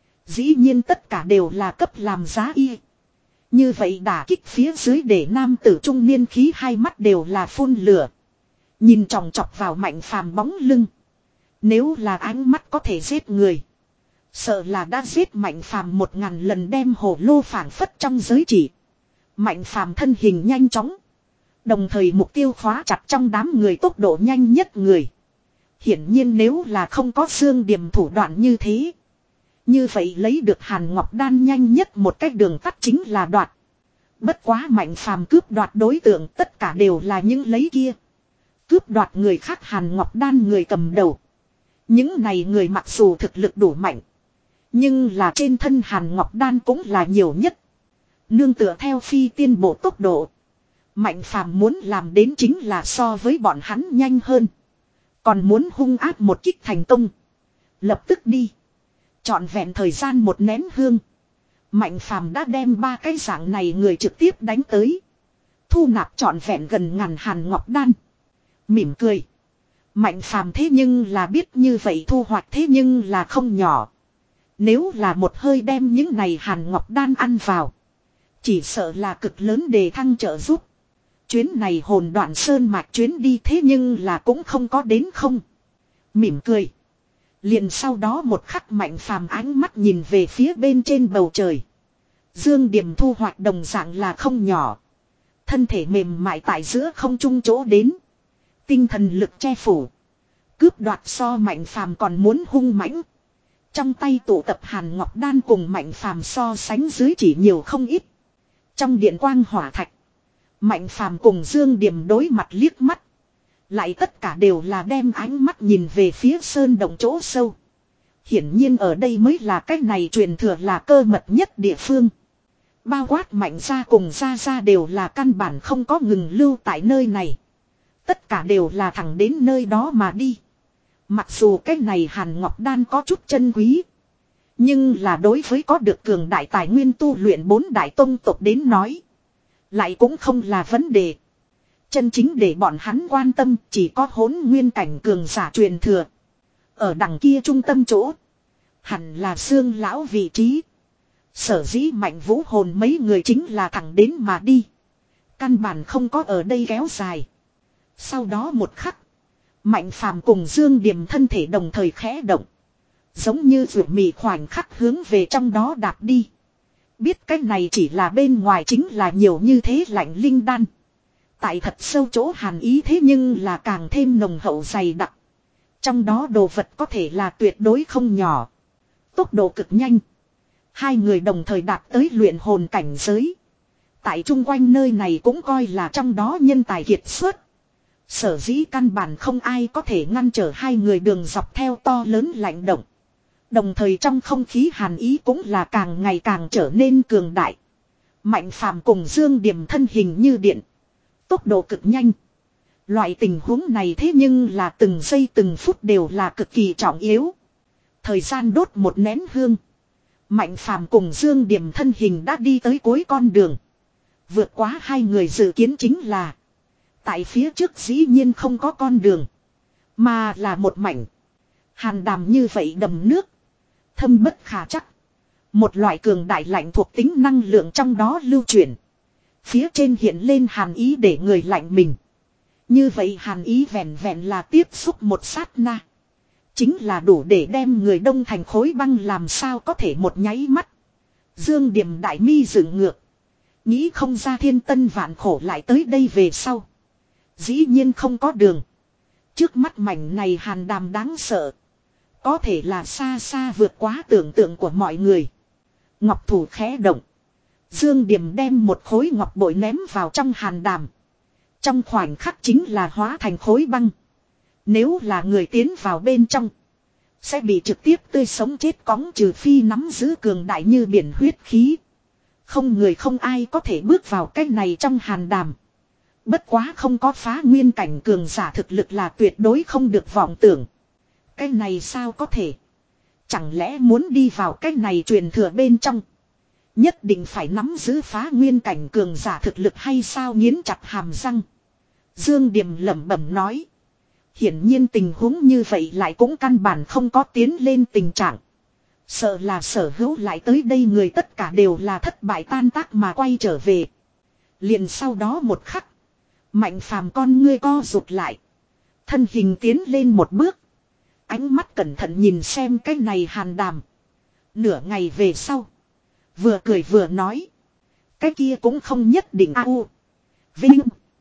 Dĩ nhiên tất cả đều là cấp làm giá y. Như vậy đả kích phía dưới để nam tử trung niên khí hai mắt đều là phun lửa. Nhìn chòng chọc vào mạnh phàm bóng lưng. Nếu là ánh mắt có thể giết người. Sợ là đã giết mạnh phàm một ngàn lần đem hồ lô phảng phất trong giới chỉ. Mạnh phàm thân hình nhanh chóng. Đồng thời mục tiêu khóa chặt trong đám người tốc độ nhanh nhất người. Hiển nhiên nếu là không có xương điểm thủ đoạn như thế. Như vậy lấy được hàn ngọc đan nhanh nhất một cách đường tắt chính là đoạt. Bất quá mạnh phàm cướp đoạt đối tượng tất cả đều là những lấy kia. Cướp đoạt người khác hàn ngọc đan người cầm đầu. Những này người mặc dù thực lực đủ mạnh. Nhưng là trên thân hàn ngọc đan cũng là nhiều nhất. Nương tựa theo phi tiên bộ tốc độ. Mạnh phàm muốn làm đến chính là so với bọn hắn nhanh hơn. Còn muốn hung áp một kích thành công. Lập tức đi. Trọn vẹn thời gian một nén hương. Mạnh phàm đã đem ba cái dạng này người trực tiếp đánh tới. Thu nạp trọn vẹn gần ngàn hàn ngọc đan. Mỉm cười. Mạnh phàm thế nhưng là biết như vậy thu hoạch thế nhưng là không nhỏ. Nếu là một hơi đem những này hàn ngọc đan ăn vào. Chỉ sợ là cực lớn đề thăng trợ giúp. Chuyến này hồn đoạn sơn mạch chuyến đi thế nhưng là cũng không có đến không. Mỉm cười. Liền sau đó một khắc mạnh phàm ánh mắt nhìn về phía bên trên bầu trời. Dương điểm thu hoạch đồng dạng là không nhỏ. Thân thể mềm mại tại giữa không trung chỗ đến. Tinh thần lực che phủ. Cướp đoạt so mạnh phàm còn muốn hung mãnh. Trong tay tụ tập hàn ngọc đan cùng mạnh phàm so sánh dưới chỉ nhiều không ít. Trong điện quang hỏa thạch. Mạnh phàm cùng Dương Điểm đối mặt liếc mắt. Lại tất cả đều là đem ánh mắt nhìn về phía sơn động chỗ sâu. Hiển nhiên ở đây mới là cách này truyền thừa là cơ mật nhất địa phương. Bao quát mạnh ra cùng ra ra đều là căn bản không có ngừng lưu tại nơi này. Tất cả đều là thẳng đến nơi đó mà đi. Mặc dù cái này hàn ngọc đan có chút chân quý. Nhưng là đối với có được cường đại tài nguyên tu luyện bốn đại tông tộc đến nói. Lại cũng không là vấn đề. Chân chính để bọn hắn quan tâm chỉ có hỗn nguyên cảnh cường giả truyền thừa. Ở đằng kia trung tâm chỗ. Hẳn là xương lão vị trí. Sở dĩ mạnh vũ hồn mấy người chính là thẳng đến mà đi. Căn bản không có ở đây kéo dài. Sau đó một khắc. Mạnh phàm cùng Dương Điểm thân thể đồng thời khẽ động. Giống như ruột mì khoảnh khắc hướng về trong đó đạp đi. Biết cái này chỉ là bên ngoài chính là nhiều như thế lạnh linh đan. Tại thật sâu chỗ hàn ý thế nhưng là càng thêm nồng hậu dày đặc. Trong đó đồ vật có thể là tuyệt đối không nhỏ. Tốc độ cực nhanh. Hai người đồng thời đạt tới luyện hồn cảnh giới. Tại chung quanh nơi này cũng coi là trong đó nhân tài kiệt xuất. Sở dĩ căn bản không ai có thể ngăn trở hai người đường dọc theo to lớn lạnh động. Đồng thời trong không khí hàn ý cũng là càng ngày càng trở nên cường đại. Mạnh phàm cùng Dương Điểm thân hình như điện. Tốc độ cực nhanh. Loại tình huống này thế nhưng là từng giây từng phút đều là cực kỳ trọng yếu. Thời gian đốt một nén hương. Mạnh phàm cùng Dương Điểm thân hình đã đi tới cuối con đường. Vượt quá hai người dự kiến chính là. Tại phía trước dĩ nhiên không có con đường. Mà là một mảnh. Hàn đàm như vậy đầm nước. Thâm bất khả chắc. Một loại cường đại lạnh thuộc tính năng lượng trong đó lưu chuyển. Phía trên hiện lên hàn ý để người lạnh mình. Như vậy hàn ý vẹn vẹn là tiếp xúc một sát na. Chính là đủ để đem người đông thành khối băng làm sao có thể một nháy mắt. Dương Điểm đại mi dựng ngược. Nghĩ không ra thiên tân vạn khổ lại tới đây về sau. Dĩ nhiên không có đường. Trước mắt mảnh này hàn đàm đáng sợ. Có thể là xa xa vượt quá tưởng tượng của mọi người. Ngọc thủ khẽ động. Dương Điểm đem một khối ngọc bội ném vào trong hàn đàm. Trong khoảnh khắc chính là hóa thành khối băng. Nếu là người tiến vào bên trong, sẽ bị trực tiếp tươi sống chết cóng, trừ phi nắm giữ cường đại như biển huyết khí. Không người không ai có thể bước vào cái này trong hàn đàm. Bất quá không có phá nguyên cảnh cường giả thực lực là tuyệt đối không được vọng tưởng. Cái này sao có thể? Chẳng lẽ muốn đi vào cái này truyền thừa bên trong, nhất định phải nắm giữ phá nguyên cảnh cường giả thực lực hay sao? Nghiến chặt hàm răng, Dương Điềm lẩm bẩm nói. Hiển nhiên tình huống như vậy lại cũng căn bản không có tiến lên tình trạng. Sợ là sở hữu lại tới đây người tất cả đều là thất bại tan tác mà quay trở về. Liền sau đó một khắc, Mạnh Phàm con ngươi co rụt lại. Thân hình tiến lên một bước. Ánh mắt cẩn thận nhìn xem cái này hàn đàm. Nửa ngày về sau, vừa cười vừa nói. Cái kia cũng không nhất định a u. Vinh.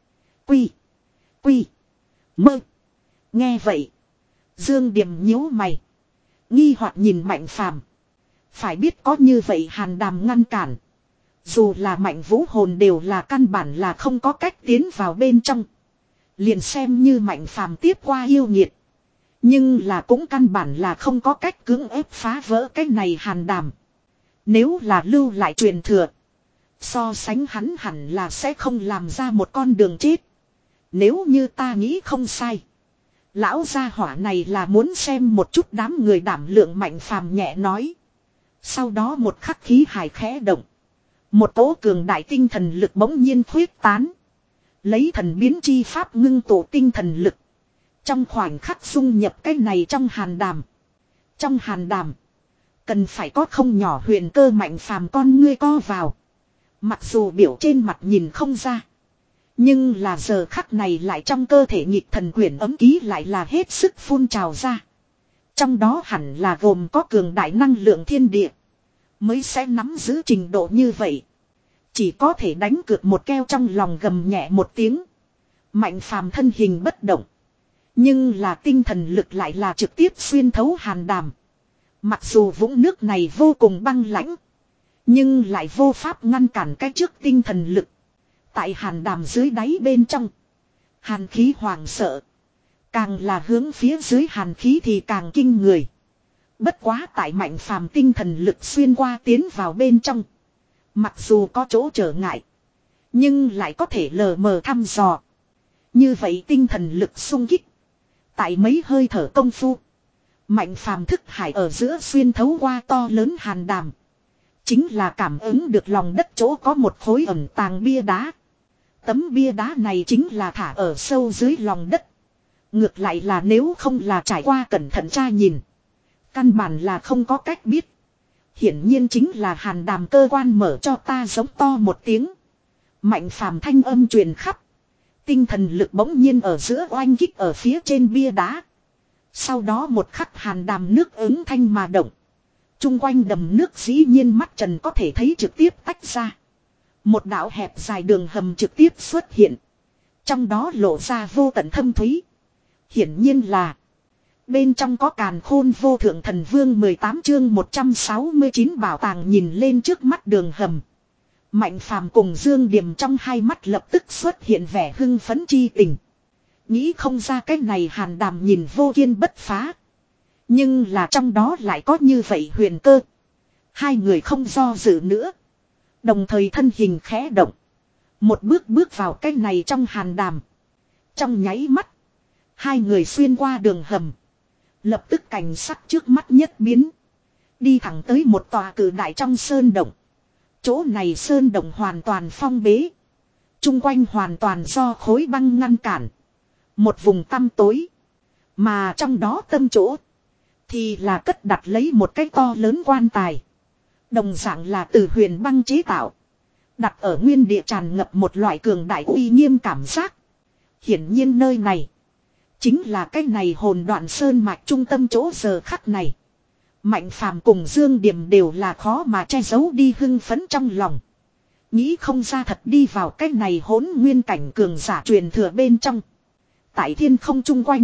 Quy. Quy. Mơ. Nghe vậy, Dương Điềm nhíu mày, nghi hoặc nhìn Mạnh Phàm. Phải biết có như vậy hàn đàm ngăn cản, dù là Mạnh Vũ hồn đều là căn bản là không có cách tiến vào bên trong. Liền xem như Mạnh Phàm tiếp qua yêu nghiệt, nhưng là cũng căn bản là không có cách cưỡng ép phá vỡ cái này hàn đàm. Nếu là lưu lại truyền thừa, so sánh hắn hẳn là sẽ không làm ra một con đường chết. Nếu như ta nghĩ không sai, lão gia hỏa này là muốn xem một chút đám người đảm lượng, Mạnh Phàm nhẹ nói. Sau đó một khắc khí hài khẽ động. Một cỗ cường đại tinh thần lực bỗng nhiên khuyết tán. Lấy thần biến chi pháp ngưng tụ tinh thần lực. Trong khoảnh khắc dung nhập cái này trong hàn đàm. Trong hàn đàm, cần phải có không nhỏ huyền cơ, Mạnh Phàm con ngươi co vào. Mặc dù biểu trên mặt nhìn không ra, nhưng là giờ khắc này lại trong cơ thể nhịp thần quyển ấm ký lại là hết sức phun trào ra. Trong đó hẳn là gồm có cường đại năng lượng thiên địa, mới sẽ nắm giữ trình độ như vậy. Chỉ có thể đánh cược một keo, trong lòng gầm nhẹ một tiếng. Mạnh Phàm thân hình bất động, nhưng là tinh thần lực lại là trực tiếp xuyên thấu hàn đàm. Mặc dù vũng nước này vô cùng băng lãnh, nhưng lại vô pháp ngăn cản cái trước tinh thần lực. Tại hàn đàm dưới đáy bên trong, hàn khí hoàng sợ. Càng là hướng phía dưới hàn khí thì càng kinh người. Bất quá tại Mạnh Phàm tinh thần lực xuyên qua tiến vào bên trong, mặc dù có chỗ trở ngại, nhưng lại có thể lờ mờ thăm dò. Như vậy tinh thần lực xung kích, tại mấy hơi thở công phu, Mạnh Phàm thức hải ở giữa xuyên thấu qua to lớn hàn đàm. Chính là cảm ứng được lòng đất chỗ có một khối ẩn tàng bia đá. Tấm bia đá này chính là thả ở sâu dưới lòng đất. Ngược lại là nếu không là trải qua cẩn thận tra nhìn, căn bản là không có cách biết. Hiển nhiên chính là hàn đàm cơ quan mở cho ta, giống to một tiếng. Mạnh Phàm thanh âm truyền khắp. Tinh thần lực bỗng nhiên ở giữa oanh kích ở phía trên bia đá. Sau đó một khắc hàn đàm nước ứng thanh mà động. Trung quanh đầm nước dĩ nhiên mắt trần có thể thấy trực tiếp tách ra. Một đạo hẹp dài đường hầm trực tiếp xuất hiện. Trong đó lộ ra vô tận thâm thúy. Hiển nhiên là bên trong có càn khôn vô thượng thần vương. Mười tám chương một trăm sáu mươi chín bảo tàng. Nhìn lên trước mắt đường hầm, Mạnh Phàm cùng Dương Điềm trong hai mắt lập tức xuất hiện vẻ hưng phấn chi tình. Nghĩ không ra cái này hàn đàm nhìn vô kiên bất phá, nhưng là trong đó lại có như vậy huyền cơ. Hai người không do dự nữa, đồng thời thân hình khẽ động, một bước bước vào cái này trong hàn đàm. Trong nháy mắt, hai người xuyên qua đường hầm, lập tức cảnh sắc trước mắt nhất biến, đi thẳng tới một tòa cử đại trong sơn động. Chỗ này sơn động hoàn toàn phong bế, chung quanh hoàn toàn do khối băng ngăn cản. Một vùng tăm tối, mà trong đó tâm chỗ thì là cất đặt lấy một cái to lớn quan tài, đồng dạng là từ huyền băng chế tạo, đặt ở nguyên địa, tràn ngập một loại cường đại uy nghiêm cảm giác. Hiển nhiên nơi này chính là cái này hồn đoạn sơn mạch trung tâm chỗ. Giờ khắc này, Mạnh Phàm cùng Dương Điềm đều là khó mà che giấu đi hưng phấn trong lòng. Nghĩ không ra thật đi vào cái này hỗn nguyên cảnh cường giả truyền thừa bên trong. Tại thiên không chung quanh.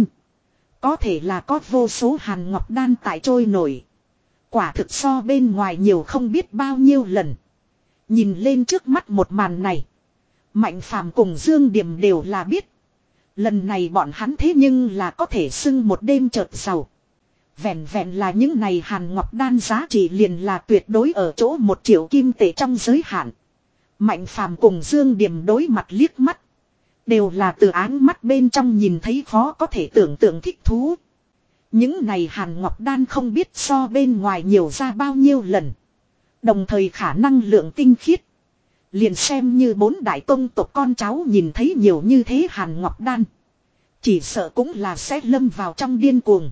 Có thể là có vô số hàn ngọc đan tại trôi nổi. Quả thực so bên ngoài nhiều không biết bao nhiêu lần. Nhìn lên trước mắt một màn này. Mạnh Phàm cùng Dương Điềm đều là biết. Lần này bọn hắn thế nhưng là có thể xưng một đêm chợt giàu. Vẹn vẹn là những này hàn ngọc đan giá trị liền là tuyệt đối ở chỗ một triệu kim tệ trong giới hạn. Mạnh Phàm cùng Dương Điềm đối mặt liếc mắt. Đều là từ áng mắt bên trong nhìn thấy khó có thể tưởng tượng thích thú. Những này hàn ngọc đan không biết so bên ngoài nhiều ra bao nhiêu lần. Đồng thời khả năng lượng tinh khiết. Liền xem như bốn đại tông tộc con cháu nhìn thấy nhiều như thế hàn ngọc đan. Chỉ sợ cũng là sẽ lâm vào trong điên cuồng.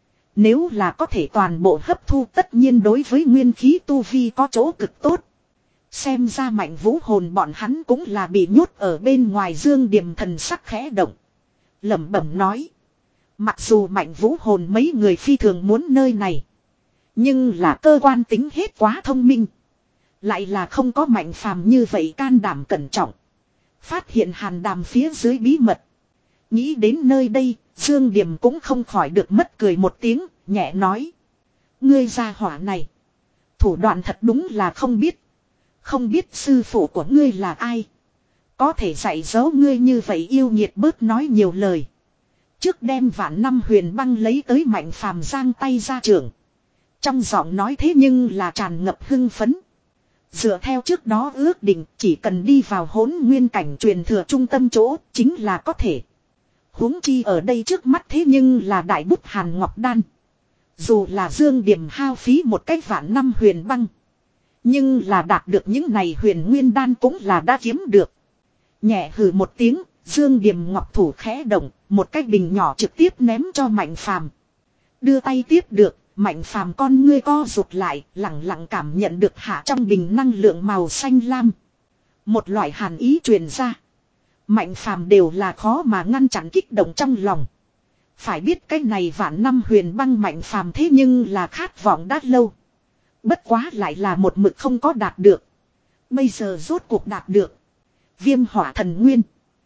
Nếu là có thể toàn bộ hấp thu tất nhiên đối với nguyên khí tu vi có chỗ cực tốt. Xem ra Mạnh Vũ hồn bọn hắn cũng là bị nhốt ở bên ngoài. Dương Điềm thần sắc khẽ động. Lẩm bẩm nói. Mặc dù Mạnh Vũ hồn mấy người phi thường muốn nơi này. Nhưng là cơ quan tính hết quá thông minh. Lại là không có Mạnh Phàm như vậy can đảm cẩn trọng. Phát hiện hàn đàm phía dưới bí mật. Nghĩ đến nơi đây, Dương Điềm cũng không khỏi được mất cười một tiếng, nhẹ nói. Ngươi gia hỏa này. Thủ đoạn thật đúng là không biết. Không biết sư phụ của ngươi là ai. Có thể dạy dỗ ngươi như vậy yêu nghiệt bớt nói nhiều lời. Trước đem vạn năm huyền băng lấy tới Mạnh Phàm giang tay ra trường. Trong giọng nói thế nhưng là tràn ngập hưng phấn. Dựa theo trước đó ước định chỉ cần đi vào hỗn nguyên cảnh truyền thừa trung tâm chỗ chính là có thể. Huống chi ở đây trước mắt thế nhưng là đại bút hàn ngọc đan. Dù là Dương Điềm hao phí một cách vạn năm huyền băng. Nhưng là đạt được những này huyền nguyên đan cũng là đã kiếm được. Nhẹ hừ một tiếng, Dương Điềm ngọc thủ khẽ động, một cái bình nhỏ trực tiếp ném cho Mạnh Phàm. Đưa tay tiếp được, Mạnh Phàm con ngươi co rụt lại, lặng lặng cảm nhận được hạ trong bình năng lượng màu xanh lam. Một loại hàn ý truyền ra. Mạnh Phàm đều là khó mà ngăn chặn kích động trong lòng. Phải biết cái này vạn năm huyền băng Mạnh Phàm thế nhưng là khát vọng đã lâu. Bất quá lại là một mực không có đạt được. Bây giờ rốt cuộc đạt được. Viêm hỏa thần nguyên.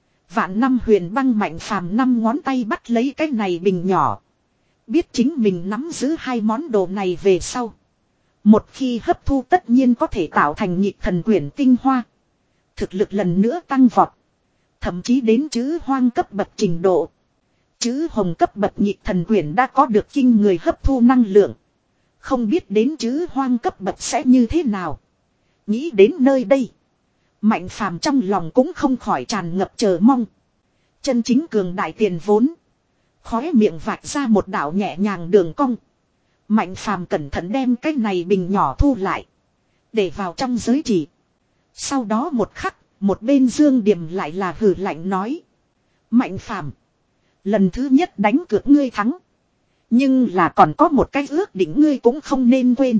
Vạn năm huyền băng Mạnh Phàm năm ngón tay bắt lấy cái này bình nhỏ. Biết chính mình nắm giữ hai món đồ này về sau. Một khi hấp thu tất nhiên có thể tạo thành nhịp thần quyển tinh hoa. Thực lực lần nữa tăng vọt. Thậm chí đến chữ hoang cấp bậc trình độ. Chữ hồng cấp bậc nhịp thần quyển đã có được kinh người hấp thu năng lượng. Không biết đến chữ hoang cấp bậc sẽ như thế nào. Nghĩ đến nơi đây. Mạnh Phàm trong lòng cũng không khỏi tràn ngập chờ mong. Chân chính cường đại tiền vốn. Khóe miệng vạch ra một đạo nhẹ nhàng đường cong. Mạnh Phàm cẩn thận đem cái này bình nhỏ thu lại. Để vào trong giới chỉ. Sau đó một khắc, một bên Dương Điềm lại là hừ lạnh nói. Mạnh Phàm, lần thứ nhất đánh cược ngươi thắng. Nhưng là còn có một cái ước định ngươi cũng không nên quên.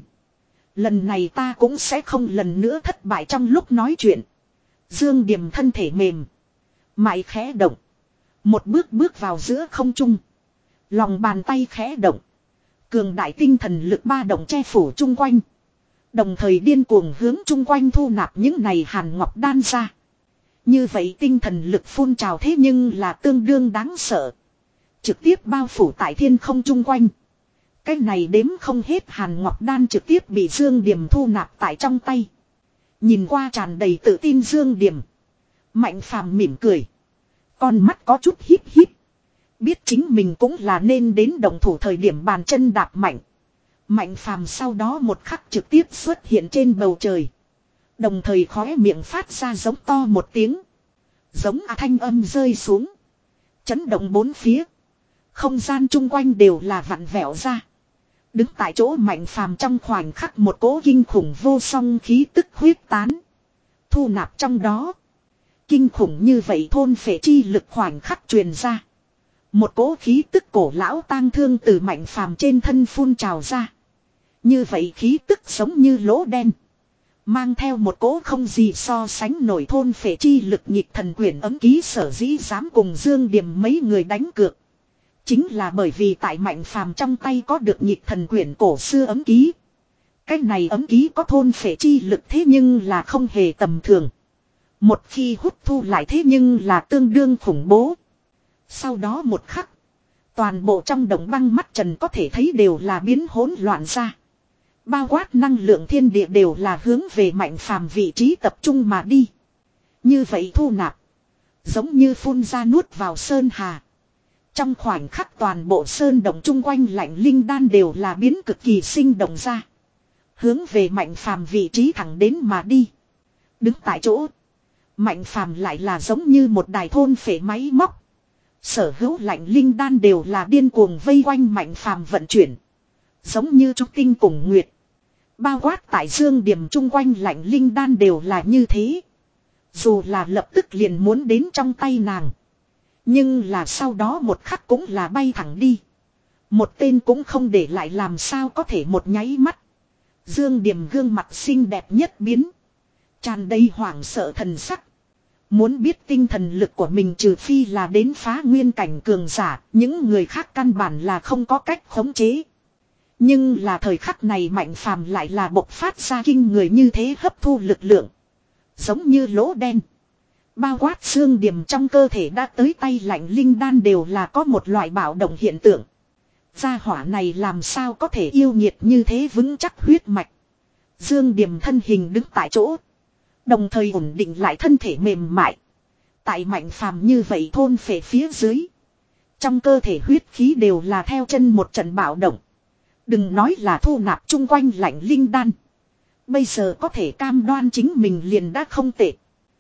Lần này ta cũng sẽ không lần nữa thất bại trong lúc nói chuyện. Dương Điềm thân thể mềm. Mày khẽ động. Một bước bước vào giữa không trung. Lòng bàn tay khẽ động. Cường đại tinh thần lực ba động che phủ chung quanh. Đồng thời điên cuồng hướng chung quanh thu nạp những này hàn ngọc đan ra. Như vậy tinh thần lực phun trào thế nhưng là tương đương đáng sợ. Trực tiếp bao phủ tại thiên không chung quanh. Cái này đếm không hết hàn ngọc đan trực tiếp bị Dương Điềm thu nạp tại trong tay. Nhìn qua tràn đầy tự tin Dương Điềm. Mạnh Phàm mỉm cười. Con mắt có chút híp híp. Biết chính mình cũng là nên đến động thủ thời điểm bàn chân đạp mạnh. Mạnh Phàm sau đó một khắc trực tiếp xuất hiện trên bầu trời. Đồng thời khóe miệng phát ra giống to một tiếng. Giống à thanh âm rơi xuống. Chấn động bốn phía. Không gian chung quanh đều là vặn vẹo ra. Đứng tại chỗ Mạnh Phàm trong khoảnh khắc một cỗ kinh khủng vô song khí tức huyết tán. Thu nạp trong đó. Kinh khủng như vậy thôn phệ chi lực khoảnh khắc truyền ra. Một cỗ khí tức cổ lão tang thương từ Mạnh Phàm trên thân phun trào ra. Như vậy khí tức giống như lỗ đen. Mang theo một cỗ không gì so sánh nổi thôn phệ chi lực nhịp thần quyển ấm ký sở dĩ dám cùng Dương Điềm mấy người đánh cược. Chính là bởi vì tại Mạnh Phàm trong tay có được nhịp thần quyển cổ xưa ấm ký. Cái này ấm ký có thôn phệ chi lực thế nhưng là không hề tầm thường. Một khi hút thu lại thế nhưng là tương đương khủng bố. Sau đó một khắc. Toàn bộ trong đồng băng mắt trần có thể thấy đều là biến hỗn loạn ra. Bao quát năng lượng thiên địa đều là hướng về Mạnh Phàm vị trí tập trung mà đi. Như vậy thu nạp. Giống như phun ra nuốt vào sơn hà. Trong khoảnh khắc toàn bộ sơn động chung quanh lạnh linh đan đều là biến cực kỳ sinh động ra. Hướng về Mạnh Phàm vị trí thẳng đến mà đi. Đứng tại chỗ. Mạnh Phàm lại là giống như một đài thôn phệ máy móc. Sở hữu lạnh linh đan đều là điên cuồng vây quanh Mạnh Phàm vận chuyển. Giống như trúc tinh cùng nguyệt. Bao quát tại dương điểm chung quanh lạnh linh đan đều là như thế. Dù là lập tức liền muốn đến trong tay nàng. Nhưng là sau đó một khắc cũng là bay thẳng đi. Một tên cũng không để lại làm sao có thể một nháy mắt. Dương điểm gương mặt xinh đẹp nhất biến. Tràn đầy hoảng sợ thần sắc. Muốn biết tinh thần lực của mình trừ phi là đến phá nguyên cảnh cường giả, những người khác căn bản là không có cách khống chế. Nhưng là thời khắc này Mạnh Phàm lại là bộc phát ra kinh người như thế hấp thu lực lượng. Giống như lỗ đen. Bao quát xương điểm trong cơ thể đã tới tay lạnh linh đan đều là có một loại bạo động hiện tượng. Gia hỏa này làm sao có thể yêu nhiệt như thế vững chắc huyết mạch. Dương điểm thân hình đứng tại chỗ. Đồng thời ổn định lại thân thể mềm mại. Tại Mạnh Phàm như vậy thôn phệ phía dưới. Trong cơ thể huyết khí đều là theo chân một trận bạo động. Đừng nói là thu nạp chung quanh lạnh linh đan. Bây giờ có thể cam đoan chính mình liền đã không tệ.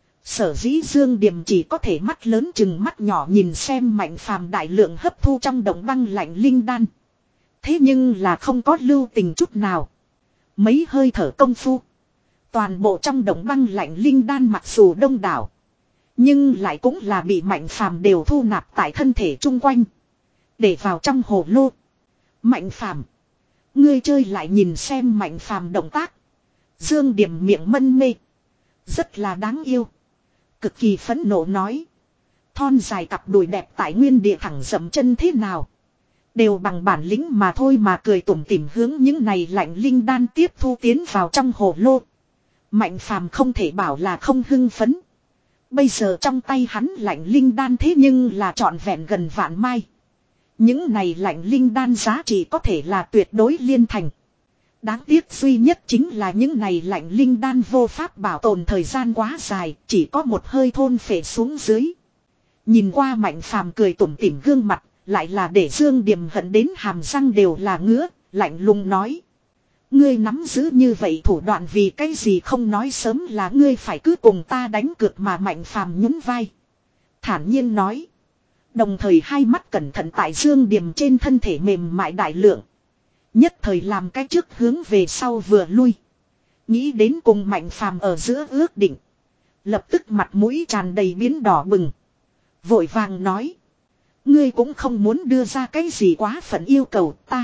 Sở dĩ Dương Điềm chỉ có thể mắt lớn chừng mắt nhỏ nhìn xem Mạnh Phàm đại lượng hấp thu trong động băng lạnh linh đan. Thế nhưng là không có lưu tình chút nào. Mấy hơi thở công phu. Toàn bộ trong động băng lạnh linh đan mặc dù đông đảo. Nhưng lại cũng là bị Mạnh Phàm đều thu nạp tại thân thể chung quanh. Để vào trong hồ lô. Mạnh Phàm, ngươi chơi lại nhìn xem Mạnh Phàm động tác. Dương Điềm miệng mân mê. Rất là đáng yêu. Cực kỳ phẫn nộ nói. Thon dài cặp đùi đẹp tại nguyên địa thẳng dậm chân thế nào. Đều bằng bản lĩnh mà thôi mà cười tủm tỉm hướng những này lạnh linh đan tiếp thu tiến vào trong hồ lô. Mạnh Phàm không thể bảo là không hưng phấn. Bây giờ trong tay hắn lạnh linh đan thế nhưng là trọn vẹn gần vạn mai. Những này lạnh linh đan giá trị có thể là tuyệt đối liên thành. Đáng tiếc duy nhất chính là những này lạnh linh đan vô pháp bảo tồn thời gian quá dài, chỉ có một hơi thôn phệ xuống dưới. Nhìn qua Mạnh Phàm cười tủm tỉm gương mặt, lại là để Dương Điềm hận đến hàm răng đều là ngứa, lạnh lùng nói. Ngươi nắm giữ như vậy thủ đoạn vì cái gì không nói sớm là ngươi phải cứ cùng ta đánh cược mà Mạnh Phàm nhún vai. Thản nhiên nói. Đồng thời hai mắt cẩn thận tại Dương Điềm trên thân thể mềm mại đại lượng. Nhất thời làm cái trước hướng về sau vừa lui. Nghĩ đến cùng Mạnh Phàm ở giữa ước định. Lập tức mặt mũi tràn đầy biến đỏ bừng. Vội vàng nói. Ngươi cũng không muốn đưa ra cái gì quá phận yêu cầu ta.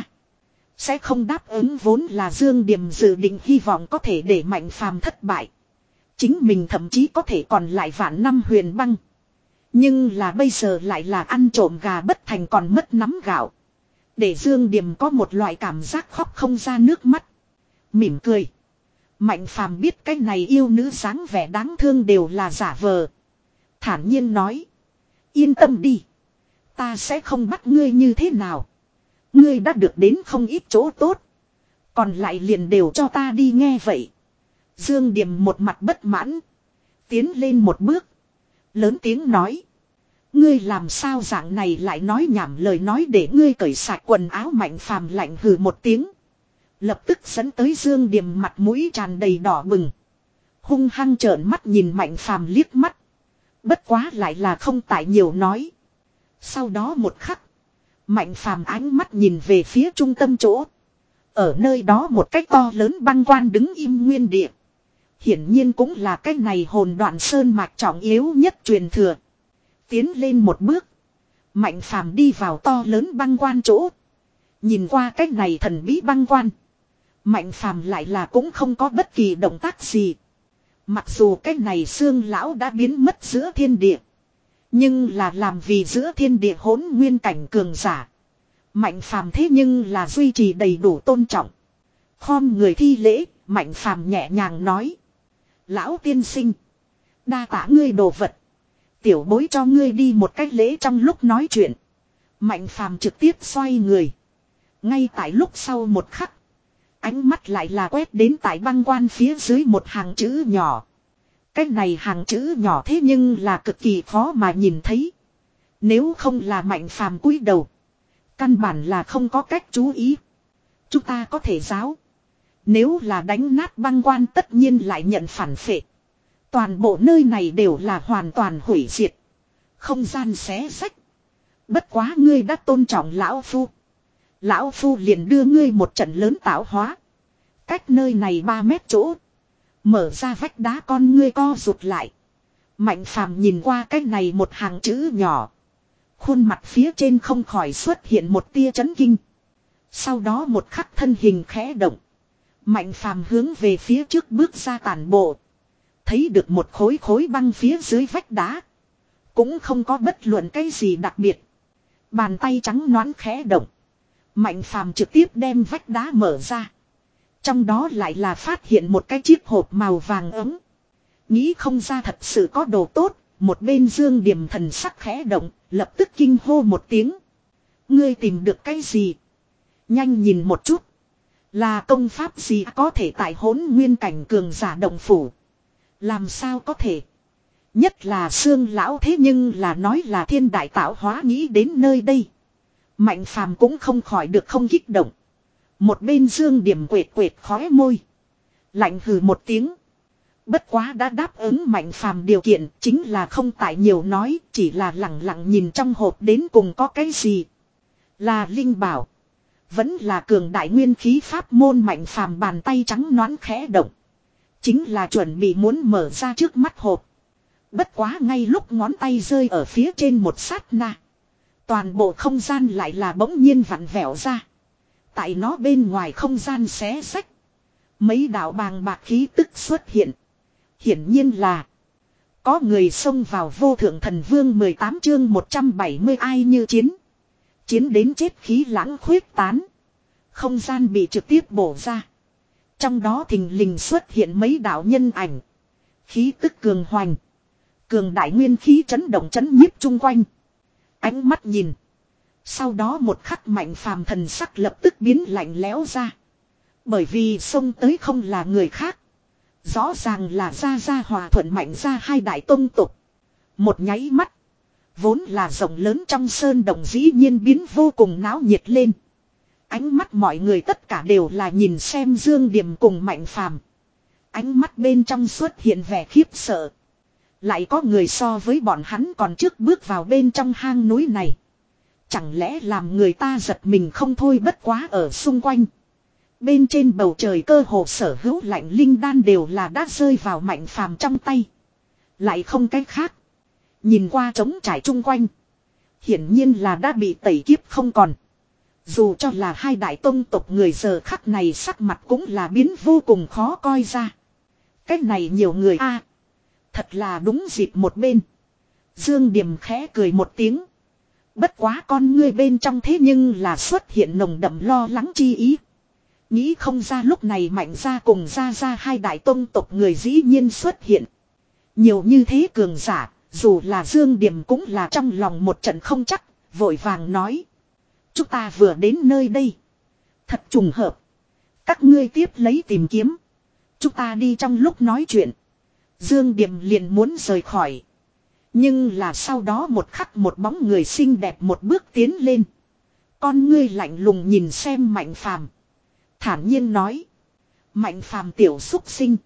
Sẽ không đáp ứng vốn là Dương Điềm dự định hy vọng có thể để Mạnh Phàm thất bại. Chính mình thậm chí có thể còn lại vạn năm huyền băng. Nhưng là bây giờ lại là ăn trộm gà bất thành còn mất nắm gạo. Để Dương Điềm có một loại cảm giác khóc không ra nước mắt. Mỉm cười. Mạnh Phàm biết cái này yêu nữ dáng vẻ đáng thương đều là giả vờ. Thản nhiên nói. Yên tâm đi. Ta sẽ không bắt ngươi như thế nào. Ngươi đã được đến không ít chỗ tốt. Còn lại liền đều cho ta đi nghe vậy. Dương Điềm một mặt bất mãn. Tiến lên một bước. Lớn tiếng nói. Ngươi làm sao dạng này lại nói nhảm lời nói để ngươi cởi sạch quần áo. Mạnh Phàm lạnh hừ một tiếng. Lập tức dẫn tới Dương Điềm mặt mũi tràn đầy đỏ bừng. Hung hăng trợn mắt nhìn Mạnh Phàm liếc mắt. Bất quá lại là không tại nhiều nói. Sau đó một khắc. Mạnh Phàm ánh mắt nhìn về phía trung tâm chỗ. Ở nơi đó một cái to lớn băng quan đứng im nguyên địa. Hiển nhiên cũng là cái này hồn đoạn sơn mạch trọng yếu nhất truyền thừa. Tiến lên một bước. Mạnh Phàm đi vào to lớn băng quan chỗ. Nhìn qua cái này thần bí băng quan. Mạnh Phàm lại là cũng không có bất kỳ động tác gì. Mặc dù cái này xương lão đã biến mất giữa thiên địa. Nhưng là làm vì giữa thiên địa hỗn nguyên cảnh cường giả. Mạnh Phàm thế nhưng là duy trì đầy đủ tôn trọng. Khom người thi lễ, Mạnh Phàm nhẹ nhàng nói. Lão tiên sinh. Đa tả ngươi đồ vật. Tiểu bối cho ngươi đi một cách lễ. Trong lúc nói chuyện, Mạnh Phàm trực tiếp xoay người. Ngay tại lúc sau một khắc, ánh mắt lại là quét đến tại băng quan phía dưới một hàng chữ nhỏ. Cái này hàng chữ nhỏ thế nhưng là cực kỳ khó mà nhìn thấy. Nếu không là Mạnh Phàm cúi đầu, căn bản là không có cách chú ý. Chúng ta có thể giáo. Nếu là đánh nát băng quan tất nhiên lại nhận phản phệ. Toàn bộ nơi này đều là hoàn toàn hủy diệt. Không gian xé sách. Bất quá ngươi đã tôn trọng lão phu. Lão phu liền đưa ngươi một trận lớn tạo hóa. Cách nơi này ba mét chỗ. Mở ra vách đá con ngươi co rụt lại. Mạnh Phàm nhìn qua cái này một hàng chữ nhỏ. Khuôn mặt phía trên không khỏi xuất hiện một tia chấn kinh. Sau đó một khắc thân hình khẽ động. Mạnh Phàm hướng về phía trước bước ra tản bộ. Thấy được một khối khối băng phía dưới vách đá. Cũng không có bất luận cái gì đặc biệt. Bàn tay trắng nõn khẽ động. Mạnh Phàm trực tiếp đem vách đá mở ra. Trong đó lại là phát hiện một cái chiếc hộp màu vàng ấm. Nghĩ không ra thật sự có đồ tốt. Một bên Dương Điềm thần sắc khẽ động. Lập tức kinh hô một tiếng. Ngươi tìm được cái gì? Nhanh nhìn một chút. Là công pháp gì có thể tại hỗn nguyên cảnh cường giả động phủ? Làm sao có thể? Nhất là Sương lão thế nhưng là nói là thiên đại tạo hóa. Nghĩ đến nơi đây, Mạnh Phàm cũng không khỏi được không kích động. Một bên Dương Điểm quệt quệt khóe môi, lạnh hừ một tiếng. Bất quá đã đáp ứng Mạnh Phàm điều kiện, chính là không tại nhiều nói, chỉ là lặng lặng nhìn trong hộp đến cùng có cái gì. Là linh bảo, vẫn là cường đại nguyên khí pháp môn? Mạnh Phàm bàn tay trắng nõn khẽ động, chính là chuẩn bị muốn mở ra trước mắt hộp. Bất quá ngay lúc ngón tay rơi ở phía trên một sát na, toàn bộ không gian lại là bỗng nhiên vặn vẹo ra. Tại nó bên ngoài không gian xé xách, mấy đạo bàng bạc khí tức xuất hiện. Hiển nhiên là có người xông vào Vô Thượng Thần Vương. Mười tám chương một trăm bảy mươi ai như chiến. Chiến đến chết khí lãng khuyết tán. Không gian bị trực tiếp bổ ra. Trong đó thình lình xuất hiện mấy đạo nhân ảnh. Khí tức cường hoành. Cường đại nguyên khí chấn động chấn nhiếp chung quanh. Ánh mắt nhìn. Sau đó một khắc Mạnh Phàm thần sắc lập tức biến lạnh lẽo ra. Bởi vì xông tới không là người khác. Rõ ràng là Gia Gia Hòa Thuận Mạnh Gia hai đại tông tục. Một nháy mắt, vốn là rộng lớn trong sơn đồng dĩ nhiên biến vô cùng náo nhiệt lên. Ánh mắt mọi người tất cả đều là nhìn xem Dương Điềm cùng Mạnh Phàm. Ánh mắt bên trong xuất hiện vẻ khiếp sợ. Lại có người so với bọn hắn còn trước bước vào bên trong hang núi này. Chẳng lẽ làm người ta giật mình không thôi? Bất quá ở xung quanh, bên trên bầu trời cơ hồ sở hữu lạnh linh đan đều là đã rơi vào Mạnh Phàm trong tay. Lại không cách khác. Nhìn qua trống trải chung quanh, hiển nhiên là đã bị tẩy kiếp không còn. Dù cho là hai đại tông tộc người giờ khắc này sắc mặt cũng là biến vô cùng khó coi ra. Cách này nhiều người a, thật là đúng dịp. Một bên Dương Điềm khẽ cười một tiếng. Bất quá con ngươi bên trong thế nhưng là xuất hiện nồng đậm lo lắng chi ý. Nghĩ không ra lúc này Mạnh Gia cùng Gia Gia hai đại tông tộc người dĩ nhiên xuất hiện. Nhiều như thế cường giả, dù là Dương Điềm cũng là trong lòng một trận không chắc, vội vàng nói. Chúng ta vừa đến nơi đây. Thật trùng hợp. Các ngươi tiếp lấy tìm kiếm. Chúng ta đi. Trong lúc nói chuyện, Dương Điềm liền muốn rời khỏi. Nhưng là sau đó một khắc một bóng người xinh đẹp một bước tiến lên. Con ngươi lạnh lùng nhìn xem Mạnh Phàm, thản nhiên nói. Mạnh Phàm tiểu xúc sinh,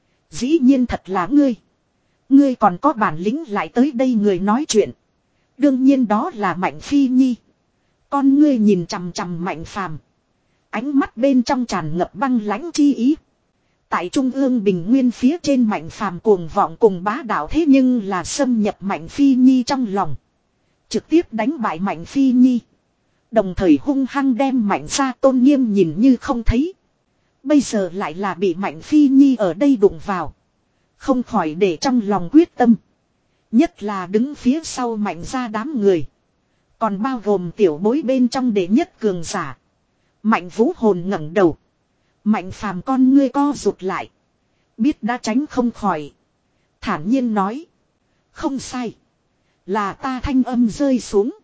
dĩ nhiên thật là ngươi. Ngươi còn có bản lĩnh lại tới đây? Người nói chuyện đương nhiên đó là Mạnh Phi Nhi. Con ngươi nhìn chằm chằm Mạnh Phàm, ánh mắt bên trong tràn ngập băng lãnh chi ý. Tại trung ương bình nguyên phía trên Mạnh Phàm cuồng vọng cùng bá đạo thế nhưng là xâm nhập Mạnh Phi Nhi trong lòng. Trực tiếp đánh bại Mạnh Phi Nhi. Đồng thời hung hăng đem Mạnh Gia tôn nghiêm nhìn như không thấy. Bây giờ lại là bị Mạnh Phi Nhi ở đây đụng vào. Không khỏi để trong lòng quyết tâm. Nhất là đứng phía sau Mạnh Gia đám người. Còn bao gồm tiểu bối bên trong đệ nhất cường giả. Mạnh Vũ Hồn ngẩng đầu. Mạnh Phàm con ngươi co rụt lại. Biết đã tránh không khỏi. Thản nhiên nói. Không sai. Là ta thanh âm rơi xuống.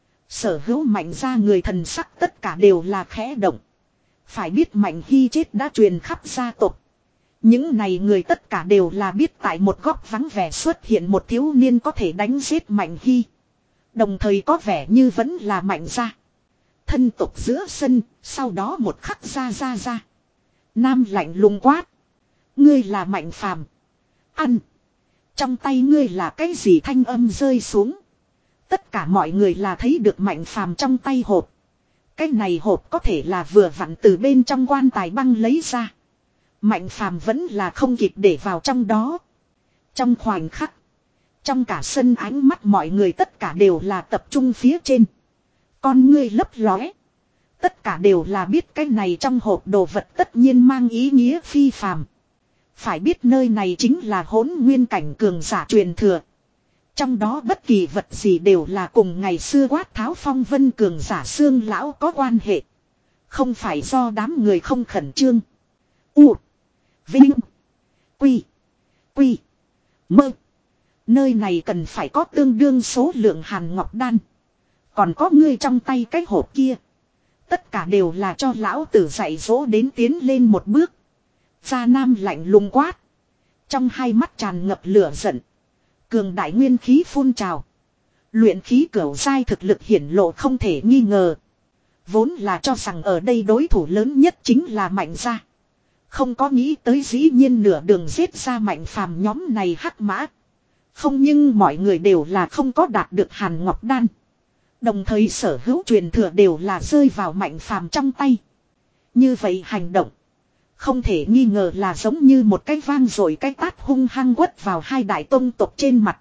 Sở hữu Mạnh gia người thần sắc tất cả đều là khẽ động. Phải biết Mạnh Hy chết đã truyền khắp gia tộc. Những này người tất cả đều là biết tại một góc vắng vẻ xuất hiện một thiếu niên có thể đánh giết Mạnh Hy. Đồng thời có vẻ như vẫn là Mạnh gia. Thân tộc giữa sân, sau đó một khắc ra ra ra. Nam lạnh lùng quát. Ngươi là Mạnh Phàm. Ăn. Trong tay ngươi là cái gì thanh âm rơi xuống. Tất cả mọi người là thấy được Mạnh Phàm trong tay hộp. Cái này hộp có thể là vừa vặn từ bên trong quan tài băng lấy ra. Mạnh Phàm vẫn là không kịp để vào trong đó. Trong khoảnh khắc. Trong cả sân ánh mắt mọi người tất cả đều là tập trung phía trên. Con ngươi lấp lóe. Tất cả đều là biết cái này trong hộp đồ vật tất nhiên mang ý nghĩa phi phàm. Phải biết nơi này chính là hỗn nguyên cảnh cường giả truyền thừa. Trong đó bất kỳ vật gì đều là cùng ngày xưa quát tháo phong vân cường giả xương lão có quan hệ. Không phải do đám người không khẩn trương. U. Vinh. Quy. Quy. Mơ. Nơi này cần phải có tương đương số lượng hàn ngọc đan. Còn có ngươi trong tay cái hộp kia. Tất cả đều là cho lão tử dạy dỗ đến tiến lên một bước. Gia Nam lạnh lùng quát. Trong hai mắt tràn ngập lửa giận. Cường đại nguyên khí phun trào. Luyện khí cửu giai thực lực hiển lộ không thể nghi ngờ. Vốn là cho rằng ở đây đối thủ lớn nhất chính là Mạnh gia. Không có nghĩ tới dĩ nhiên nửa đường giết ra Mạnh Phàm nhóm này hắc mã. Không, nhưng mọi người đều là không có đạt được hàn ngọc đan. Đồng thời sở hữu truyền thừa đều là rơi vào Mạnh Phàm trong tay. Như vậy hành động. Không thể nghi ngờ là giống như một cái vang rồi cái tát hung hăng quất vào hai đại tông tộc trên mặt.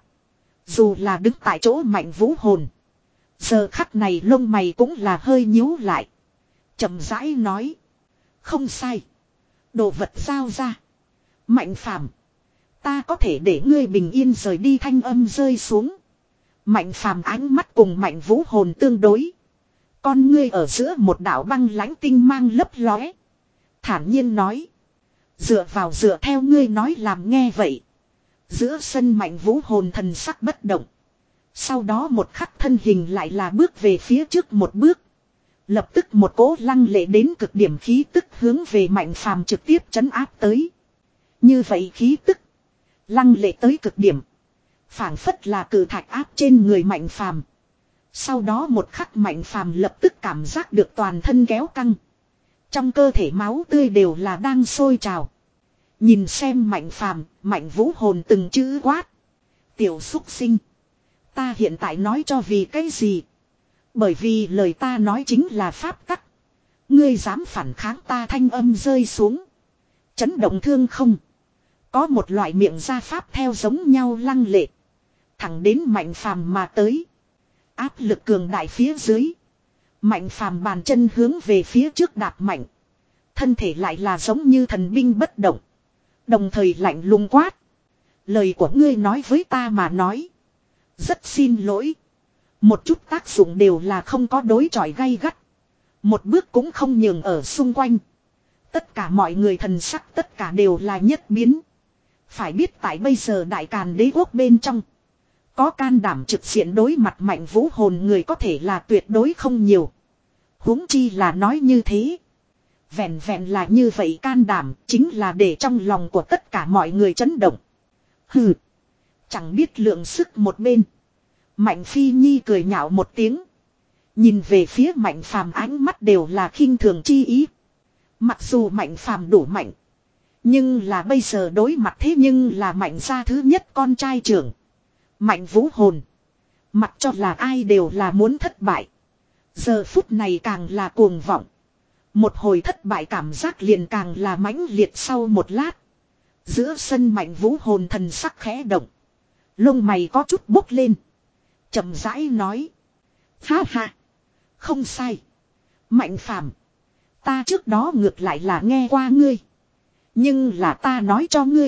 Dù là đứng tại chỗ Mạnh Vũ Hồn. Giờ khắc này lông mày cũng là hơi nhíu lại. Chậm rãi nói. Không sai. Đồ vật giao ra. Mạnh Phàm, ta có thể để ngươi bình yên rời đi thanh âm rơi xuống. Mạnh Phàm ánh mắt cùng Mạnh Vũ Hồn tương đối. Con ngươi ở giữa một đạo băng lãnh tinh mang lấp lóe. Thản nhiên nói. Dựa vào dựa theo ngươi nói làm nghe vậy. Giữa sân Mạnh Vũ Hồn thần sắc bất động. Sau đó một khắc thân hình lại là bước về phía trước một bước. Lập tức một cỗ lăng lệ đến cực điểm khí tức hướng về Mạnh Phàm trực tiếp trấn áp tới. Như vậy khí tức. Lăng lệ tới cực điểm. Phảng phất là cử thạch áp trên người Mạnh Phàm. Sau đó một khắc Mạnh Phàm lập tức cảm giác được toàn thân kéo căng. Trong cơ thể máu tươi đều là đang sôi trào. Nhìn xem Mạnh Phàm, Mạnh Vũ Hồn từng chữ quát. Tiểu xúc sinh. Ta hiện tại nói cho vì cái gì? Bởi vì lời ta nói chính là pháp tắc. Ngươi dám phản kháng ta thanh âm rơi xuống. Chấn động thương không. Có một loại miệng ra pháp theo giống nhau lăng lệ. Thẳng đến Mạnh Phàm mà tới. Áp lực cường đại phía dưới. Mạnh Phàm bàn chân hướng về phía trước đạp mạnh. Thân thể lại là giống như thần binh bất động. Đồng thời lạnh lùng quát. Lời của ngươi nói với ta mà nói. Rất xin lỗi. Một chút tác dụng đều là không có đối chọi gay gắt. Một bước cũng không nhường ở xung quanh. Tất cả mọi người thần sắc tất cả đều là nhất biến. Phải biết tại bây giờ Đại Càn Đế quốc bên trong. Có can đảm trực diện đối mặt Mạnh Vũ Hồn người có thể là tuyệt đối không nhiều. Huống chi là nói như thế. Vẹn vẹn là như vậy can đảm chính là để trong lòng của tất cả mọi người chấn động. Hừ. Chẳng biết lượng sức một bên. Mạnh Phi Nhi cười nhạo một tiếng. Nhìn về phía Mạnh Phàm ánh mắt đều là khinh thường chi ý. Mặc dù Mạnh Phàm đủ mạnh. Nhưng là bây giờ đối mặt thế nhưng là Mạnh gia thứ nhất con trai trưởng. Mạnh Vũ Hồn. Mặc cho là ai đều là muốn thất bại. Giờ phút này càng là cuồng vọng. Một hồi thất bại cảm giác liền càng là mãnh liệt sau một lát. Giữa sân Mạnh Vũ Hồn thần sắc khẽ động. Lông mày có chút bốc lên. Chậm rãi nói. Ha ha. Không sai. Mạnh Phàm, ta trước đó ngược lại là nghe qua ngươi. Nhưng là ta nói cho ngươi.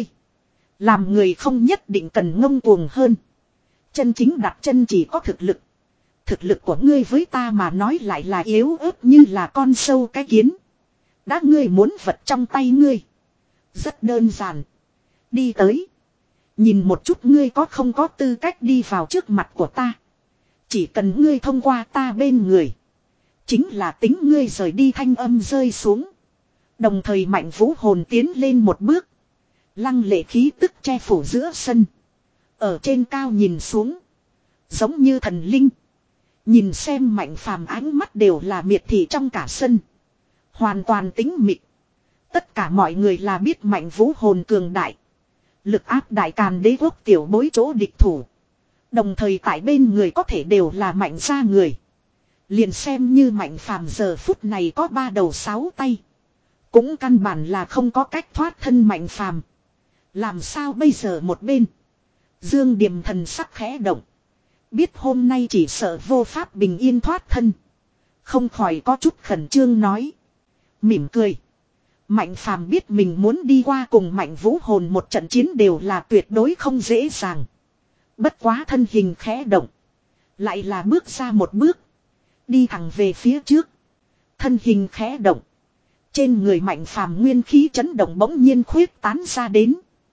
Làm người không nhất định cần ngông cuồng hơn. Chân chính đặt chân chỉ có thực lực. Thực lực của ngươi với ta mà nói lại là yếu ớt như là con sâu cái kiến. Đã ngươi muốn vật trong tay ngươi. Rất đơn giản. Đi tới. Nhìn một chút ngươi có không có tư cách đi vào trước mặt của ta. Chỉ cần ngươi thông qua ta bên người. Chính là tính ngươi rời đi thanh âm rơi xuống. Đồng thời Mạnh Vũ hồn tiến lên một bước. Lăng lệ khí tức che phủ giữa sân. Ở trên cao nhìn xuống. Giống như thần linh. Nhìn xem Mạnh Phàm ánh mắt đều là miệt thị trong cả sân. Hoàn toàn tính mịt. Tất cả mọi người là biết Mạnh Vũ hồn cường đại. Lực áp đại càn đế quốc tiểu bối chỗ địch thủ. Đồng thời tại bên người có thể đều là mạnh gia người. Liền xem như Mạnh Phàm giờ phút này có ba đầu sáu tay. Cũng căn bản là không có cách thoát thân Mạnh Phàm. Làm sao bây giờ một bên. Dương Điềm thần sắc khẽ động. Biết hôm nay chỉ sợ vô pháp bình yên thoát thân. Không khỏi có chút khẩn trương nói. Mỉm cười. Mạnh Phàm biết mình muốn đi qua cùng Mạnh Vũ hồn một trận chiến đều là tuyệt đối không dễ dàng. Bất quá thân hình khẽ động. Lại là bước ra một bước. Đi thẳng về phía trước. Thân hình khẽ động. Trên người Mạnh Phàm nguyên khí chấn động bỗng nhiên khuyết tán ra đến.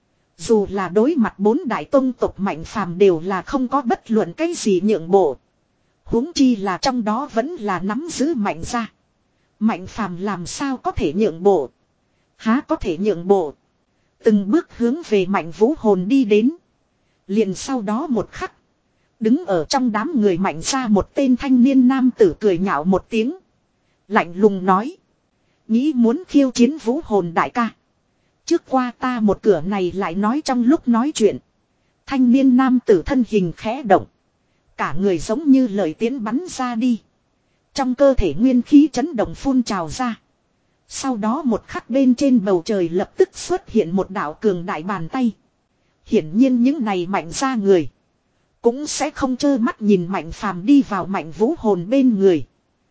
Dù là đối mặt bốn đại tông tộc Mạnh Phàm đều là không có bất luận cái gì nhượng bộ. Huống chi là trong đó vẫn là nắm giữ Mạnh gia. Mạnh Phàm làm sao có thể nhượng bộ. Há có thể nhượng bộ. Từng bước hướng về Mạnh Vũ hồn đi đến. Liền sau đó một khắc. Đứng ở trong đám người Mạnh gia một tên thanh niên nam tử cười nhạo một tiếng. Lạnh lùng nói. Nghĩ muốn khiêu chiến Vũ hồn đại ca. Trước qua ta một cửa này lại nói trong lúc nói chuyện. Thanh niên nam tử thân hình khẽ động. Cả người giống như lời tiến bắn ra đi. Trong cơ thể nguyên khí chấn động phun trào ra. Sau đó một khắc bên trên bầu trời lập tức xuất hiện một đạo cường đại bàn tay. Hiển nhiên những này Mạnh gia người. Cũng sẽ không trơ mắt nhìn Mạnh Phàm đi vào Mạnh Vũ hồn bên người.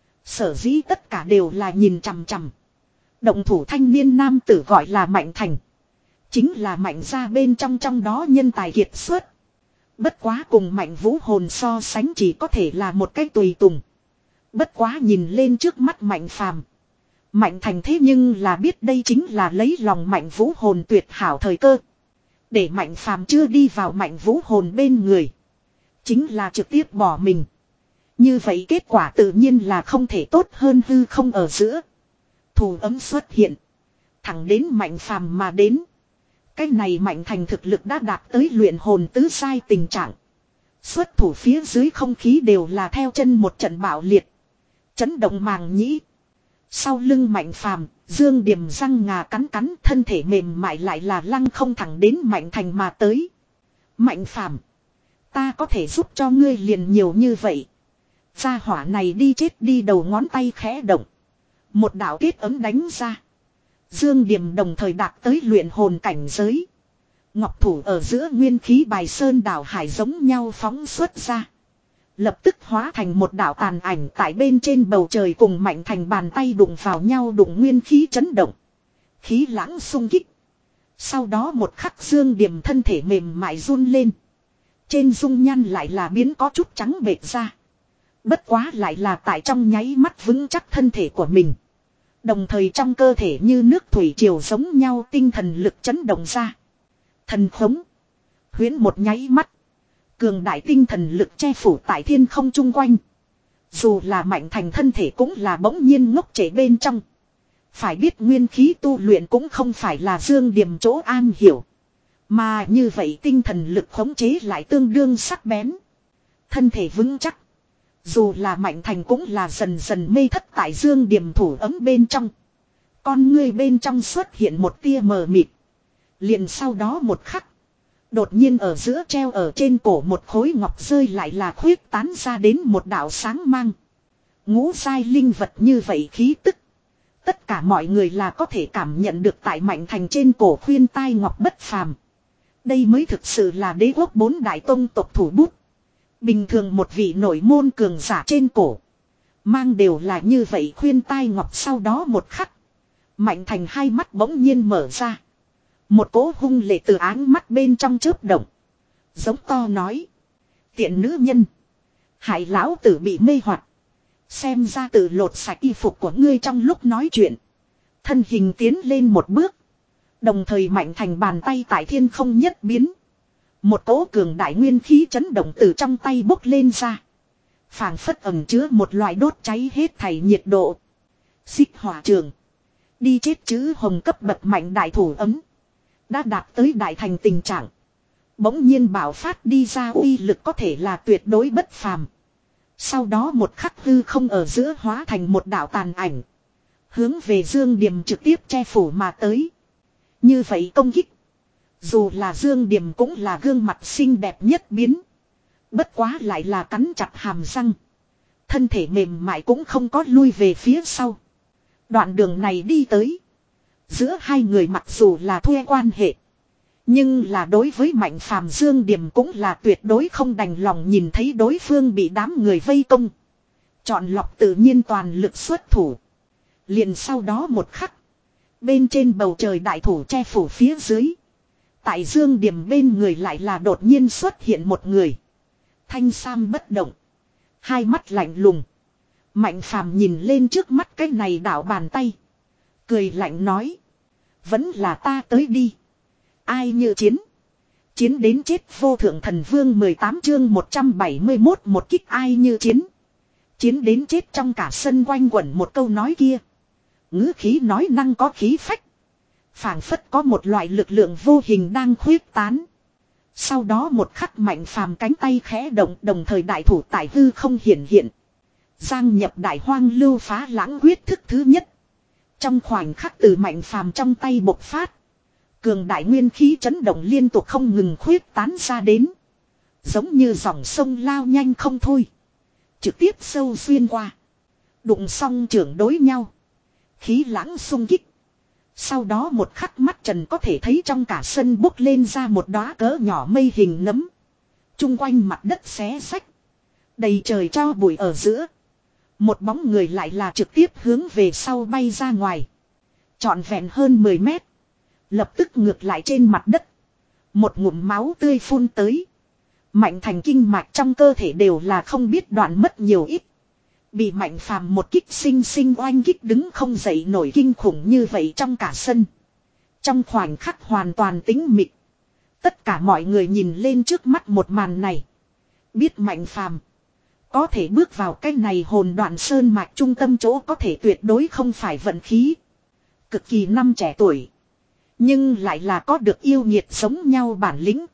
Sở dĩ tất cả đều là nhìn chằm chằm. Động thủ thanh niên nam tử gọi là Mạnh Thành. Chính là Mạnh gia bên trong trong đó nhân tài kiệt xuất. Bất quá cùng Mạnh Vũ hồn so sánh chỉ có thể là một cái tùy tùng. Bất quá nhìn lên trước mắt Mạnh Phàm. Mạnh Thành thế nhưng là biết đây chính là lấy lòng Mạnh Vũ hồn tuyệt hảo thời cơ. Để Mạnh Phàm chưa đi vào Mạnh Vũ hồn bên người. Chính là trực tiếp bỏ mình. Như vậy kết quả tự nhiên là không thể tốt hơn hư không ở giữa. Thủ ấm xuất hiện. Thẳng đến Mạnh Phàm mà đến. Cái này Mạnh Thành thực lực đã đạt tới luyện hồn tứ sai tình trạng. Xuất thủ phía dưới không khí đều là theo chân một trận bạo liệt. Chấn động màng nhĩ. Sau lưng Mạnh Phàm, Dương Điềm răng ngà cắn cắn, thân thể mềm mại lại là lăng không thẳng đến Mạnh Thành mà tới. Mạnh Phàm, ta có thể giúp cho ngươi liền nhiều như vậy. Gia hỏa này đi chết đi, đầu ngón tay khẽ động. Một đạo kết ấm đánh ra. Dương Điềm đồng thời đạt tới luyện hồn cảnh giới. Ngọc thủ ở giữa nguyên khí bài sơn đảo hải giống nhau phóng xuất ra. Lập tức hóa thành một đạo tàn ảnh tại bên trên bầu trời cùng Mạnh Thành bàn tay đụng vào nhau, đụng nguyên khí chấn động. Khí lãng xung kích. Sau đó một khắc Dương Điềm thân thể mềm mại run lên. Trên dung nhan lại là biến có chút trắng bệch ra. Bất quá lại là tại trong nháy mắt vững chắc thân thể của mình. Đồng thời trong cơ thể như nước thủy triều giống nhau tinh thần lực chấn động ra. Thần khống. Huyễn một nháy mắt. Cường đại tinh thần lực che phủ tại thiên không chung quanh. Dù là Mạnh Thành thân thể cũng là bỗng nhiên ngốc trệ bên trong. Phải biết nguyên khí tu luyện cũng không phải là Dương Điềm chỗ an hiểu. Mà như vậy tinh thần lực khống chế lại tương đương sắc bén. Thân thể vững chắc. Dù là Mạnh Thành cũng là dần dần mê thất tại Dương Điềm thủ ấm bên trong. Con ngươi bên trong xuất hiện một tia mờ mịt. Liền sau đó một khắc. Đột nhiên ở giữa treo ở trên cổ một khối ngọc rơi lại là khuyết tán ra đến một đạo sáng mang. Ngũ giai linh vật như vậy khí tức. Tất cả mọi người là có thể cảm nhận được tại Mạnh Thành trên cổ khuyên tai ngọc bất phàm. Đây mới thực sự là đế quốc bốn đại tông tộc thủ bút. Bình thường một vị nội môn cường giả trên cổ. Mang đều là như vậy khuyên tai ngọc, sau đó một khắc. Mạnh Thành hai mắt bỗng nhiên mở ra. Một cỗ hung lệ từ áng mắt bên trong chớp động. Giống to nói. Tiện nữ nhân. Hải lão tử bị mê hoặc. Xem ra tự lột sạch y phục của ngươi trong lúc nói chuyện. Thân hình tiến lên một bước. Đồng thời Mạnh Thành bàn tay tại thiên không nhất biến. Một cỗ cường đại nguyên khí chấn động từ trong tay bốc lên ra. Phảng phất ẩn chứa một loại đốt cháy hết thảy nhiệt độ. Xích hỏa trường. Đi chết chữ hồng cấp bậc mạnh đại thủ ấm. Đã đạt tới đại thành tình trạng. Bỗng nhiên bạo phát đi ra uy lực có thể là tuyệt đối bất phàm. Sau đó một khắc hư không ở giữa hóa thành một đạo tàn ảnh. Hướng về Dương Điềm trực tiếp che phủ mà tới. Như vậy công kích. Dù là Dương Điềm cũng là gương mặt xinh đẹp nhất biến. Bất quá lại là cắn chặt hàm răng. Thân thể mềm mại cũng không có lui về phía sau. Đoạn đường này đi tới. Giữa hai người mặc dù là thuê quan hệ. Nhưng là đối với Mạnh Phàm Dương Điềm cũng là tuyệt đối không đành lòng nhìn thấy đối phương bị đám người vây công. Chọn lọc tự nhiên toàn lực xuất thủ. Liền sau đó một khắc. Bên trên bầu trời đại thủ che phủ phía dưới. Tại Dương Điềm bên người lại là đột nhiên xuất hiện một người. Thanh sam bất động. Hai mắt lạnh lùng. Mạnh Phàm nhìn lên trước mắt cái này đảo bàn tay. Cười lạnh nói. Vẫn là ta tới đi. Ai như chiến. Chiến đến chết vô thượng thần vương mười tám chương một trăm bảy mươi mốt một kích ai như chiến. Chiến đến chết trong cả sân quanh quẩn một câu nói kia. Ngữ khí nói năng có khí phách. Phảng phất có một loại lực lượng vô hình đang khuyết tán. Sau đó một khắc Mạnh Phàm cánh tay khẽ động đồng thời đại thủ tại hư không hiển hiện. Giang nhập đại hoang lưu phá lãng quyết thức thứ nhất. Trong khoảnh khắc từ Mạnh Phàm trong tay bộc phát. Cường đại nguyên khí chấn động liên tục không ngừng khuyết tán ra đến. Giống như dòng sông lao nhanh không thôi. Trực tiếp sâu xuyên qua. Đụng xong trưởng đối nhau. Khí lãng xung kích. Sau đó một khắc mắt trần có thể thấy trong cả sân bốc lên ra một đóa cỡ nhỏ mây hình nấm. Trung quanh mặt đất xé xách. Đầy trời cho bụi ở giữa. Một bóng người lại là trực tiếp hướng về sau bay ra ngoài. Trọn vẹn hơn mười mét. Lập tức ngược lại trên mặt đất. Một ngụm máu tươi phun tới. Mạnh thành kinh mạch trong cơ thể đều là không biết đoạn mất nhiều ít. Bị Mạnh Phàm một kích sinh sinh oanh kích đứng không dậy nổi kinh khủng như vậy trong cả sân. Trong khoảnh khắc hoàn toàn tĩnh mịch. Tất cả mọi người nhìn lên trước mắt một màn này. Biết Mạnh Phàm có thể bước vào cái này hồn đoạn sơn mạch trung tâm chỗ có thể tuyệt đối không phải vận khí. Cực kỳ năm trẻ tuổi. Nhưng lại là có được yêu nghiệt giống nhau bản lĩnh.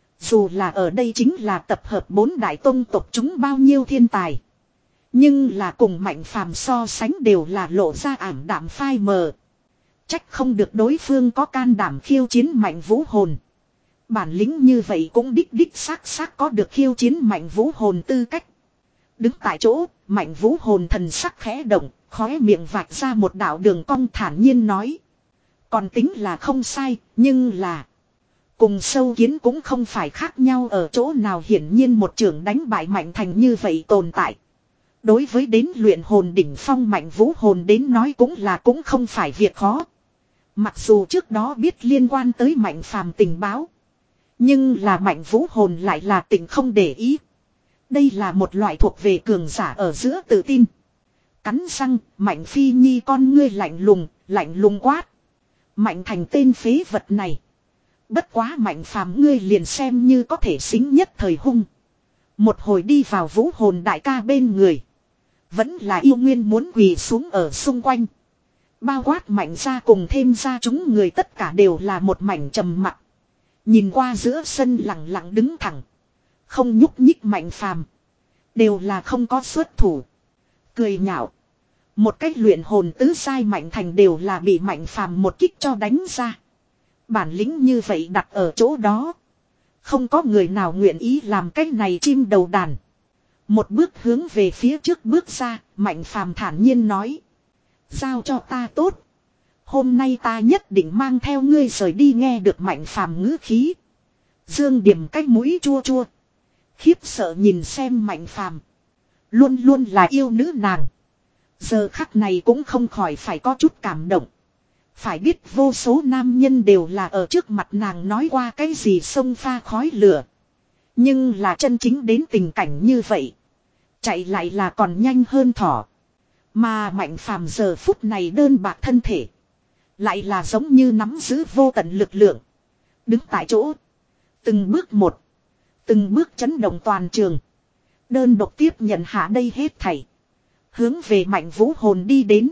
Dù là ở đây chính là tập hợp bốn đại tông tộc chúng bao nhiêu thiên tài. Nhưng là cùng Mạnh Phàm so sánh đều là lộ ra ảm đạm phai mờ. Trách không được đối phương có can đảm khiêu chiến Mạnh Vũ hồn. Bản lĩnh như vậy cũng đích đích xác xác có được khiêu chiến Mạnh Vũ hồn tư cách. Đứng tại chỗ, Mạnh Vũ hồn thần sắc khẽ động, khóe miệng vạch ra một đạo đường cong thản nhiên nói. Còn tính là không sai, nhưng là cùng sâu kiến cũng không phải khác nhau ở chỗ nào, hiển nhiên một trưởng đánh bại Mạnh Thành như vậy tồn tại. Đối với đến luyện hồn đỉnh phong Mạnh Vũ hồn đến nói cũng là cũng không phải việc khó. Mặc dù trước đó biết liên quan tới Mạnh Phàm tình báo. Nhưng là Mạnh Vũ hồn lại là tình không để ý. Đây là một loại thuộc về cường giả ở giữa tự tin. Cắn răng, Mạnh Phi Nhi con ngươi lạnh lùng, lạnh lùng quát. Mạnh Thành tên phế vật này. Bất quá Mạnh Phàm ngươi liền xem như có thể xính nhất thời hung. Một hồi đi vào Vũ hồn đại ca bên người. Vẫn là yêu nguyên muốn quỳ xuống ở xung quanh. Bao quát Mạnh ra cùng thêm ra chúng người tất cả đều là một mảnh trầm mặc. Nhìn qua giữa sân lặng lặng đứng thẳng. Không nhúc nhích Mạnh Phàm đều là không có xuất thủ. Cười nhạo. Một cách luyện hồn tứ sai Mạnh Thành đều là bị Mạnh Phàm một kích cho đánh ra. Bản lĩnh như vậy đặt ở chỗ đó. Không có người nào nguyện ý làm cách này chim đầu đàn. Một bước hướng về phía trước bước ra, Mạnh Phàm thản nhiên nói. Giao cho ta tốt. Hôm nay ta nhất định mang theo ngươi rời đi. Nghe được Mạnh Phàm ngữ khí. Dương Điểm cái mũi chua chua. Khiếp sợ nhìn xem Mạnh Phàm. Luôn luôn là yêu nữ nàng. Giờ khắc này cũng không khỏi phải có chút cảm động. Phải biết vô số nam nhân đều là ở trước mặt nàng nói qua cái gì sông pha khói lửa. Nhưng là chân chính đến tình cảnh như vậy. Chạy lại là còn nhanh hơn thỏ. Mà Mạnh Phàm giờ phút này đơn bạc thân thể. Lại là giống như nắm giữ vô tận lực lượng. Đứng tại chỗ. Từng bước một. Từng bước chấn động toàn trường. Đơn độc tiếp nhận hạ đây hết thảy. Hướng về Mạnh Vũ hồn đi đến.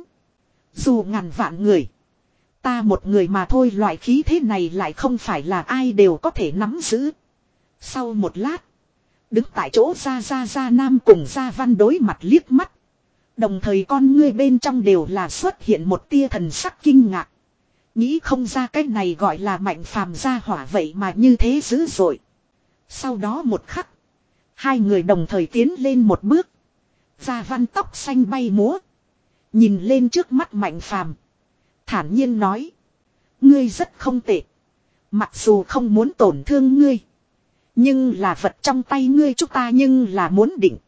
Dù ngàn vạn người. Ta một người mà thôi, loại khí thế này lại không phải là ai đều có thể nắm giữ. Sau một lát. Đứng tại chỗ ra ra ra nam cùng ra văn đối mặt liếc mắt. Đồng thời con ngươi bên trong đều là xuất hiện một tia thần sắc kinh ngạc. Nghĩ không ra cái này gọi là Mạnh Phàm gia hỏa vậy mà như thế dữ dội. Sau đó một khắc. Hai người đồng thời tiến lên một bước. Gia văn tóc xanh bay múa. Nhìn lên trước mắt Mạnh Phàm, thản nhiên nói. Ngươi rất không tệ. Mặc dù không muốn tổn thương ngươi. Nhưng là vật trong tay ngươi chúng ta nhưng là muốn định.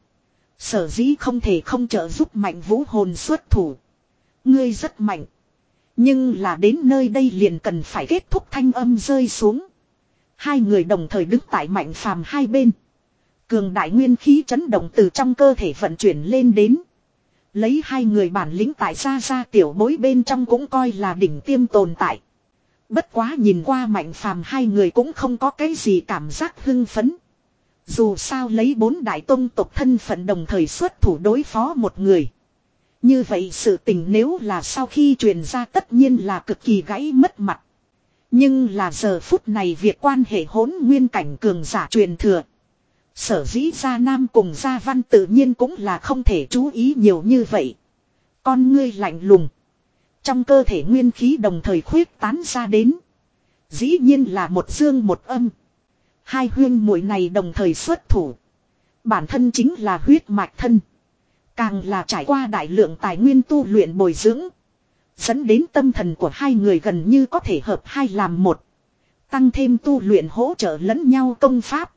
Sở dĩ không thể không trợ giúp Mạnh Vũ hồn xuất thủ. Ngươi rất mạnh. Nhưng là đến nơi đây liền cần phải kết thúc, thanh âm rơi xuống. Hai người đồng thời đứng tại Mạnh Phàm hai bên. Cường đại nguyên khí chấn động từ trong cơ thể vận chuyển lên đến. Lấy hai người bản lĩnh tại ra ra tiểu bối bên trong cũng coi là đỉnh tiêm tồn tại. Bất quá nhìn qua Mạnh Phàm hai người cũng không có cái gì cảm giác hưng phấn. Dù sao lấy bốn đại tông tộc thân phận đồng thời xuất thủ đối phó một người. Như vậy sự tình nếu là sau khi truyền ra tất nhiên là cực kỳ gãy mất mặt. Nhưng là giờ phút này việc quan hệ hỗn nguyên cảnh cường giả truyền thừa. Sở dĩ gia nam cùng gia văn tự nhiên cũng là không thể chú ý nhiều như vậy. Con ngươi lạnh lùng. Trong cơ thể nguyên khí đồng thời khuyết tán ra đến. Dĩ nhiên là một dương một âm. Hai huyên muội này đồng thời xuất thủ. Bản thân chính là huyết mạch thân. Càng là trải qua đại lượng tài nguyên tu luyện bồi dưỡng. Dẫn đến tâm thần của hai người gần như có thể hợp hai làm một. Tăng thêm tu luyện hỗ trợ lẫn nhau công pháp.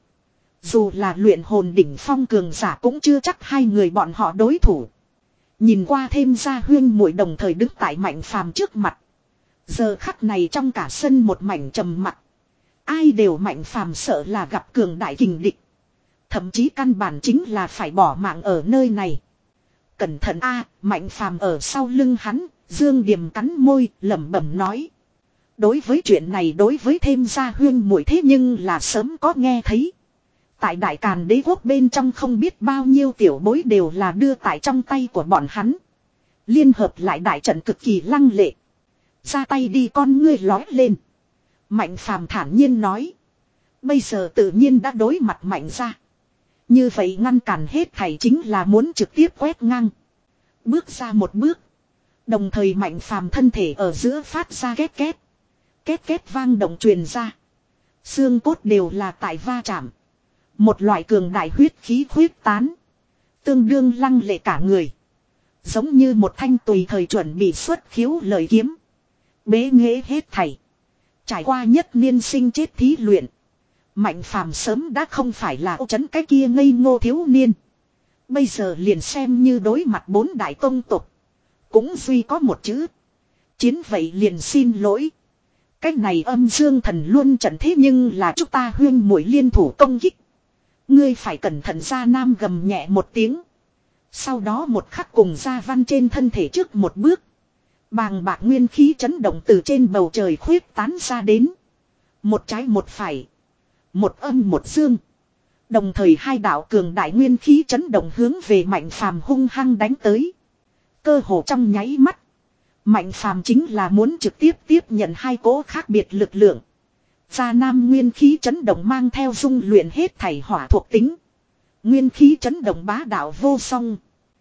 Dù là luyện hồn đỉnh phong cường giả cũng chưa chắc hai người bọn họ đối thủ. Nhìn qua thêm ra huyên muội đồng thời đứng tại Mạnh Phàm trước mặt. Giờ khắc này trong cả sân một mảnh trầm mặc. Ai đều Mạnh Phàm sợ là gặp cường đại kình địch. Thậm chí căn bản chính là phải bỏ mạng ở nơi này. Cẩn thận a, Mạnh Phàm ở sau lưng hắn, Dương Điềm cắn môi, lẩm bẩm nói. Đối với chuyện này đối với thêm gia huyên muội thế nhưng là sớm có nghe thấy. Tại Đại Càn Đế quốc bên trong không biết bao nhiêu tiểu bối đều là đưa tại trong tay của bọn hắn. Liên hợp lại đại trận cực kỳ lăng lệ. Ra tay đi, con ngươi lói lên. Mạnh Phàm thản nhiên nói. Bây giờ tự nhiên đã đối mặt Mạnh ra. Như vậy ngăn cản hết thảy chính là muốn trực tiếp quét ngang. Bước ra một bước. Đồng thời Mạnh Phàm thân thể ở giữa phát ra két két. Két két vang động truyền ra. Xương cốt đều là tại va chạm. Một loại cường đại huyết khí khuyết tán. Tương đương lăng lệ cả người. Giống như một thanh tùy thời chuẩn bị xuất khiếu lời kiếm. Bế nghệ hết thảy. Trải qua nhất niên sinh chết thí luyện. Mạnh Phàm sớm đã không phải là ô trấn cái kia ngây ngô thiếu niên. Bây giờ liền xem như đối mặt bốn đại tông tục. Cũng duy có một chữ. Chiến vậy liền xin lỗi. Cách này âm dương thần luôn trận thế nhưng là chúng ta huyên muội liên thủ công kích. Ngươi phải cẩn thận. Gia nam gầm nhẹ một tiếng. Sau đó một khắc cùng Gia văn trên thân thể trước một bước. Bàng bạc nguyên khí chấn động từ trên bầu trời khuyết tán ra đến. Một trái một phải. Một âm một dương. Đồng thời hai đạo cường đại nguyên khí chấn động hướng về Mạnh Phàm hung hăng đánh tới. Cơ hồ trong nháy mắt. Mạnh Phàm chính là muốn trực tiếp tiếp nhận hai cỗ khác biệt lực lượng. Gia nam nguyên khí chấn động mang theo dung luyện hết thảy hỏa thuộc tính. Nguyên khí chấn động bá đạo vô song.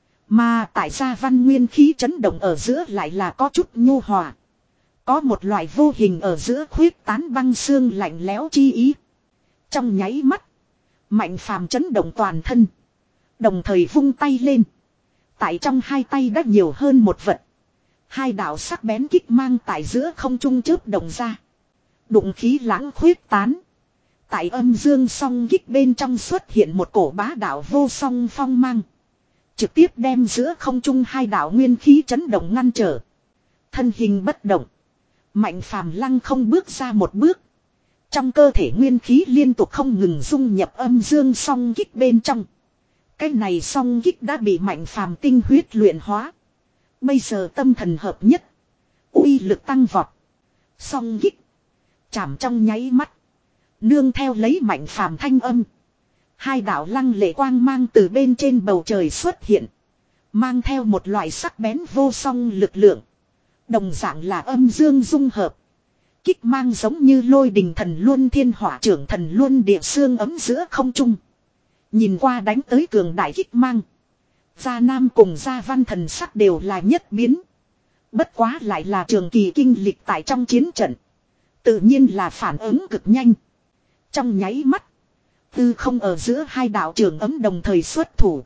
Mà tại Gia văn nguyên khí chấn động ở giữa lại là có chút nhu hòa. Có một loại vô hình ở giữa khuyết tán băng xương lạnh lẽo chi ý. Trong nháy mắt. Mạnh Phàm chấn động toàn thân. Đồng thời vung tay lên. Tại trong hai tay đã nhiều hơn một vật. Hai đạo sắc bén kích mang tại giữa không trung chớp động ra. Đụng khí lãng khuyết tán. Tại âm dương song kích bên trong xuất hiện một cổ bá đạo vô song phong mang. Trực tiếp đem giữa không trung hai đạo nguyên khí chấn động ngăn trở. Thân hình bất động. Mạnh Phàm lăng không bước ra một bước. Trong cơ thể nguyên khí liên tục không ngừng dung nhập âm dương song kích bên trong. Cái này song kích đã bị Mạnh Phàm tinh huyết luyện hóa. Bây giờ tâm thần hợp nhất. Uy lực tăng vọt. Song kích. Chạm trong nháy mắt. Nương theo lấy Mạnh Phàm thanh âm. Hai đạo lăng lệ quang mang từ bên trên bầu trời xuất hiện. Mang theo một loại sắc bén vô song lực lượng. Đồng dạng là âm dương dung hợp. Kích mang giống như lôi đình thần luân thiên hỏa trưởng thần luân địa xương ấm giữa không trung. Nhìn qua đánh tới cường đại kích mang. Gia Nam cùng Gia Văn thần sắc đều là nhất biến. Bất quá lại là trường kỳ kinh lịch tại trong chiến trận. Tự nhiên là phản ứng cực nhanh. Trong nháy mắt. Tư không ở giữa hai đạo trưởng ấm đồng thời xuất thủ.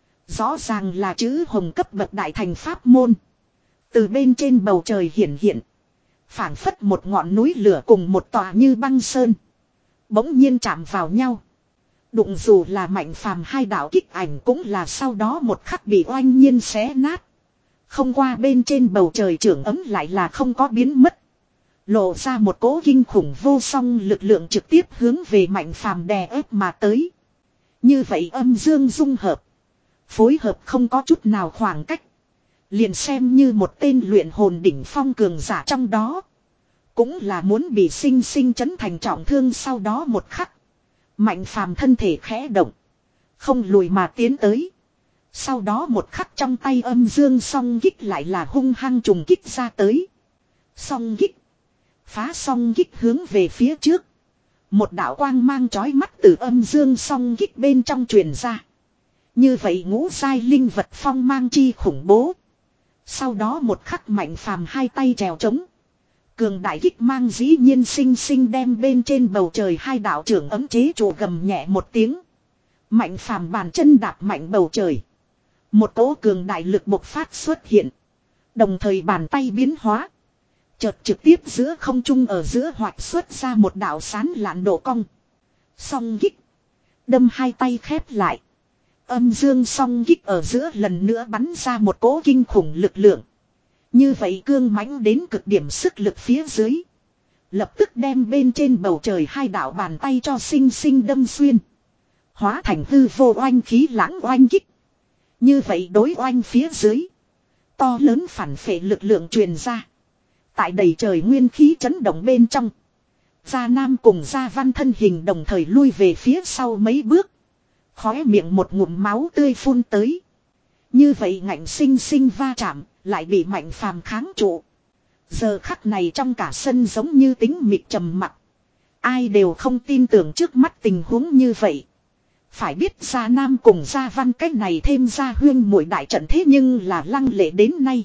Rõ ràng là chữ hồng cấp bậc đại thành pháp môn. Từ bên trên bầu trời hiển hiện. Phảng phất một ngọn núi lửa cùng một tòa như băng sơn. Bỗng nhiên chạm vào nhau. Đụng dù là Mạnh Phàm hai đạo kích ảnh cũng là sau đó một khắc bị oanh nhiên xé nát. Không qua bên trên bầu trời trưởng ấm lại là không có biến mất. Lộ ra một cỗ kinh khủng vô song lực lượng trực tiếp hướng về Mạnh Phàm đè ép mà tới. Như vậy âm dương dung hợp. Phối hợp không có chút nào khoảng cách. Liền xem như một tên luyện hồn đỉnh phong cường giả trong đó. Cũng là muốn bị sinh sinh chấn thành trọng thương sau đó một khắc. Mạnh Phàm thân thể khẽ động. Không lùi mà tiến tới. Sau đó một khắc trong tay âm dương song kích lại là hung hăng trùng kích ra tới. Song kích. Phá song kích hướng về phía trước. Một đạo quang mang chói mắt từ âm dương song kích bên trong truyền ra. Như vậy ngũ giai linh vật phong mang chi khủng bố. Sau đó một khắc Mạnh Phàm hai tay trèo trống. Cường đại kích mang dĩ nhiên sinh sinh đem bên trên bầu trời hai đạo trưởng ấm chế trụ gầm nhẹ một tiếng. Mạnh Phàm bàn chân đạp mạnh bầu trời. Một cỗ cường đại lực bộc phát xuất hiện. Đồng thời bàn tay biến hóa. Chợt trực tiếp giữa không trung ở giữa hoạch xuất ra một đạo sán lạn độ cong. Song kích. Đâm hai tay khép lại. Âm dương song kích ở giữa lần nữa bắn ra một cỗ kinh khủng lực lượng. Như vậy cương mãnh đến cực điểm sức lực phía dưới. Lập tức đem bên trên bầu trời hai đạo bàn tay cho sinh sinh đâm xuyên. Hóa thành hư vô oanh khí lãng oanh kích. Như vậy đối oanh phía dưới. To lớn phản phệ lực lượng truyền ra. Tại đầy trời nguyên khí chấn động bên trong. Gia Nam cùng Gia Văn thân hình đồng thời lui về phía sau mấy bước. Khóe miệng một ngụm máu tươi phun tới. Như vậy ngạnh sinh sinh va chạm. Lại bị Mạnh Phàm kháng trụ. Giờ khắc này trong cả sân giống như tính mịt trầm mặc. Ai đều không tin tưởng trước mắt tình huống như vậy. Phải biết Gia Nam cùng Gia Văn cách này thêm ra huyên muội đại trận thế nhưng là lăng lệ đến nay.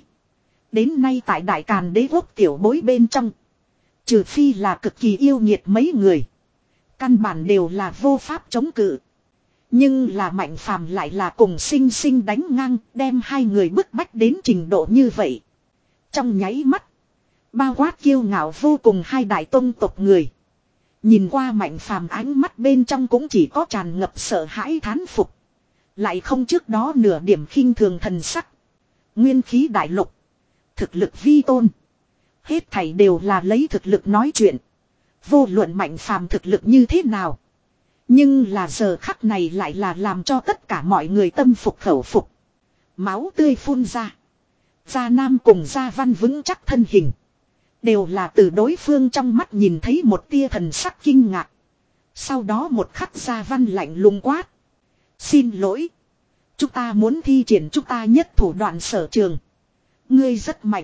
Đến nay tại Đại Càn Đế quốc tiểu bối bên trong. Trừ phi là cực kỳ yêu nghiệt mấy người. Căn bản đều là vô pháp chống cự. Nhưng là Mạnh Phàm lại là cùng sinh sinh đánh ngang, đem hai người bức bách đến trình độ như vậy. Trong nháy mắt, bao quát kiêu ngạo vô cùng hai đại tông tộc người. Nhìn qua Mạnh Phàm ánh mắt bên trong cũng chỉ có tràn ngập sợ hãi thán phục. Lại không trước đó nửa điểm khinh thường thần sắc. Nguyên khí đại lục. Thực lực vi tôn. Hết thảy đều là lấy thực lực nói chuyện. Vô luận Mạnh Phàm thực lực như thế nào. Nhưng là giờ khắc này lại là làm cho tất cả mọi người tâm phục khẩu phục. Máu tươi phun ra. Gia Nam cùng Gia Văn vững chắc thân hình. Đều là từ đối phương trong mắt nhìn thấy một tia thần sắc kinh ngạc. Sau đó một khắc Gia Văn lạnh lùng quát. Xin lỗi. Chúng ta muốn thi triển chúng ta nhất thủ đoạn sở trường. Ngươi rất mạnh.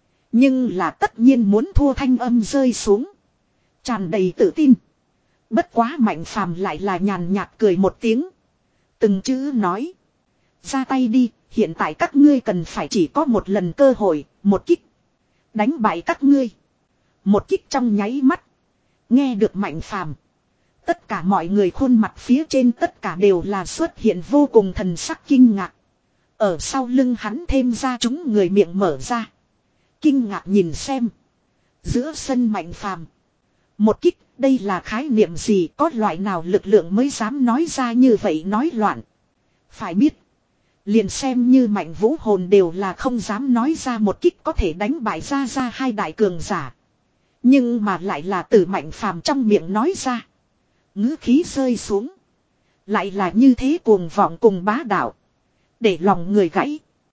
Nhưng là tất nhiên muốn thua thanh âm rơi xuống. Tràn đầy tự tin. Bất quá Mạnh Phàm lại là nhàn nhạt cười một tiếng. Từng chữ nói. Ra tay đi, hiện tại các ngươi cần phải chỉ có một lần cơ hội, một kích. Đánh bại các ngươi. Một kích trong nháy mắt. Nghe được Mạnh Phàm. Tất cả mọi người khuôn mặt phía trên tất cả đều là xuất hiện vô cùng thần sắc kinh ngạc. Ở sau lưng hắn thêm ra chúng người miệng mở ra. Kinh ngạc nhìn xem. Giữa sân Mạnh Phàm. Một kích, đây là khái niệm gì, có loại nào lực lượng mới dám nói ra như vậy nói loạn. Phải biết. Liền xem như Mạnh Vũ hồn đều là không dám nói ra một kích có thể đánh bại ra ra hai đại cường giả. Nhưng mà lại là từ Mạnh Phàm trong miệng nói ra. Ngữ khí rơi xuống. Lại là như thế cuồng vọng cùng bá đạo. Để lòng người gãy.